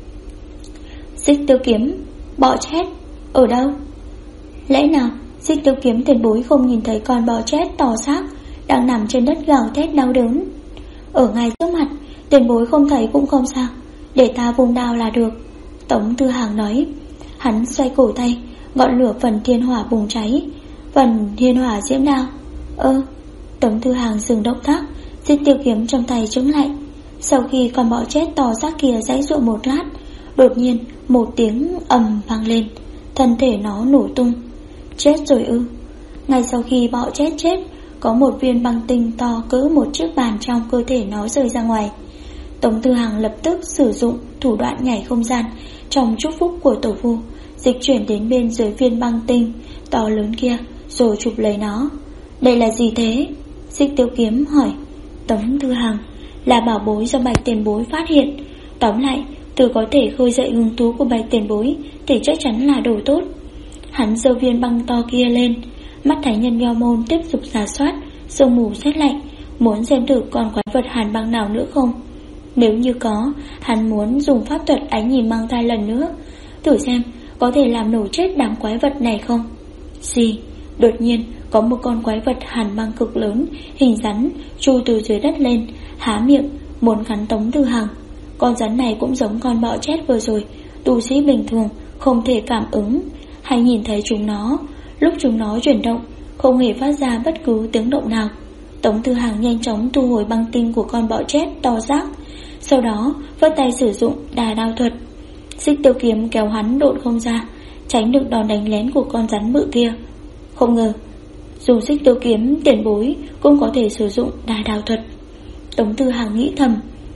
Xích tiêu kiếm, bọ chết, ở đâu? Lẽ nào xích tiêu kiếm tiền bối không nhìn thấy con bọ chết to xác đang nằm trên đất gào thét đau đớn? Ở ngay trước mặt, tiền bối không thấy cũng không sao, để ta vùng đao là được. Tống Thư Hàng nói. Hắn xoay cổ tay, ngọn lửa phần thiên hỏa bùng cháy. Phần thiên hỏa diễm đao. Tống Thư Hàng dừng động tác, xích tiêu kiếm trong tay trứng lại. Sau khi con bọ chết to xác kia giãy giụa một lát, đột nhiên một tiếng ầm vang lên, thân thể nó nổ tung. Chết rồi ư? Ngay sau khi bọ chết, có một viên băng tinh to cỡ một chiếc bàn trong cơ thể nó rơi ra ngoài. Tống Thư Hàng lập tức sử dụng thủ đoạn nhảy không gian trong chúc phúc của tổ vu, dịch chuyển đến bên dưới viên băng tinh to lớn kia, rồi chụp lấy nó. Đây là gì thế? Xích tiêu kiếm hỏi. Tống Thư Hàng. Là bảo bối do Bạch tiền bối phát hiện. Tóm lại, từ có thể khơi dậy hứng thú của Bạch tiền bối thì chắc chắn là đồ tốt. Hắn giơ viên băng to kia lên. Mắt thánh nhân Nho Môn tiếp tục rà soát sương mù rét lạnh, muốn xem thử còn quái vật hàn băng nào nữa không. Nếu như có, hắn muốn dùng pháp thuật ánh nhìn mang thai lần nữa, thử xem có thể làm nổ chết đám quái vật này không. Gì? Đột nhiên có một con quái vật hàn băng cực lớn, hình rắn, chui từ dưới đất lên, há miệng muốn cắn Tống Thư Hàng. Con rắn này cũng giống con bọ chết vừa rồi, tu sĩ bình thường không thể cảm ứng hay nhìn thấy chúng nó. Lúc chúng nó chuyển động không hề phát ra bất cứ tiếng động nào. Tống Thư Hàng nhanh chóng thu hồi băng tinh của con bọ chết to xác, sau đó vất tay sử dụng đà đao thuật. Xích tiêu kiếm kéo hắn độn không ra, tránh được đòn đánh lén của con rắn bự kia. Không ngờ dùng xích tiêu kiếm tiền bối cũng có thể sử dụng đà đao thuật. Tống Thư Hàng nghĩ thầm,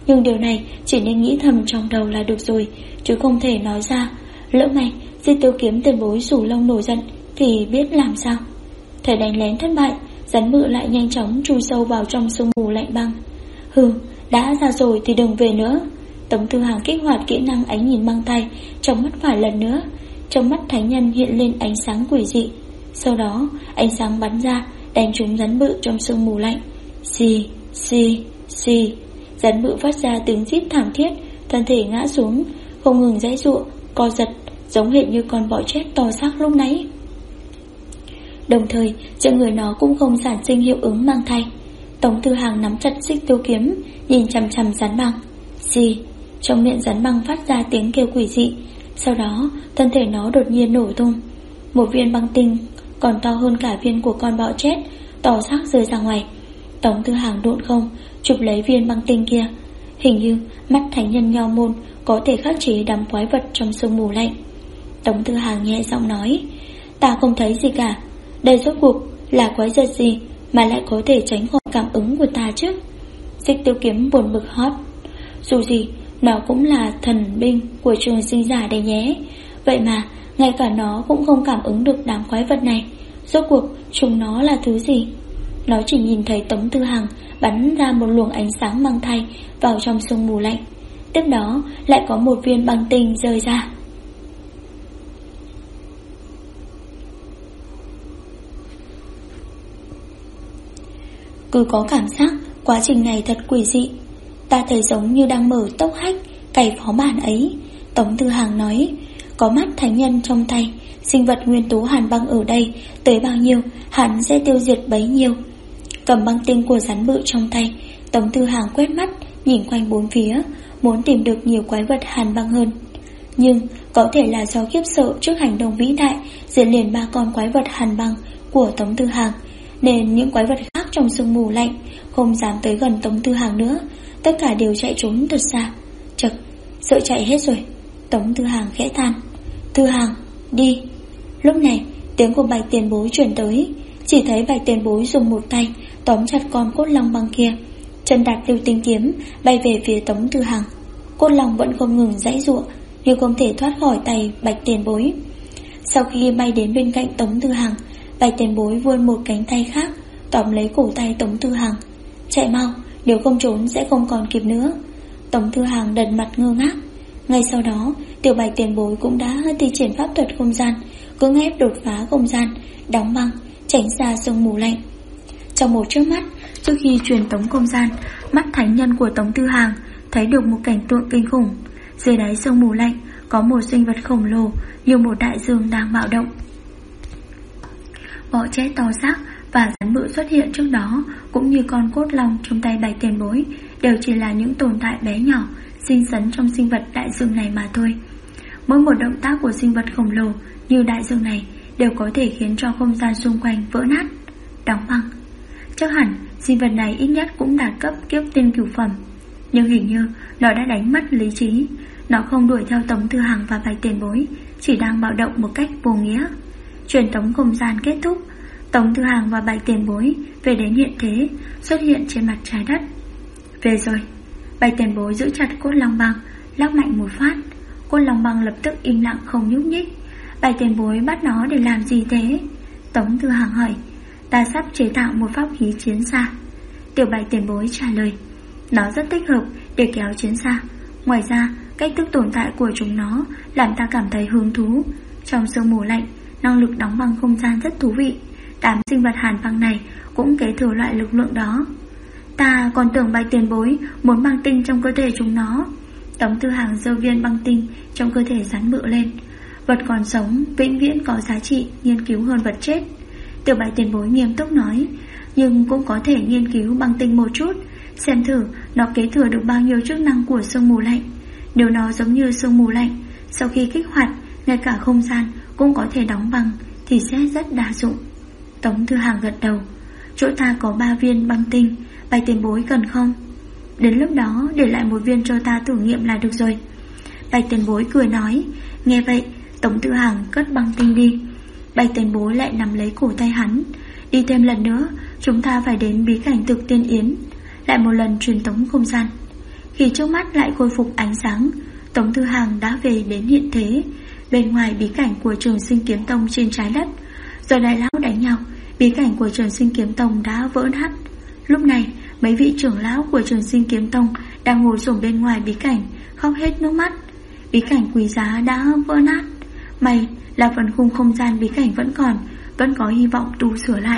Nhưng điều này chỉ nên nghĩ thầm trong đầu là được rồi, chứ không thể nói ra. Lỡ may Di Tiêu Kiếm tiền bối rủ lông nổi giận thì biết làm sao. Thời đánh lén thất bại, rắn bự lại nhanh chóng chui sâu vào trong sương mù lạnh băng. Hừ, đã ra rồi thì đừng về nữa. Tống Tư Hàng kích hoạt kỹ năng ánh nhìn băng tay trong mắt phải lần nữa. Trong mắt thánh nhân hiện lên ánh sáng quỷ dị. Sau đó ánh sáng bắn ra, đánh trúng rắn bự trong sương mù lạnh. Xì, xì, xì. Rắn bự phát ra tiếng rít thảm thiết, thân thể ngã xuống, không ngừng giãy giụa, co giật, giống hệt như con bọ chết to xác lúc nãy. Đồng thời trên người nó cũng không sản sinh hiệu ứng mang thai. Tống Tư Hàng nắm chặt xích tiêu kiếm, nhìn chằm chằm rắn băng. Xì. Trong miệng rắn băng phát ra tiếng kêu quỷ dị. Sau đó thân thể nó đột nhiên nổ tung. Một viên băng tinh còn to hơn cả viên của con bọ chết to xác rơi ra ngoài. Tống Tư Hàng độn không chụp lấy viên băng tinh kia. Hình như mắt thánh nhân Nho Môn có thể khắc chế đám quái vật trong sương mù lạnh. Tống Tư Hàng nhẹ giọng nói, ta không thấy gì cả. Đây rốt cuộc là quái vật gì mà lại có thể tránh khỏi cảm ứng của ta chứ? Xích tiêu kiếm buồn bực hót. Dù gì nó cũng là thần binh của Trường Sinh Giả đấy nhé. Vậy mà ngay cả nó cũng không cảm ứng được đám quái vật này. Rốt cuộc chúng nó là thứ gì? Nó chỉ nhìn thấy Tống Tư Hàng bắn ra một luồng ánh sáng mang thai vào trong sương mù lạnh. Tiếp đó lại có một viên băng tinh rơi ra. Cứ có cảm giác quá trình này thật quỷ dị. Ta thấy giống như đang mở tốc hách cày phó bản ấy. Tống Tư Hàng nói, có mắt thánh nhân trong tay, sinh vật nguyên tố hàn băng ở đây tới bao nhiêu hắn sẽ tiêu diệt bấy nhiêu. Cầm băng tinh của rắn bự trong tay, Tống Tư Hàng quét mắt nhìn quanh bốn phía, muốn tìm được nhiều quái vật hàn băng hơn. Nhưng có thể là do khiếp sợ trước hành động vĩ đại diệt liền 3 con quái vật hàn băng của Tống Tư Hàng, nên những quái vật khác trong sương mù lạnh không dám tới gần Tống Tư Hàng nữa, tất cả đều chạy trốn thật xa. Chật, sợ chạy hết rồi. Tống Tư Hàng khẽ than, Tư Hàng, đi. Lúc này tiếng của Bạch Tiền Bối chuyển tới. Chỉ thấy Bạch Tiền Bối dùng một tay tóm chặt con cốt long băng kia, chân đặt lưu tinh kiếm bay về phía Tống Tư Hàng. Cốt long vẫn không ngừng giãy giụa, nhưng không thể thoát khỏi tay Bạch Tiền Bối. Sau khi bay đến bên cạnh Tống Tư Hàng, Bạch Tiền Bối vươn một cánh tay khác tóm lấy cổ tay Tống Tư Hàng. Chạy mau, nếu không trốn sẽ không còn kịp nữa. Tống Tư Hàng đần mặt ngơ ngác. Ngay sau đó Tiểu Bạch Tiền Bối cũng đã thi triển pháp thuật không gian, cưỡng ép đột phá không gian, đóng băng, tránh xa sương mù lạnh. Trong một chớp mắt, trước khi truyền tống không gian, mắt thánh nhân của Tống Tư Hàng thấy được một cảnh tượng kinh khủng. Dưới đáy sương mù lạnh có một sinh vật khổng lồ như một đại dương đang bạo động. Bọ chết to xác và rắn bự xuất hiện trước đó, cũng như con cốt long trong tay Bạch Tiền Bối, đều chỉ là những tồn tại bé nhỏ sinh sống trong sinh vật đại dương này mà thôi. Mỗi một động tác của sinh vật khổng lồ như đại dương này đều có thể khiến cho không gian xung quanh vỡ nát, đóng băng. Chắc hẳn sinh vật này ít nhất cũng đạt cấp kiếp tiên cửu phẩm, nhưng hình như nó đã đánh mất lý trí. Nó không đuổi theo Tống Tư Hàng và Bạch Tiền Bối, chỉ đang bạo động một cách vô nghĩa. Truyền tống không gian kết thúc, Tống Tư Hàng và Bạch Tiền Bối về đến hiện thế, xuất hiện trên mặt trái đất. Về rồi. Bạch Tiền Bối giữ chặt cốt long băng, lắc mạnh một phát. Cốt long băng lập tức im lặng không nhúc nhích. Bạch Tiền Bối bắt nó để làm gì thế? Tống Tư Hàng hỏi. Ta sắp chế tạo một pháp khí chiến xa. Tiểu Bạch Tiền Bối trả lời. Nó rất thích hợp để kéo chiến xa. Ngoài ra, cách thức tồn tại của chúng nó làm ta cảm thấy hứng thú. Trong sương mù lạnh, năng lực đóng băng không gian rất thú vị. Đám sinh vật hàn băng này cũng kế thừa loại lực lượng đó. Ta còn tưởng Bạch Tiền Bối muốn băng tinh trong cơ thể chúng nó. Tống Tư Hàng giơ viên băng tinh trong cơ thể rắn bự lên. Vật còn sống vĩnh viễn có giá trị nghiên cứu hơn vật chết. Tiểu Bạch Tiền Bối nghiêm túc nói. Nhưng cũng có thể nghiên cứu băng tinh một chút, xem thử nó kế thừa được bao nhiêu chức năng của sương mù lạnh. Nếu nó giống như sương mù lạnh, sau khi kích hoạt, ngay cả không gian cũng có thể đóng băng, thì sẽ rất đa dụng. Tống Tư Hàng gật đầu. Chỗ ta có 3 viên băng tinh, Bạch Tiền Bối cần không? Đến lúc đó để lại một viên cho ta thử nghiệm là được rồi. Bạch Tiền Bối cười nói. Nghe vậy, Tống Tư Hàng cất băng tinh đi. Bạch Tiền Bối lại nắm lấy cổ tay hắn. Đi thêm lần nữa, chúng ta phải đến bí cảnh Thực Tiên Yến. Lại một lần truyền tống không gian. Khi trước mắt lại khôi phục ánh sáng, Tống Thư Hàng đã về đến hiện thế. Bên ngoài bí cảnh của Trường Sinh Kiếm Tông trên trái đất, do đại lão đánh nhau, bí cảnh của Trường Sinh Kiếm Tông đã vỡ nát. Lúc này mấy vị trưởng lão của Trường Sinh Kiếm Tông đang ngồi xổm bên ngoài bí cảnh, khóc hết nước mắt. Bí cảnh quý giá đã vỡ nát. May là phần khung không gian bí cảnh vẫn có hy vọng tu sửa lại.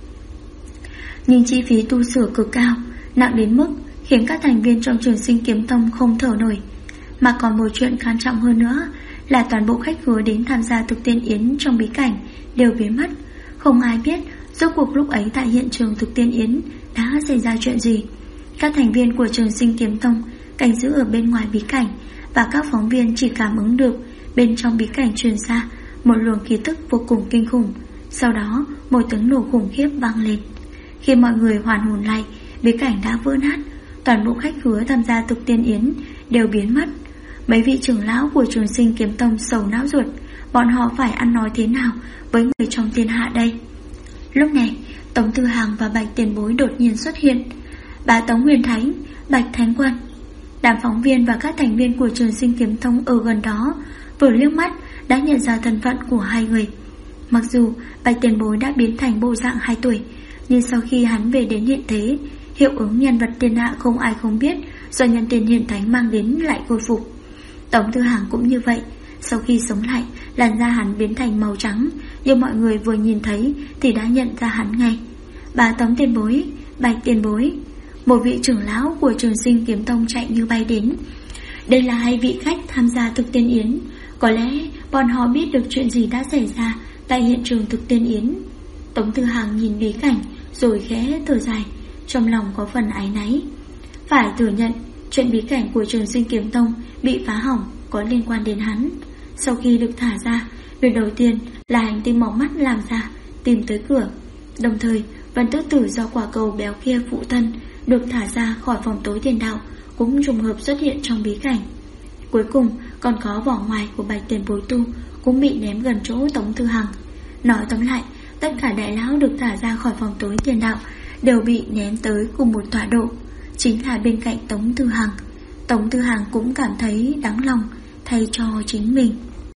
Nhưng chi phí tu sửa cực cao, nặng đến mức khiến các thành viên trong Trường Sinh Kiếm Tông không thở nổi. Mà còn một chuyện quan trọng hơn nữa là toàn bộ khách khứa đến tham gia thực tiên yến trong bí cảnh đều biến mất. Không ai biết rốt cuộc lúc ấy tại hiện trường thực tiên yến đã xảy ra chuyện gì. Các thành viên của Trường Sinh Kiếm Tông canh giữ ở bên ngoài bí cảnh, và các phóng viên chỉ cảm ứng được bên trong bí cảnh truyền ra một luồng khí tức vô cùng kinh khủng. Sau đó một tiếng nổ khủng khiếp vang lên. Khi mọi người hoàn hồn lại, bí cảnh đã vỡ nát. Toàn bộ khách khứa tham gia thực tiên yến đều biến mất. Mấy vị trưởng lão của Trường Sinh Kiếm Tông sầu não ruột, bọn họ phải ăn nói thế nào với người trong thiên hạ đây. Lúc này Tống Thư Hàng và Bạch Tiền Bối đột nhiên xuất hiện. Bá Tống Huyền Thánh, Bạch Thánh Quân. Đám phóng viên và các thành viên của Trường Sinh Kiếm Tông ở gần đó vừa liếc mắt đã nhận ra thân phận của hai người. Mặc dù Bạch Tiền Bối đã biến thành bộ dạng 2 tuổi, nhưng sau khi hắn về đến hiện thế, hiệu ứng nhân vật thiên hạ không ai không biết do nhân tiền hiển thánh mang đến lại khôi phục. Tống Thư Hàng cũng như vậy. Sau khi sống lại, làn da hắn biến thành màu trắng, nhưng mọi người vừa nhìn thấy thì đã nhận ra hắn ngay. Bà Tống Tiền Bối, Bạch Tiền Bối. Một vị trưởng lão của Trường Sinh Kiếm Tông chạy như bay đến. Đây là 2 vị khách tham gia thực tiên yến. Có lẽ bọn họ biết được chuyện gì đã xảy ra tại hiện trường thực tiên yến. Tống Thư Hàng nhìn bí cảnh rồi khẽ thở dài, trong lòng có phần áy náy. Phải thừa nhận, chuyện bí cảnh của Trường Sinh Kiếm Tông bị phá hỏng có liên quan đến hắn. Sau khi được thả ra, việc đầu tiên là hành tinh màu mắt làm ra, tìm tới cửa. Đồng thời Vân Tước Tử do quả cầu béo kia phụ thân được thả ra khỏi phòng tối tiền đạo cũng trùng hợp xuất hiện trong bí cảnh. Cuối cùng còn có vỏ ngoài của Bạch Tiền Bối tu cũng bị ném gần chỗ Tống Thư Hàng. Nói tóm lại, tất cả đại lão được thả ra khỏi phòng tối tiền đạo đều bị ném tới cùng một tọa độ, chính là bên cạnh Tống Thư Hàng. Tống Thư Hàng cũng cảm thấy đáng lòng thay cho chính mình.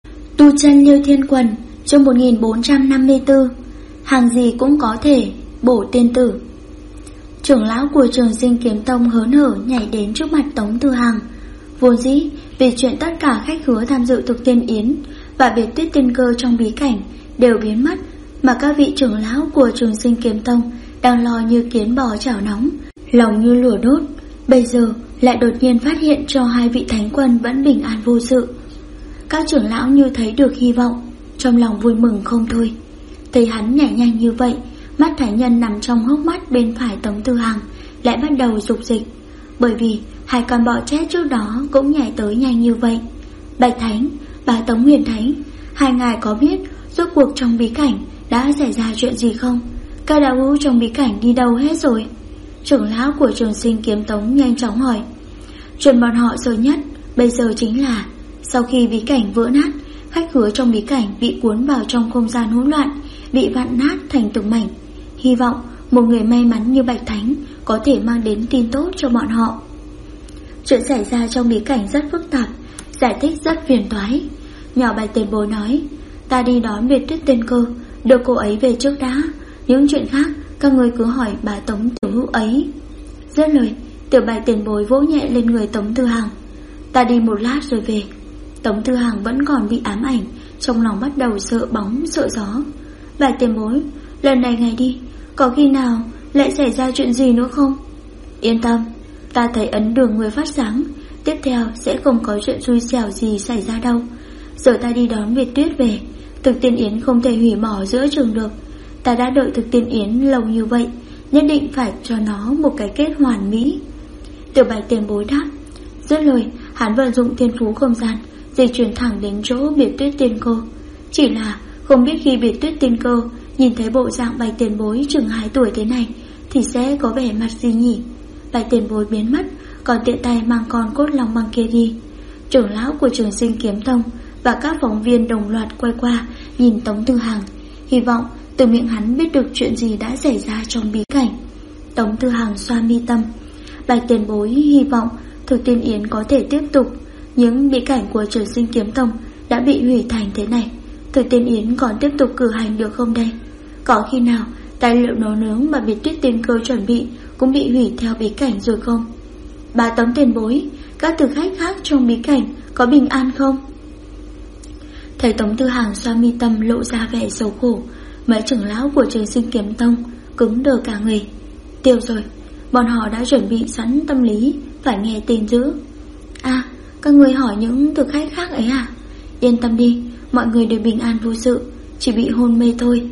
Tu chân Liêu Thiên Quần, chương 1454. Hàng gì cũng có thể bổ tiên tử. Trưởng lão của Trường Sinh Kiếm Tông hớn hở nhảy đến trước mặt Tống Thư Hàng. Vốn dĩ vì chuyện tất cả khách khứa tham dự thực tiên yến và biệt tuyết tiên cơ trong bí cảnh đều biến mất, mà các vị trưởng lão của Trường Sinh Kiếm Tông đang lo như kiến bò chảo nóng, lòng như lửa đốt. Bây giờ lại đột nhiên phát hiện cho 2 vị thánh quân vẫn bình an vô sự. Các trưởng lão như thấy được hy vọng, trong lòng vui mừng không thôi. Thấy hắn nhảy nhanh như vậy, mắt thánh nhân nằm trong hốc mắt bên phải Tống Thư Hàng lại bắt đầu rục dịch, bởi vì 2 con bọ chết trước đó cũng nhảy tới nhanh như vậy. Bạch Thánh, bà Tống Huyền Thánh, 2 ngài có biết rốt cuộc trong bí cảnh đã xảy ra chuyện gì không? Các đạo hữu trong bí cảnh đi đâu hết rồi? Trưởng lão của Trường Sinh Kiếm Tống nhanh chóng hỏi. Chuyện bọn họ sợ nhất bây giờ chính là sau khi bí cảnh vỡ nát, khách khứa trong bí cảnh bị cuốn vào trong không gian hỗn loạn, bị vặn nát thành từng mảnh. Hy vọng một người may mắn như Bạch Thánh có thể mang đến tin tốt cho bọn họ. Chuyện xảy ra trong bí cảnh rất phức tạp, giải thích rất phiền toái. Nhỏ Bạch Tiền Bối nói, ta đi đón Việt Tuyết Tiên Cơ, đưa cô ấy về trước đã. Những chuyện khác các người cứ hỏi bà Tống tiểu hữu ấy. Dứt lời, tiểu Bạch Tiền Bối vỗ nhẹ lên người Tống Thư Hàng. Ta đi một lát rồi về. Tống Thư Hàng vẫn còn bị ám ảnh, trong lòng bắt đầu sợ bóng sợ gió. Bạch Tiền Bối, lần này ngày đi, có khi nào lại xảy ra chuyện gì nữa không? Yên tâm, ta thấy ấn đường người phát sáng, tiếp theo sẽ không có chuyện xui xẻo gì xảy ra đâu. Giờ ta đi đón Việt Tuyết về, thực tiên yến không thể hủy bỏ giữa chừng được. Ta đã đợi thực tiên yến lâu như vậy, nhất định phải cho nó một cái kết hoàn mỹ. Tiểu Bạch Tiền Bối đáp. Dứt lời, hắn vận dụng thiên phú không gian, di chuyển thẳng đến chỗ Biệt Tuyết Tiên Cơ. Chỉ là không biết khi Biệt Tuyết Tiên Cơ nhìn thấy bộ dạng Bạch Tiền Bối chừng 2 tuổi thế này thì sẽ có vẻ mặt gì nhỉ? Bạch Tiền Bối biến mất, còn tiện tay mang con cốt long băng kia đi. Trưởng lão của Trường Sinh Kiếm Tông và các phóng viên đồng loạt quay qua nhìn Tống Thư Hàng, hy vọng từ miệng hắn biết được chuyện gì đã xảy ra trong bí cảnh. Tống Thư Hàng xoa mi tâm. Bạch Tiền Bối hy vọng Thực Tiên Yến có thể tiếp tục. Những bí cảnh của Trường Sinh Kiếm Tông đã bị hủy thành thế này, Thực Tiên Yến còn tiếp tục cử hành được không đây? Có khi nào tài liệu nấu nướng mà Biệt Tuyết Tiên Cơ chuẩn bị cũng bị hủy theo bí cảnh rồi không? Bà Tống tiền bối, các thực khách khác trong bí cảnh có bình an không? Thầy Tống Tư Hàng xoa mi tâm lộ ra vẻ xấu khổ. Mấy trưởng lão của Trường Sinh Kiếm Tông cứng đờ cả người. Tiêu rồi, bọn họ đã chuẩn bị sẵn tâm lý phải nghe tin dữ. À, các người hỏi những thực khách khác ấy à? Yên tâm đi, mọi người đều bình an vô sự, chỉ bị hôn mê thôi.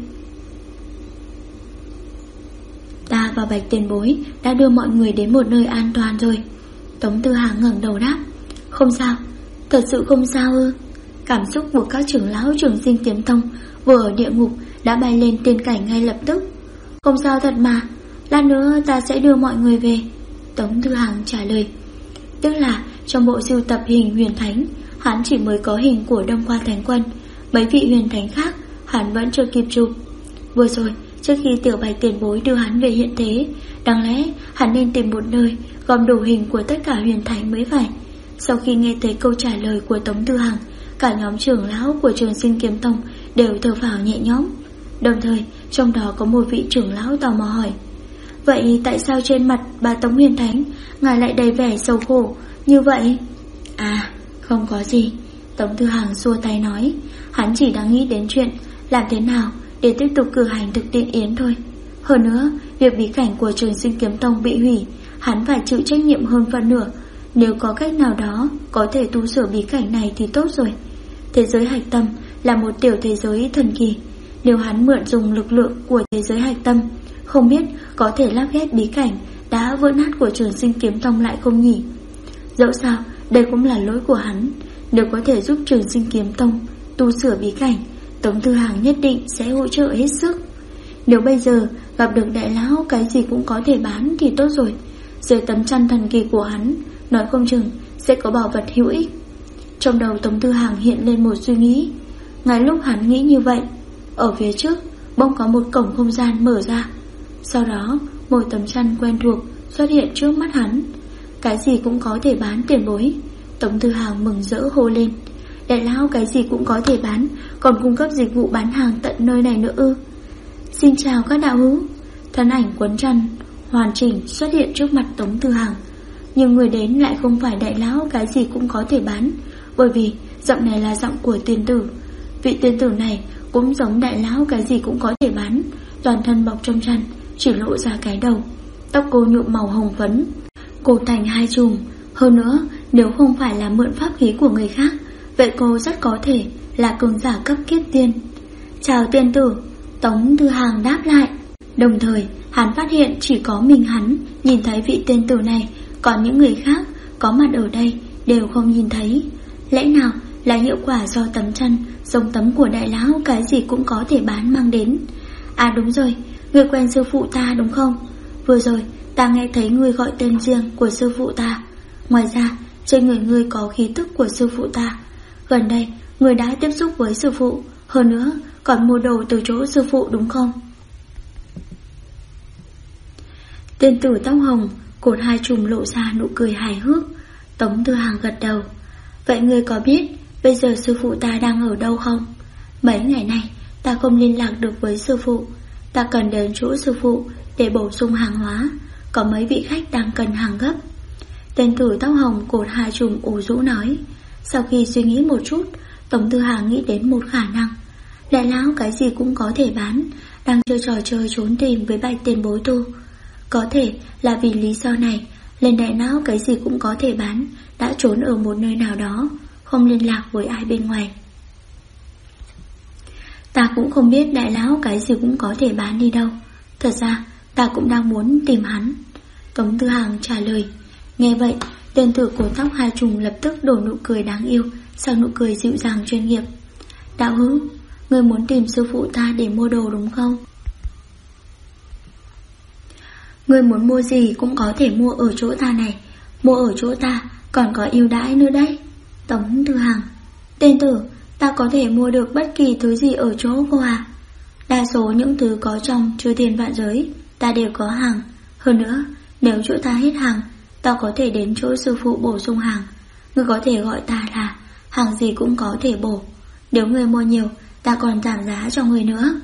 Ta và Bạch tiền bối đã đưa mọi người đến một nơi an toàn rồi. Tống Tư Hàng ngẩng đầu đáp. Không sao, thật sự không sao ư? Cảm xúc của các trưởng lão Trường Sinh Kiếm Tông vừa ở địa ngục đã bay lên tiên cảnh ngay lập tức. Không sao thật mà, lát nữa ta sẽ đưa mọi người về, Tống Tư Hàng trả lời. Tức là trong bộ sưu tập hình huyền thánh, hắn chỉ mới có hình của Đông Qua Thánh Quân. Mấy vị huyền thánh khác hắn vẫn chưa kịp chụp. Vừa rồi, trước khi Tiểu Bạch tiền bối đưa hắn về hiện thế, đáng lẽ hắn nên tìm một nơi gom đủ hình của tất cả huyền thánh mới phải. Sau khi nghe thấy câu trả lời của Tống Tư Hàng, cả nhóm trưởng lão của Trường Sinh Kiếm Tông đều thở phào nhẹ nhõm. Đồng thời trong đó có một vị trưởng lão tò mò hỏi: vậy tại sao trên mặt bà Tống Huyền Thánh ngài lại đầy vẻ sầu khổ như vậy? À, không có gì, Tống Tư Hàng xua tay nói. Hắn chỉ đang nghĩ đến chuyện làm thế nào để tiếp tục cử hành Thực Tiên Yến thôi. Hơn nữa, việc bí cảnh của Trường Sinh Kiếm Tông bị hủy, hắn phải chịu trách nhiệm hơn phần nửa. Nếu có cách nào đó có thể tu sửa bí cảnh này thì tốt rồi. Thế giới hạch tâm là một tiểu thế giới thần kỳ. Nếu hắn mượn dùng lực lượng của thế giới hạch tâm, không biết có thể lắp ghép bí cảnh đã vỡ nát của Trường Sinh Kiếm Tông lại không nhỉ? Dẫu sao, đây cũng là lỗi của hắn. Nếu có thể giúp Trường Sinh Kiếm Tông tu sửa bí cảnh, Tống Tư Hàng nhất định sẽ hỗ trợ hết sức. Nếu bây giờ gặp được đại lão cái gì cũng có thể bán thì tốt rồi. Dưới tấm chăn thần kỳ của hắn, nói không chừng sẽ có bảo vật hữu ích. Trong đầu Tống Tư Hàng hiện lên một suy nghĩ. Ngay lúc hắn nghĩ như vậy, ở phía trước bỗng có một cổng không gian mở ra. Sau đó một tấm chăn quen thuộc xuất hiện trước mắt hắn. Cái gì cũng có thể bán tiền bối, Tống Tư Hàng mừng rỡ hô lên. Đại lão cái gì cũng có thể bán, còn cung cấp dịch vụ bán hàng tận nơi này nữa ư? Xin chào các đạo hữu. Thân ảnh quấn chăn hoàn chỉnh xuất hiện trước mặt Tống Tư Hàng. Nhưng người đến lại không phải đại lão cái gì cũng có thể bán, bởi vì giọng này là giọng của tiên tử. Vị tiên tử này cũng giống đại lão cái gì cũng có thể bán, toàn thân bọc trong chăn, chỉ lộ ra cái đầu. Tóc cô nhuộm màu hồng phấn, cô thành hai chùm. Hơn nữa, nếu không phải là mượn pháp khí của người khác, vậy cô rất có thể là cường giả cấp kiếp tiên. Chào tiên tử, Tống Tư Hàng đáp lại. Đồng thời hắn phát hiện chỉ có mình hắn nhìn thấy vị tiên tử này, còn những người khác có mặt ở đây đều không nhìn thấy. Lẽ nào là hiệu quả do tấm chăn giống tấm của đại lão cái gì cũng có thể bán mang đến? À đúng rồi, người quen sư phụ ta đúng không? Vừa rồi ta nghe thấy người gọi tên riêng của sư phụ ta. Ngoài ra trên người ngươi có khí tức của sư phụ ta. Gần đây người đã tiếp xúc với sư phụ, hơn nữa còn mua đồ từ chỗ sư phụ đúng không? Tiên tử tóc hồng cột hai chùm lộ ra nụ cười hài hước. Tống Tư Hàng gật đầu. Vậy ngươi có biết bây giờ sư phụ ta đang ở đâu không? Mấy ngày nay ta không liên lạc được với sư phụ. Ta cần đến chỗ sư phụ để bổ sung hàng hóa. Có mấy vị khách đang cần hàng gấp. Tên tử tóc hồng cột hai chùm ủ rũ nói. Sau khi suy nghĩ một chút, Tống Tư Hàng nghĩ đến một khả năng. Đại lão cái gì cũng có thể bán, đang chơi trò chơi trốn tìm với Bạch tiền bối tu. Có thể là vì lý do này, lên đại lão cái gì cũng có thể bán đã trốn ở một nơi nào đó, không liên lạc với ai bên ngoài. Ta cũng không biết đại lão cái gì cũng có thể bán đi đâu. Thật ra ta cũng đang muốn tìm hắn, Tống Tư Hàng trả lời. Nghe vậy, tên tử cổ tóc hai trùng lập tức đổi nụ cười đáng yêu sang nụ cười dịu dàng chuyên nghiệp. Đạo hữu, ngươi muốn tìm sư phụ ta để mua đồ đúng không? Ngươi muốn mua gì cũng có thể mua ở chỗ ta này. Mua ở chỗ ta còn có ưu đãi nữa đấy. Tống Tư Hàng. Tên tử, ta có thể mua được bất kỳ thứ gì ở chỗ cô à? Đa số những thứ có trong chư thiên vạn giới ta đều có hàng. Hơn nữa, nếu chỗ ta hết hàng, ta có thể đến chỗ sư phụ bổ sung hàng. Ngươi có thể gọi ta là hàng gì cũng có thể bổ. Nếu ngươi mua nhiều, ta còn giảm giá cho ngươi nữa.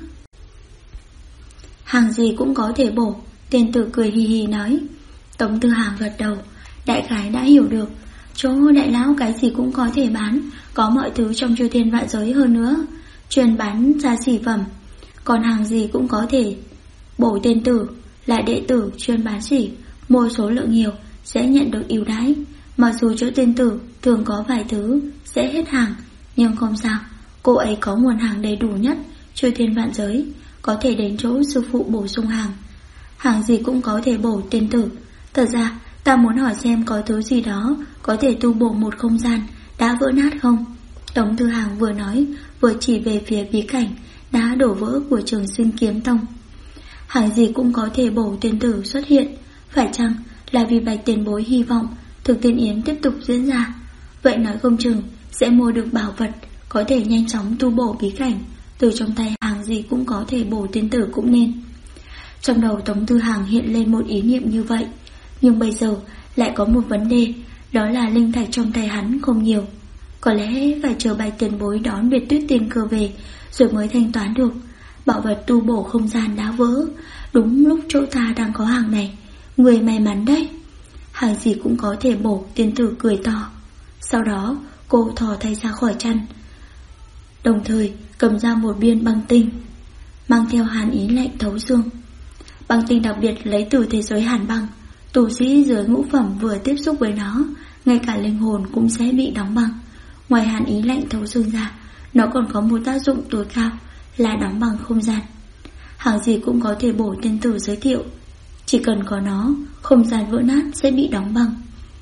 Hàng gì cũng có thể bổ. Tiên tử cười hì hì nói. Tống Tư Hàng gật đầu. Đại khái đã hiểu được. Chỗ đại lão cái gì cũng có thể bán, có mọi thứ trong chư thiên vạn giới hơn nữa, chuyên bán gia xỉ phẩm. Còn hàng gì cũng có thể bổ. Tiên tử là đệ tử chuyên bán xỉ, mua số lượng nhiều sẽ nhận được ưu đãi. Mặc dù chỗ tiên tử thường có vài thứ sẽ hết hàng, nhưng không sao, cô ấy có nguồn hàng đầy đủ nhất chư thiên vạn giới, có thể đến chỗ sư phụ bổ sung hàng. Hàng gì cũng có thể bổ. Tiên tử, thật ra ta muốn hỏi xem có thứ gì đó có thể tu bổ một không gian đã vỡ nát không? Tống Tư Hàng vừa nói vừa chỉ về phía bí cảnh đã đổ vỡ của Trường Sinh Kiếm Tông. Hàng gì cũng có thể bổ. Tiên tử xuất hiện, phải chăng là vì Bạch tiền bối hy vọng thực tiên yến tiếp tục diễn ra? Vậy nói không chừng sẽ mua được bảo vật có thể nhanh chóng tu bổ bí cảnh từ trong tay hàng gì cũng có thể bổ. Tiên tử cũng nên. Trong đầu Tống Tư Hàng hiện lên một ý niệm như vậy, nhưng bây giờ lại có một vấn đề, đó là linh thạch trong tay hắn không nhiều. Có lẽ phải chờ Bạch tiền bối đón Biệt Tuyết Tiên Cơ về rồi mới thanh toán được. Bảo vật tu bổ không gian đã vỡ, đúng lúc chỗ ta đang có hàng này. Người may mắn đấy. Hàng gì cũng có thể bổ. Tiên tử cười to. Sau đó cô thò tay ra khỏi chăn, đồng thời cầm ra một viên băng tinh mang theo hàn ý lạnh thấu xương. Băng tinh đặc biệt lấy từ thế giới hàn băng. Tu sĩ dưới ngũ phẩm vừa tiếp xúc với nó, ngay cả linh hồn cũng sẽ bị đóng băng. Ngoài hàn ý lạnh thấu xương ra, nó còn có một tác dụng tối cao là đóng băng không gian. Hàng gì cũng có thể bổ. Tiên tử giới thiệu. Chỉ cần có nó, không gian vỡ nát sẽ bị đóng băng.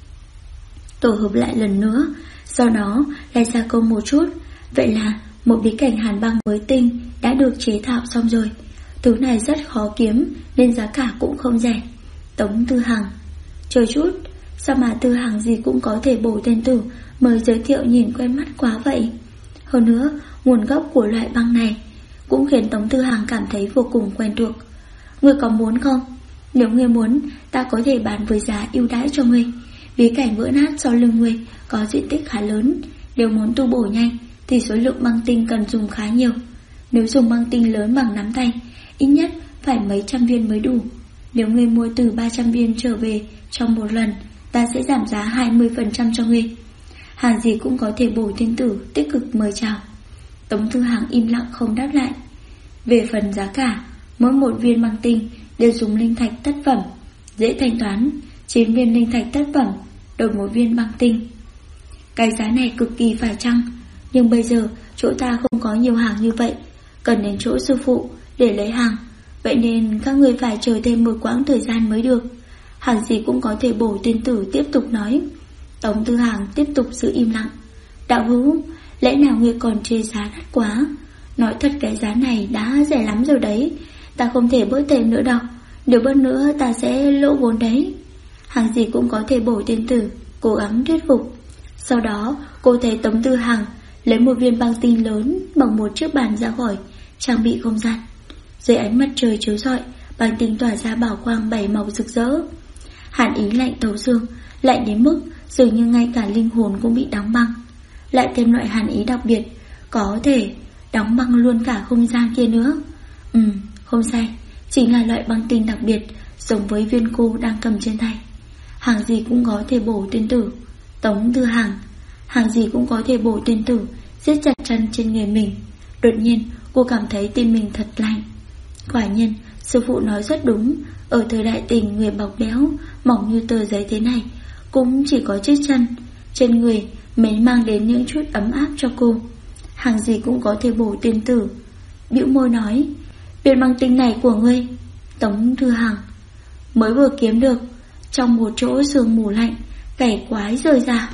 Tổ hợp lại lần nữa, sau đó lại gia công một chút. Vậy là một bí cảnh hàn băng mới tinh đã được chế tạo xong rồi. Thứ này rất khó kiếm nên giá cả cũng không rẻ. Tống Tư Hàng, chờ chút, sao mà Tư Hàng gì cũng có thể bổ tiên tử mới giới thiệu nhìn quen mắt quá vậy? Hơn nữa, nguồn gốc của loại băng này cũng khiến Tống Tư Hàng cảm thấy vô cùng quen thuộc. Ngươi có muốn không? Nếu ngươi muốn, ta có thể bán với giá ưu đãi cho ngươi. Bí cảnh vỡ nát sau lưng ngươi có diện tích khá lớn. Nếu muốn tu bổ nhanh thì số lượng băng tinh cần dùng khá nhiều. Nếu dùng băng tinh lớn bằng nắm tay, ít nhất phải mấy trăm viên mới đủ. Nếu ngươi mua từ 300 viên trở về trong một lần, ta sẽ giảm giá 20% cho ngươi. Hàng gì cũng có thể bổ. Tiên tử tích cực mời chào. Tống Tư Hàng im lặng không đáp lại. Về phần giá cả, mỗi một viên băng tinh đều dùng linh thạch tất phẩm, dễ thanh toán. 9 viên linh thạch tất phẩm đổi một viên băng tinh. Cái giá này cực kỳ phải chăng, nhưng bây giờ chỗ ta không có nhiều hàng như vậy, cần đến chỗ sư phụ để lấy hàng. Vậy nên các người phải chờ thêm một quãng thời gian mới được. Hàng gì cũng có thể bổ. Tiên tử tiếp tục nói. Tống Tư Hàng tiếp tục giữ im lặng. Đạo hữu, lẽ nào ngươi còn chê giá đắt quá? Nói thật cái giá này đã rẻ lắm rồi đấy. Ta không thể bớt thêm nữa đâu. Nếu bớt nữa ta sẽ lỗ vốn đấy. Hàng gì cũng có thể bổ. Tiên tử cố gắng thuyết phục. Sau đó cô thấy Tống Tư Hàng lấy một viên băng tinh lớn bằng một chiếc bàn ra khỏi trang bị không gian. Dưới ánh mặt trời chiếu rọi, băng tinh tỏa ra bảo quang 7 màu rực rỡ. Hàn ý lạnh thấu xương, lạnh đến mức dường như ngay cả linh hồn cũng bị đóng băng. Lại thêm loại hàn ý đặc biệt, có thể đóng băng luôn cả không gian kia nữa. Không sai, chính là loại băng tinh đặc biệt, giống với viên cô đang cầm trên tay. Hàng gì cũng có thể bổ. Tiên tử. Tống Tư Hàng, hàng gì cũng có thể bổ. Tiên tử siết chặt chân trên người mình. Đột nhiên cô cảm thấy tim mình thật lạnh. Quả nhiên sư phụ nói rất đúng. Ở thời đại tình, người bọc béo mỏng như tờ giấy thế này cũng chỉ có chiếc chân trên người mới mang đến những chút ấm áp cho cô. Hàng gì cũng có thể bổ. Tiên tử bĩu môi nói. Viên băng tinh này của ngươi. Tống Tư Hàng, mới vừa kiếm được. Trong một chỗ sương mù lạnh, cày quái rơi ra.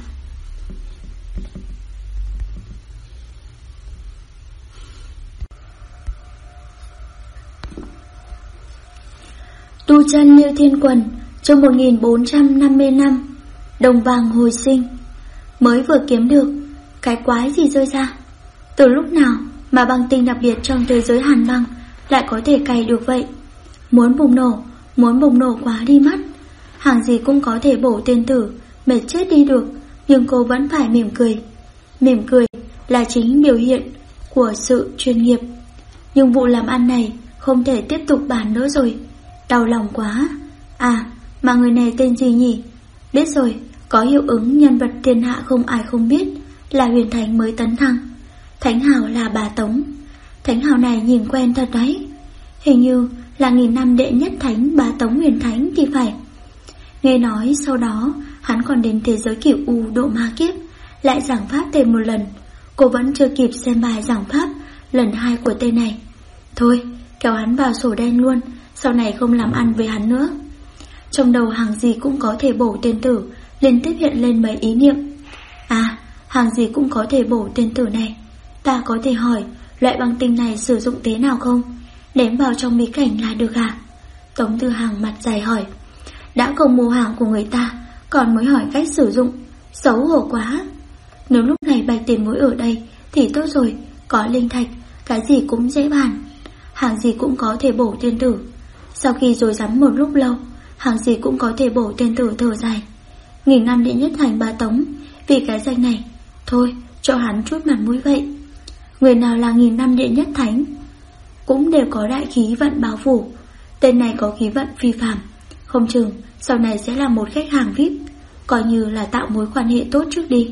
Tu chân Liêu Thiên Quần, chương 1455, đồng vàng hồi sinh. Mới vừa kiếm được, cái quái gì rơi ra? Từ lúc nào mà băng tinh đặc biệt trong thế giới hàn băng lại có thể cày được vậy? Muốn bùng nổ quá đi mất. Hàng gì cũng có thể bổ tiên tử, mệt chết đi được, nhưng cô vẫn phải mỉm cười. Mỉm cười là chính biểu hiện của sự chuyên nghiệp. Nhưng vụ làm ăn này không thể tiếp tục bàn nữa rồi. Đau lòng quá. À, mà người này tên gì nhỉ? Biết rồi, có hiệu ứng nhân vật thiên hạ không ai không biết, là Huyền Thánh mới tấn thăng. Thánh hào là bà Tống. Thánh hào này nhìn quen thật đấy. Hình như là 1000 năm đệ nhất thánh bà Tống Huyền Thánh thì phải. Nghe nói sau đó hắn còn đến thế giới Cửu U độ ma kiếp, lại giảng pháp thêm một lần. Cô vẫn chưa kịp xem bài giảng pháp lần 2 của tên này. Thôi, kéo hắn vào sổ đen luôn, sau này không làm ăn với hắn nữa. Trong đầu Hàng gì cũng có thể bổ tiên tử liên tiếp hiện lên mấy ý niệm. À, Hàng gì cũng có thể bổ tiên tử này. Ta có thể hỏi loại băng tinh này sử dụng thế nào không? Ném vào trong bí cảnh là được à? Tống Tư Hằng mặt dày hỏi. Đã không mua hàng của người ta, còn mới hỏi cách sử dụng, xấu hổ quá. Nếu lúc này Bạch Tiền Bối ở đây thì tốt rồi, có linh thạch, cái gì cũng dễ bàn. Hàng gì cũng có thể bổ tiên tử. Sau khi rồi rắm một lúc lâu, Hàng gì cũng có thể bổ tiên tử thở dài. 1000 năm đệ nhất thành bà Tống, vì cái danh này, thôi cho hắn chút mặt mũi vậy. Người nào là 1000 năm đệ nhất thánh cũng đều có đại khí vận báo phủ. Tên này có khí vận phi phàm, không chừng sau này sẽ là một khách hàng VIP, coi như là tạo mối quan hệ tốt trước đi.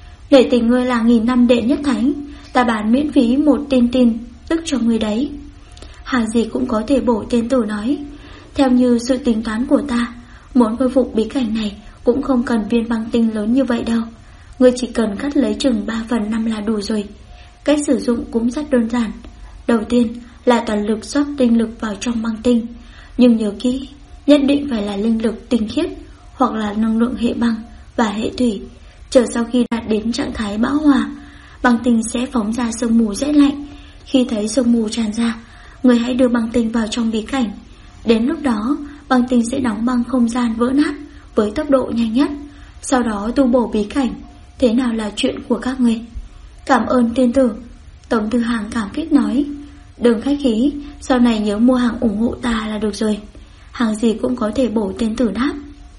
Để tình ngươi là 1000 năm đệ nhất thánh, ta bán miễn phí một tin tức cho ngươi đấy. Hàng gì cũng có thể bổ tiên tử nói. Theo như sự tính toán của ta, muốn khôi phục bí cảnh này cũng không cần viên băng tinh lớn như vậy đâu. Ngươi chỉ cần cắt lấy chừng 3/5 là đủ rồi. Cách sử dụng cũng rất đơn giản. Đầu tiên là toàn lực rót tinh lực vào trong băng tinh, nhưng nhớ kỹ, nhất định phải là linh lực tinh khiết, hoặc là năng lượng hệ băng và hệ thủy. Chờ sau khi đạt đến trạng thái bão hòa, băng tinh sẽ phóng ra sương mù rét lạnh. Khi thấy sương mù tràn ra, người hãy đưa băng tinh vào trong bí cảnh. Đến lúc đó, băng tinh sẽ đóng băng không gian vỡ nát với tốc độ nhanh nhất. Sau đó tu bổ bí cảnh. Thế nào là chuyện của các người? Cảm ơn tiên tử. Tống Tư Hằng cảm kích nói. Đừng khách khí, sau này nhớ mua hàng ủng hộ ta là được rồi. Hàng gì cũng có thể bổ tiên tử đáp.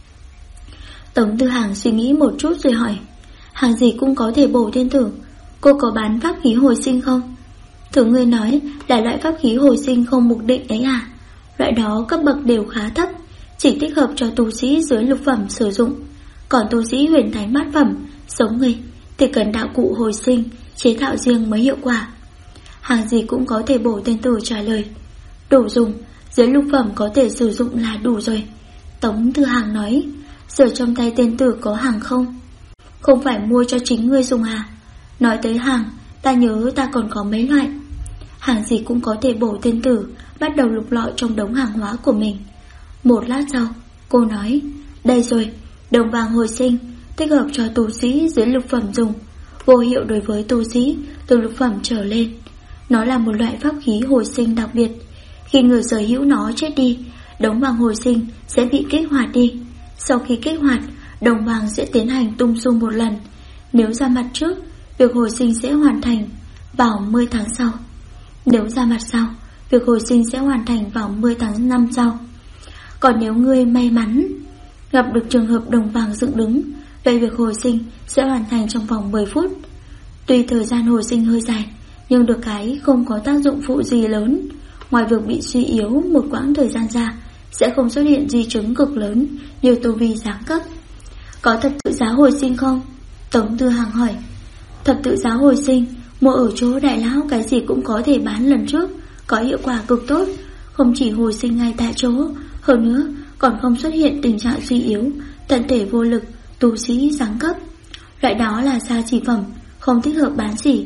Tống Tư Hằng suy nghĩ một chút rồi hỏi. Hàng gì cũng có thể bổ tiên tử, cô có bán pháp khí hồi sinh không? Thử ngươi nói là loại pháp khí hồi sinh không mục định ấy à? Loại đó cấp bậc đều khá thấp, chỉ thích hợp cho tu sĩ dưới lục phẩm sử dụng. Còn tu sĩ huyền thánh bát phẩm sống người thì cần đạo cụ hồi sinh chế tạo riêng mới hiệu quả. Hàng gì cũng có thể bổ tiên tử trả lời. Đủ dùng, dưới lục phẩm có thể sử dụng là đủ rồi. Tống Tư Hằng nói. Giờ trong tay tiên tử có hàng không? Không phải mua cho chính ngươi dùng à? Nói tới hàng, ta nhớ ta còn có mấy loại. Hàng gì cũng có thể bổ tiên tử bắt đầu lục lọi trong đống hàng hóa của mình. Một lát sau, cô nói. Đây rồi, đồng vàng hồi sinh, thích hợp cho tu sĩ dưới lục phẩm dùng, vô hiệu đối với tu sĩ từ lục phẩm trở lên. Nó là một loại pháp khí hồi sinh đặc biệt. Khi người sở hữu nó chết đi, đống vàng hồi sinh sẽ bị kích hoạt đi. Sau khi kích hoạt, đồng vàng sẽ tiến hành tung xung một lần. Nếu ra mặt trước, việc hồi sinh sẽ hoàn thành vào 10 tháng sau. Nếu ra mặt sau, việc hồi sinh sẽ hoàn thành vào 10 tháng năm sau. Còn nếu ngươi may mắn gặp được trường hợp đồng vàng dựng đứng, vậy việc hồi sinh sẽ hoàn thành trong vòng 10 phút. Tuy thời gian hồi sinh hơi dài, nhưng được cái không có tác dụng phụ gì lớn. Ngoài việc bị suy yếu một quãng thời gian ra, sẽ không xuất hiện di chứng cực lớn như tu vi giáng cấp. Có thập tự giá hồi sinh không? Tống Tư Hằng hỏi. Thập tự giá hồi sinh mua ở chỗ đại lão cái gì cũng có thể bán lần trước, có hiệu quả cực tốt. Không chỉ hồi sinh ngay tại chỗ, hơn nữa còn không xuất hiện tình trạng suy yếu, thân thể vô lực, tu sĩ giáng cấp. Loại đó là gia chỉ phẩm, không thích hợp bán sỉ.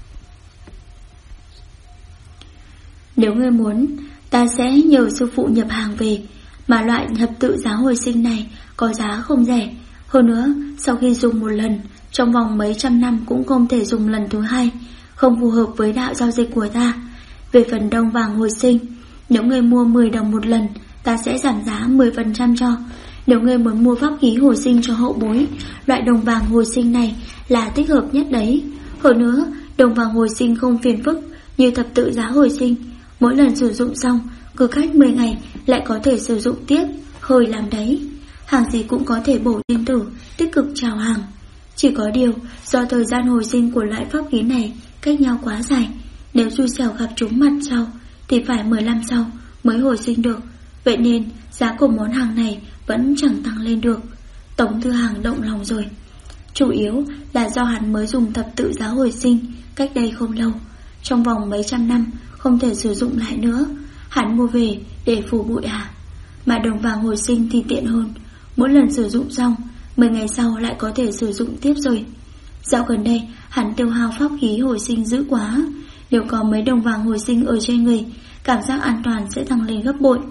Nếu ngươi muốn, ta sẽ nhờ sư phụ nhập hàng về. Mà loại thập tự giá hồi sinh này có giá không rẻ. Hơn nữa, sau khi dùng một lần, trong vòng mấy trăm năm cũng không thể dùng lần thứ hai, không phù hợp với đạo giao dịch của ta. Về phần đồng vàng hồi sinh, nếu ngươi mua 10 đồng một lần, ta sẽ giảm giá 10% cho. Nếu ngươi muốn mua pháp khí hồi sinh cho hậu bối, loại đồng vàng hồi sinh này là thích hợp nhất đấy. Hơn nữa, đồng vàng hồi sinh không phiền phức như thập tự giá hồi sinh. Mỗi lần sử dụng xong, cứ cách 10 ngày lại có thể sử dụng tiếp, hơi làm đấy. hàng gì cũng có thể bổ tiên tử, tích cực chào hàng. Chỉ có điều, do thời gian hồi sinh của loại pháp khí này cách nhau quá dài, nếu xui xẻo gặp trúng mặt sau thì phải 15 sau mới hồi sinh được. Vậy nên giá của món hàng này vẫn chẳng tăng lên được. Tống Thư Hàng động lòng rồi. Chủ yếu là do hắn mới dùng thập tự giá hồi sinh cách đây không lâu, trong vòng mấy trăm năm không thể sử dụng lại nữa. Hắn mua về để phủ bụi Mà đồng vàng hồi sinh thì tiện hơn, mỗi lần sử dụng xong 10 ngày sau lại có thể sử dụng tiếp rồi. Dạo gần đây hắn tiêu hao pháp khí hồi sinh dữ quá, nếu có mấy đồng vàng hồi sinh ở trên người, cảm giác an toàn sẽ tăng lên gấp bội.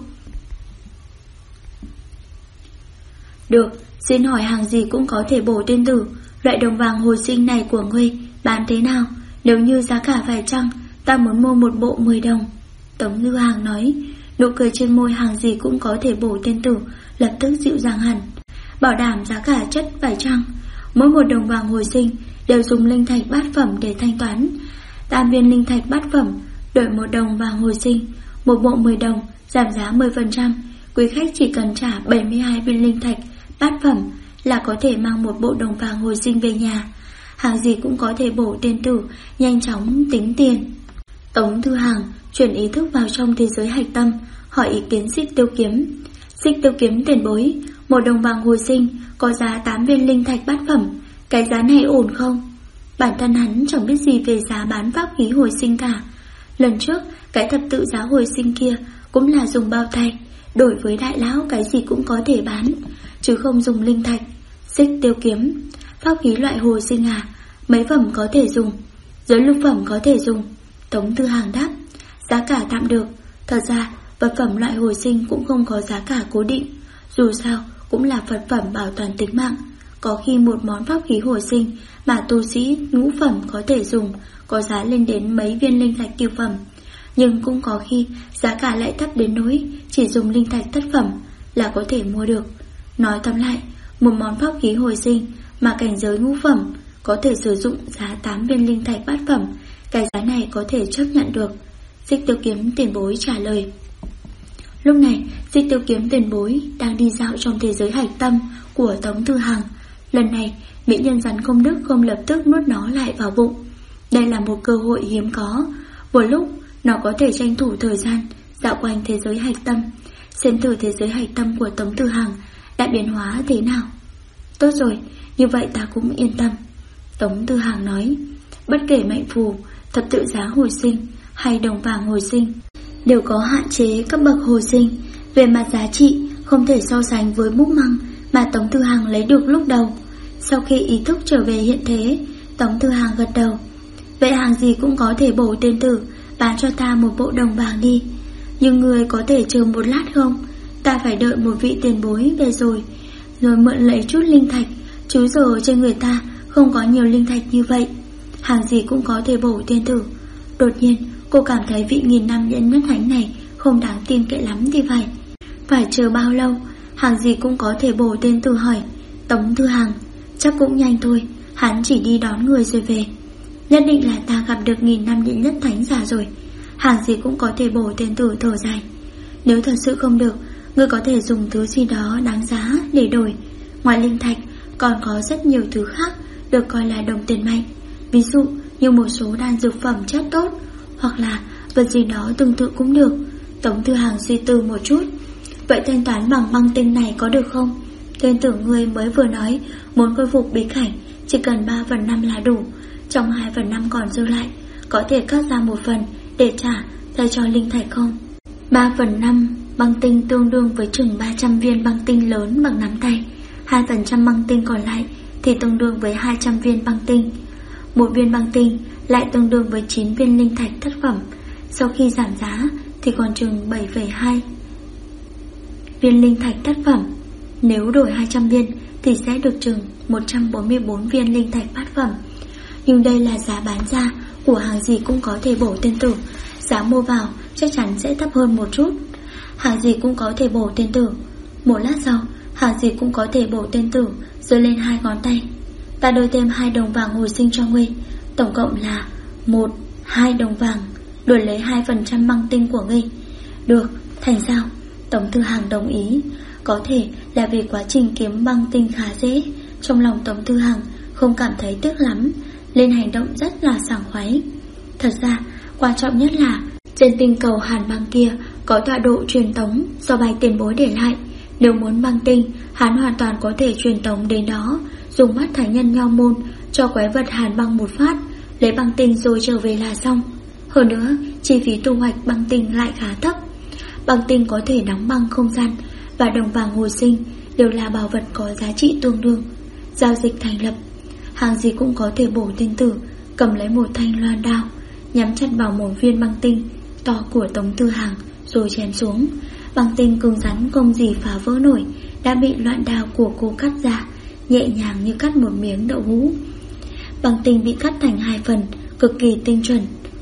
Được, xin hỏi hàng gì cũng có thể bổ tiên tử, loại đồng vàng hồi sinh này của ngươi bán thế nào? Nếu như giá cả phải chăng, ta muốn mua một bộ 10 đồng. Tống Thư Hàng nói. Nụ cười trên môi hàng gì cũng có thể bổ tiên tử lập tức dịu dàng hẳn. Bảo đảm giá cả chất phải chăng? Mỗi một đồng vàng hồi sinh đều dùng linh thạch bát phẩm để thanh toán. 8 viên linh thạch bát phẩm đổi 1 đồng vàng hồi sinh, một bộ 10 đồng, giảm giá 10%. Quý khách chỉ cần trả 72 viên linh thạch bát phẩm là có thể mang một bộ đồng vàng hồi sinh về nhà. Hàng gì cũng có thể bổ tiên tử, nhanh chóng tính tiền. Tống Thư Hàng chuyển ý thức vào trong thế giới hạch tâm, hỏi ý kiến Xích Tiêu Kiếm. Xích Tiêu Kiếm tiền bối, 1 đồng vàng hồi sinh có giá 8 viên linh thạch bát phẩm, cái giá này ổn không? Bản thân hắn chẳng biết gì về giá bán pháp khí hồi sinh cả. Lần trước cái thập tự giá hồi sinh kia cũng là dùng bao tay, đổi với đại lão cái gì cũng có thể bán, chứ không dùng linh thạch. Xích Tiêu Kiếm, pháp khí loại hồi sinh mấy phẩm có thể dùng? Giới lục phẩm có thể dùng. Tống Thư Hàng đáp. Giá cả tạm được. Thật ra vật phẩm loại hồi sinh cũng không có giá cả cố định, dù sao cũng là vật phẩm bảo toàn tính mạng. Có khi một món pháp khí hồi sinh mà tu sĩ ngũ phẩm có thể dùng có giá lên đến mấy viên linh thạch cửu phẩm, nhưng cũng có khi giá cả lại thấp đến nỗi chỉ dùng linh thạch thất phẩm là có thể mua được. Nói tóm lại, một món pháp khí hồi sinh mà cảnh giới ngũ phẩm có thể sử dụng giá 8 viên linh thạch bát phẩm, cái giá này có thể chấp nhận được. Xích Tiêu Kiếm tiền bối trả lời. Lúc này Xích Tiêu Kiếm tiền bối đang đi dạo trong thế giới hạch tâm của Tống Thư Hàng. Lần này mỹ nhân rắn công đức không lập tức nuốt nó lại vào bụng. Đây là một cơ hội hiếm có. Một lúc nó có thể tranh thủ thời gian dạo quanh thế giới hạch tâm, xem thử thế giới hạch tâm của Tống Thư Hàng đã biến hóa thế nào. Tốt rồi, như vậy ta cũng yên tâm. Tống Thư Hàng nói. Bất kể mệnh phù, thập tự giá hồi sinh hay đồng vàng hồi sinh đều có hạn chế cấp bậc hồi sinh. Về mặt giá trị không thể so sánh với búp măng mà Tống Thư Hàng lấy được lúc đầu. Sau khi ý thức trở về hiện thế, Tống Thư Hàng gật đầu. Vậy hàng gì cũng có thể bổ tiên tử, bán cho ta một bộ đồng vàng đi. Nhưng người có thể chờ một lát không? Ta phải đợi một vị tiền bối về rồi mượn lấy chút linh thạch, chứ giờ trên người ta không có nhiều linh thạch như vậy. Hàng gì cũng có thể bổ tiên tử. Đột nhiên cô cảm thấy vị nghìn năm nhân nhất thánh này không đáng tin cậy lắm thì phải. Phải chờ bao lâu? Hàng gì cũng có thể bổ tiên tử hỏi. Tống Thư Hàng. Chắc cũng nhanh thôi, hắn chỉ đi đón người rồi về. Nhất định là ta gặp được nghìn năm đệ nhất thánh giả rồi. Hàng gì cũng có thể bổ tiên tử thở dài. Nếu thật sự không được, ngươi có thể dùng thứ gì đó đáng giá để đổi. Ngoài linh thạch còn có rất nhiều thứ khác được coi là đồng tiền mạnh, ví dụ như một số đan dược phẩm chất tốt, hoặc là vật gì đó tương tự cũng được. Tống Thư Hàng suy tư một chút. Vậy thanh toán bằng băng tinh này có được không? Tên tử ngươi mới vừa nói muốn khôi phục bí cảnh chỉ cần 3/5 là đủ. Trong 2/5 còn dư lại có thể cắt ra 1 phần để trả thay cho linh thạch không? 3/5 băng tinh tương đương với chừng 300 viên băng tinh lớn bằng nắm tay. 2% băng tinh còn lại thì tương đương với 200 viên băng tinh. 1 viên băng tinh lại tương đương với 9 viên linh thạch thất phẩm. Sau khi giảm giá thì còn chừng 7,2 viên linh thạch thất phẩm. Nếu đổi 200 viên thì sẽ được chừng 144 viên linh thạch bát phẩm. Nhưng đây là giá bán ra của hàng gì cũng có thể bổ tiên tử. Giá mua vào chắc chắn sẽ thấp hơn một chút. Hàng gì cũng có thể bổ tiên tử. Một lát sau, hàng gì cũng có thể bổ tiên tử giơ lên 2 ngón tay. Ta đổi thêm 2 đồng vàng hồi sinh cho ngươi. Tổng cộng là 2 đồng vàng, đổi lấy 2% băng tinh của ngươi. Được, thành sao? Tống Thư Hàng đồng ý. Có thể là vì quá trình kiếm băng tinh khá dễ, trong lòng Tống Thư Hằng không cảm thấy tiếc lắm, lên hành động rất là sảng khoái. Thật ra, quan trọng nhất là trên tinh cầu hàn băng kia có tọa độ truyền tống do Bạch tiền bối để lại. Nếu muốn băng tinh, hắn hoàn toàn có thể truyền tống đến đó, dùng mắt thái nhân nho môn cho quái vật hàn băng một phát, lấy băng tinh rồi trở về là xong. Hơn nữa, chi phí thu hoạch băng tinh lại khá thấp. Băng tinh có thể đóng băng không gian và đồng vàng hồi sinh đều là bảo vật có giá trị tương đương. Giao dịch thành lập, hàng gì cũng có thể bổ tên tử, cầm lấy một thanh loan đao, nhắm chặt vào một viên băng tinh to của Tống Thư Hằng rồi chém xuống. Băng tinh cứng rắn không gì phá vỡ nổi, đã bị loan đao của cô cắt ra, nhẹ nhàng như cắt một miếng đậu hũ. Băng tinh bị cắt thành 2 phần, cực kỳ tinh chuẩn,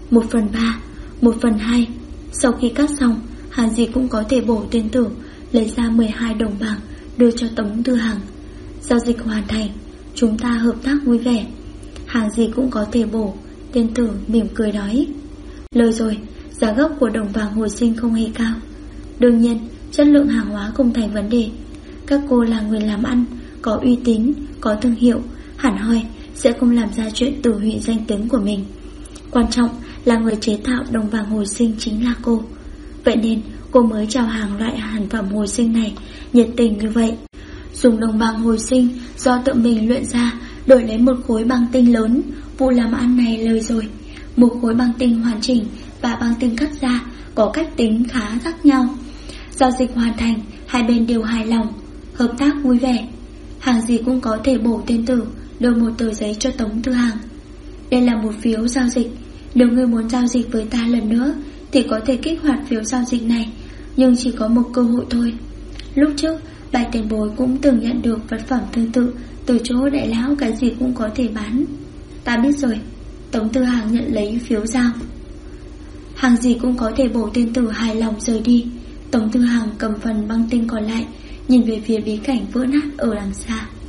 1/3, 1/2. Sau khi cắt xong, hàng gì cũng có thể bổ tên tử, lấy ra 12 đồng bạc đưa cho Tống Thư Hằng. Giao dịch hoàn thành, chúng ta hợp tác vui vẻ. Hàng gì cũng có thể bổ, tên tử mỉm cười nói. Lời rồi, giá gốc của đồng vàng hồi sinh không hề cao. Đương nhiên, chất lượng hàng hóa không thành vấn đề. Các cô là người làm ăn, có uy tín, có thương hiệu, hẳn hoi sẽ không làm ra chuyện tử hủy danh tiếng của mình. Quan trọng là người chế tạo đồng vàng hồi sinh chính là cô. Vậy nên cô mới chào hàng loại sản phẩm hồi sinh này nhiệt tình như vậy. Dùng đồng vàng hồi sinh do tự mình luyện ra, đổi lấy một khối băng tinh lớn. Vụ làm ăn này lời rồi. Một khối băng tinh hoàn chỉnh và băng tinh cắt ra có cách tính khá khác nhau. Giao dịch hoàn thành, hai bên đều hài lòng, hợp tác vui vẻ. Hàng gì cũng có thể bổ tên tử, đưa một tờ giấy cho Tống Thư Hằng. Đây là một phiếu giao dịch. Nếu ngươi muốn giao dịch với ta lần nữa thì có thể kích hoạt phiếu giao dịch này, nhưng chỉ có một cơ hội thôi. Lúc trước Bạch tiền bối cũng từng nhận được vật phẩm tương tự từ chỗ đại lão, cái gì cũng có thể bán. Ta biết rồi. Tống Thư Hằng nhận lấy phiếu giao. Hàng gì cũng có thể bổ tên tử hài lòng rời đi. Tống Thư Hằng cầm phần băng tinh còn lại, nhìn về phía bí cảnh vỡ nát ở đằng xa.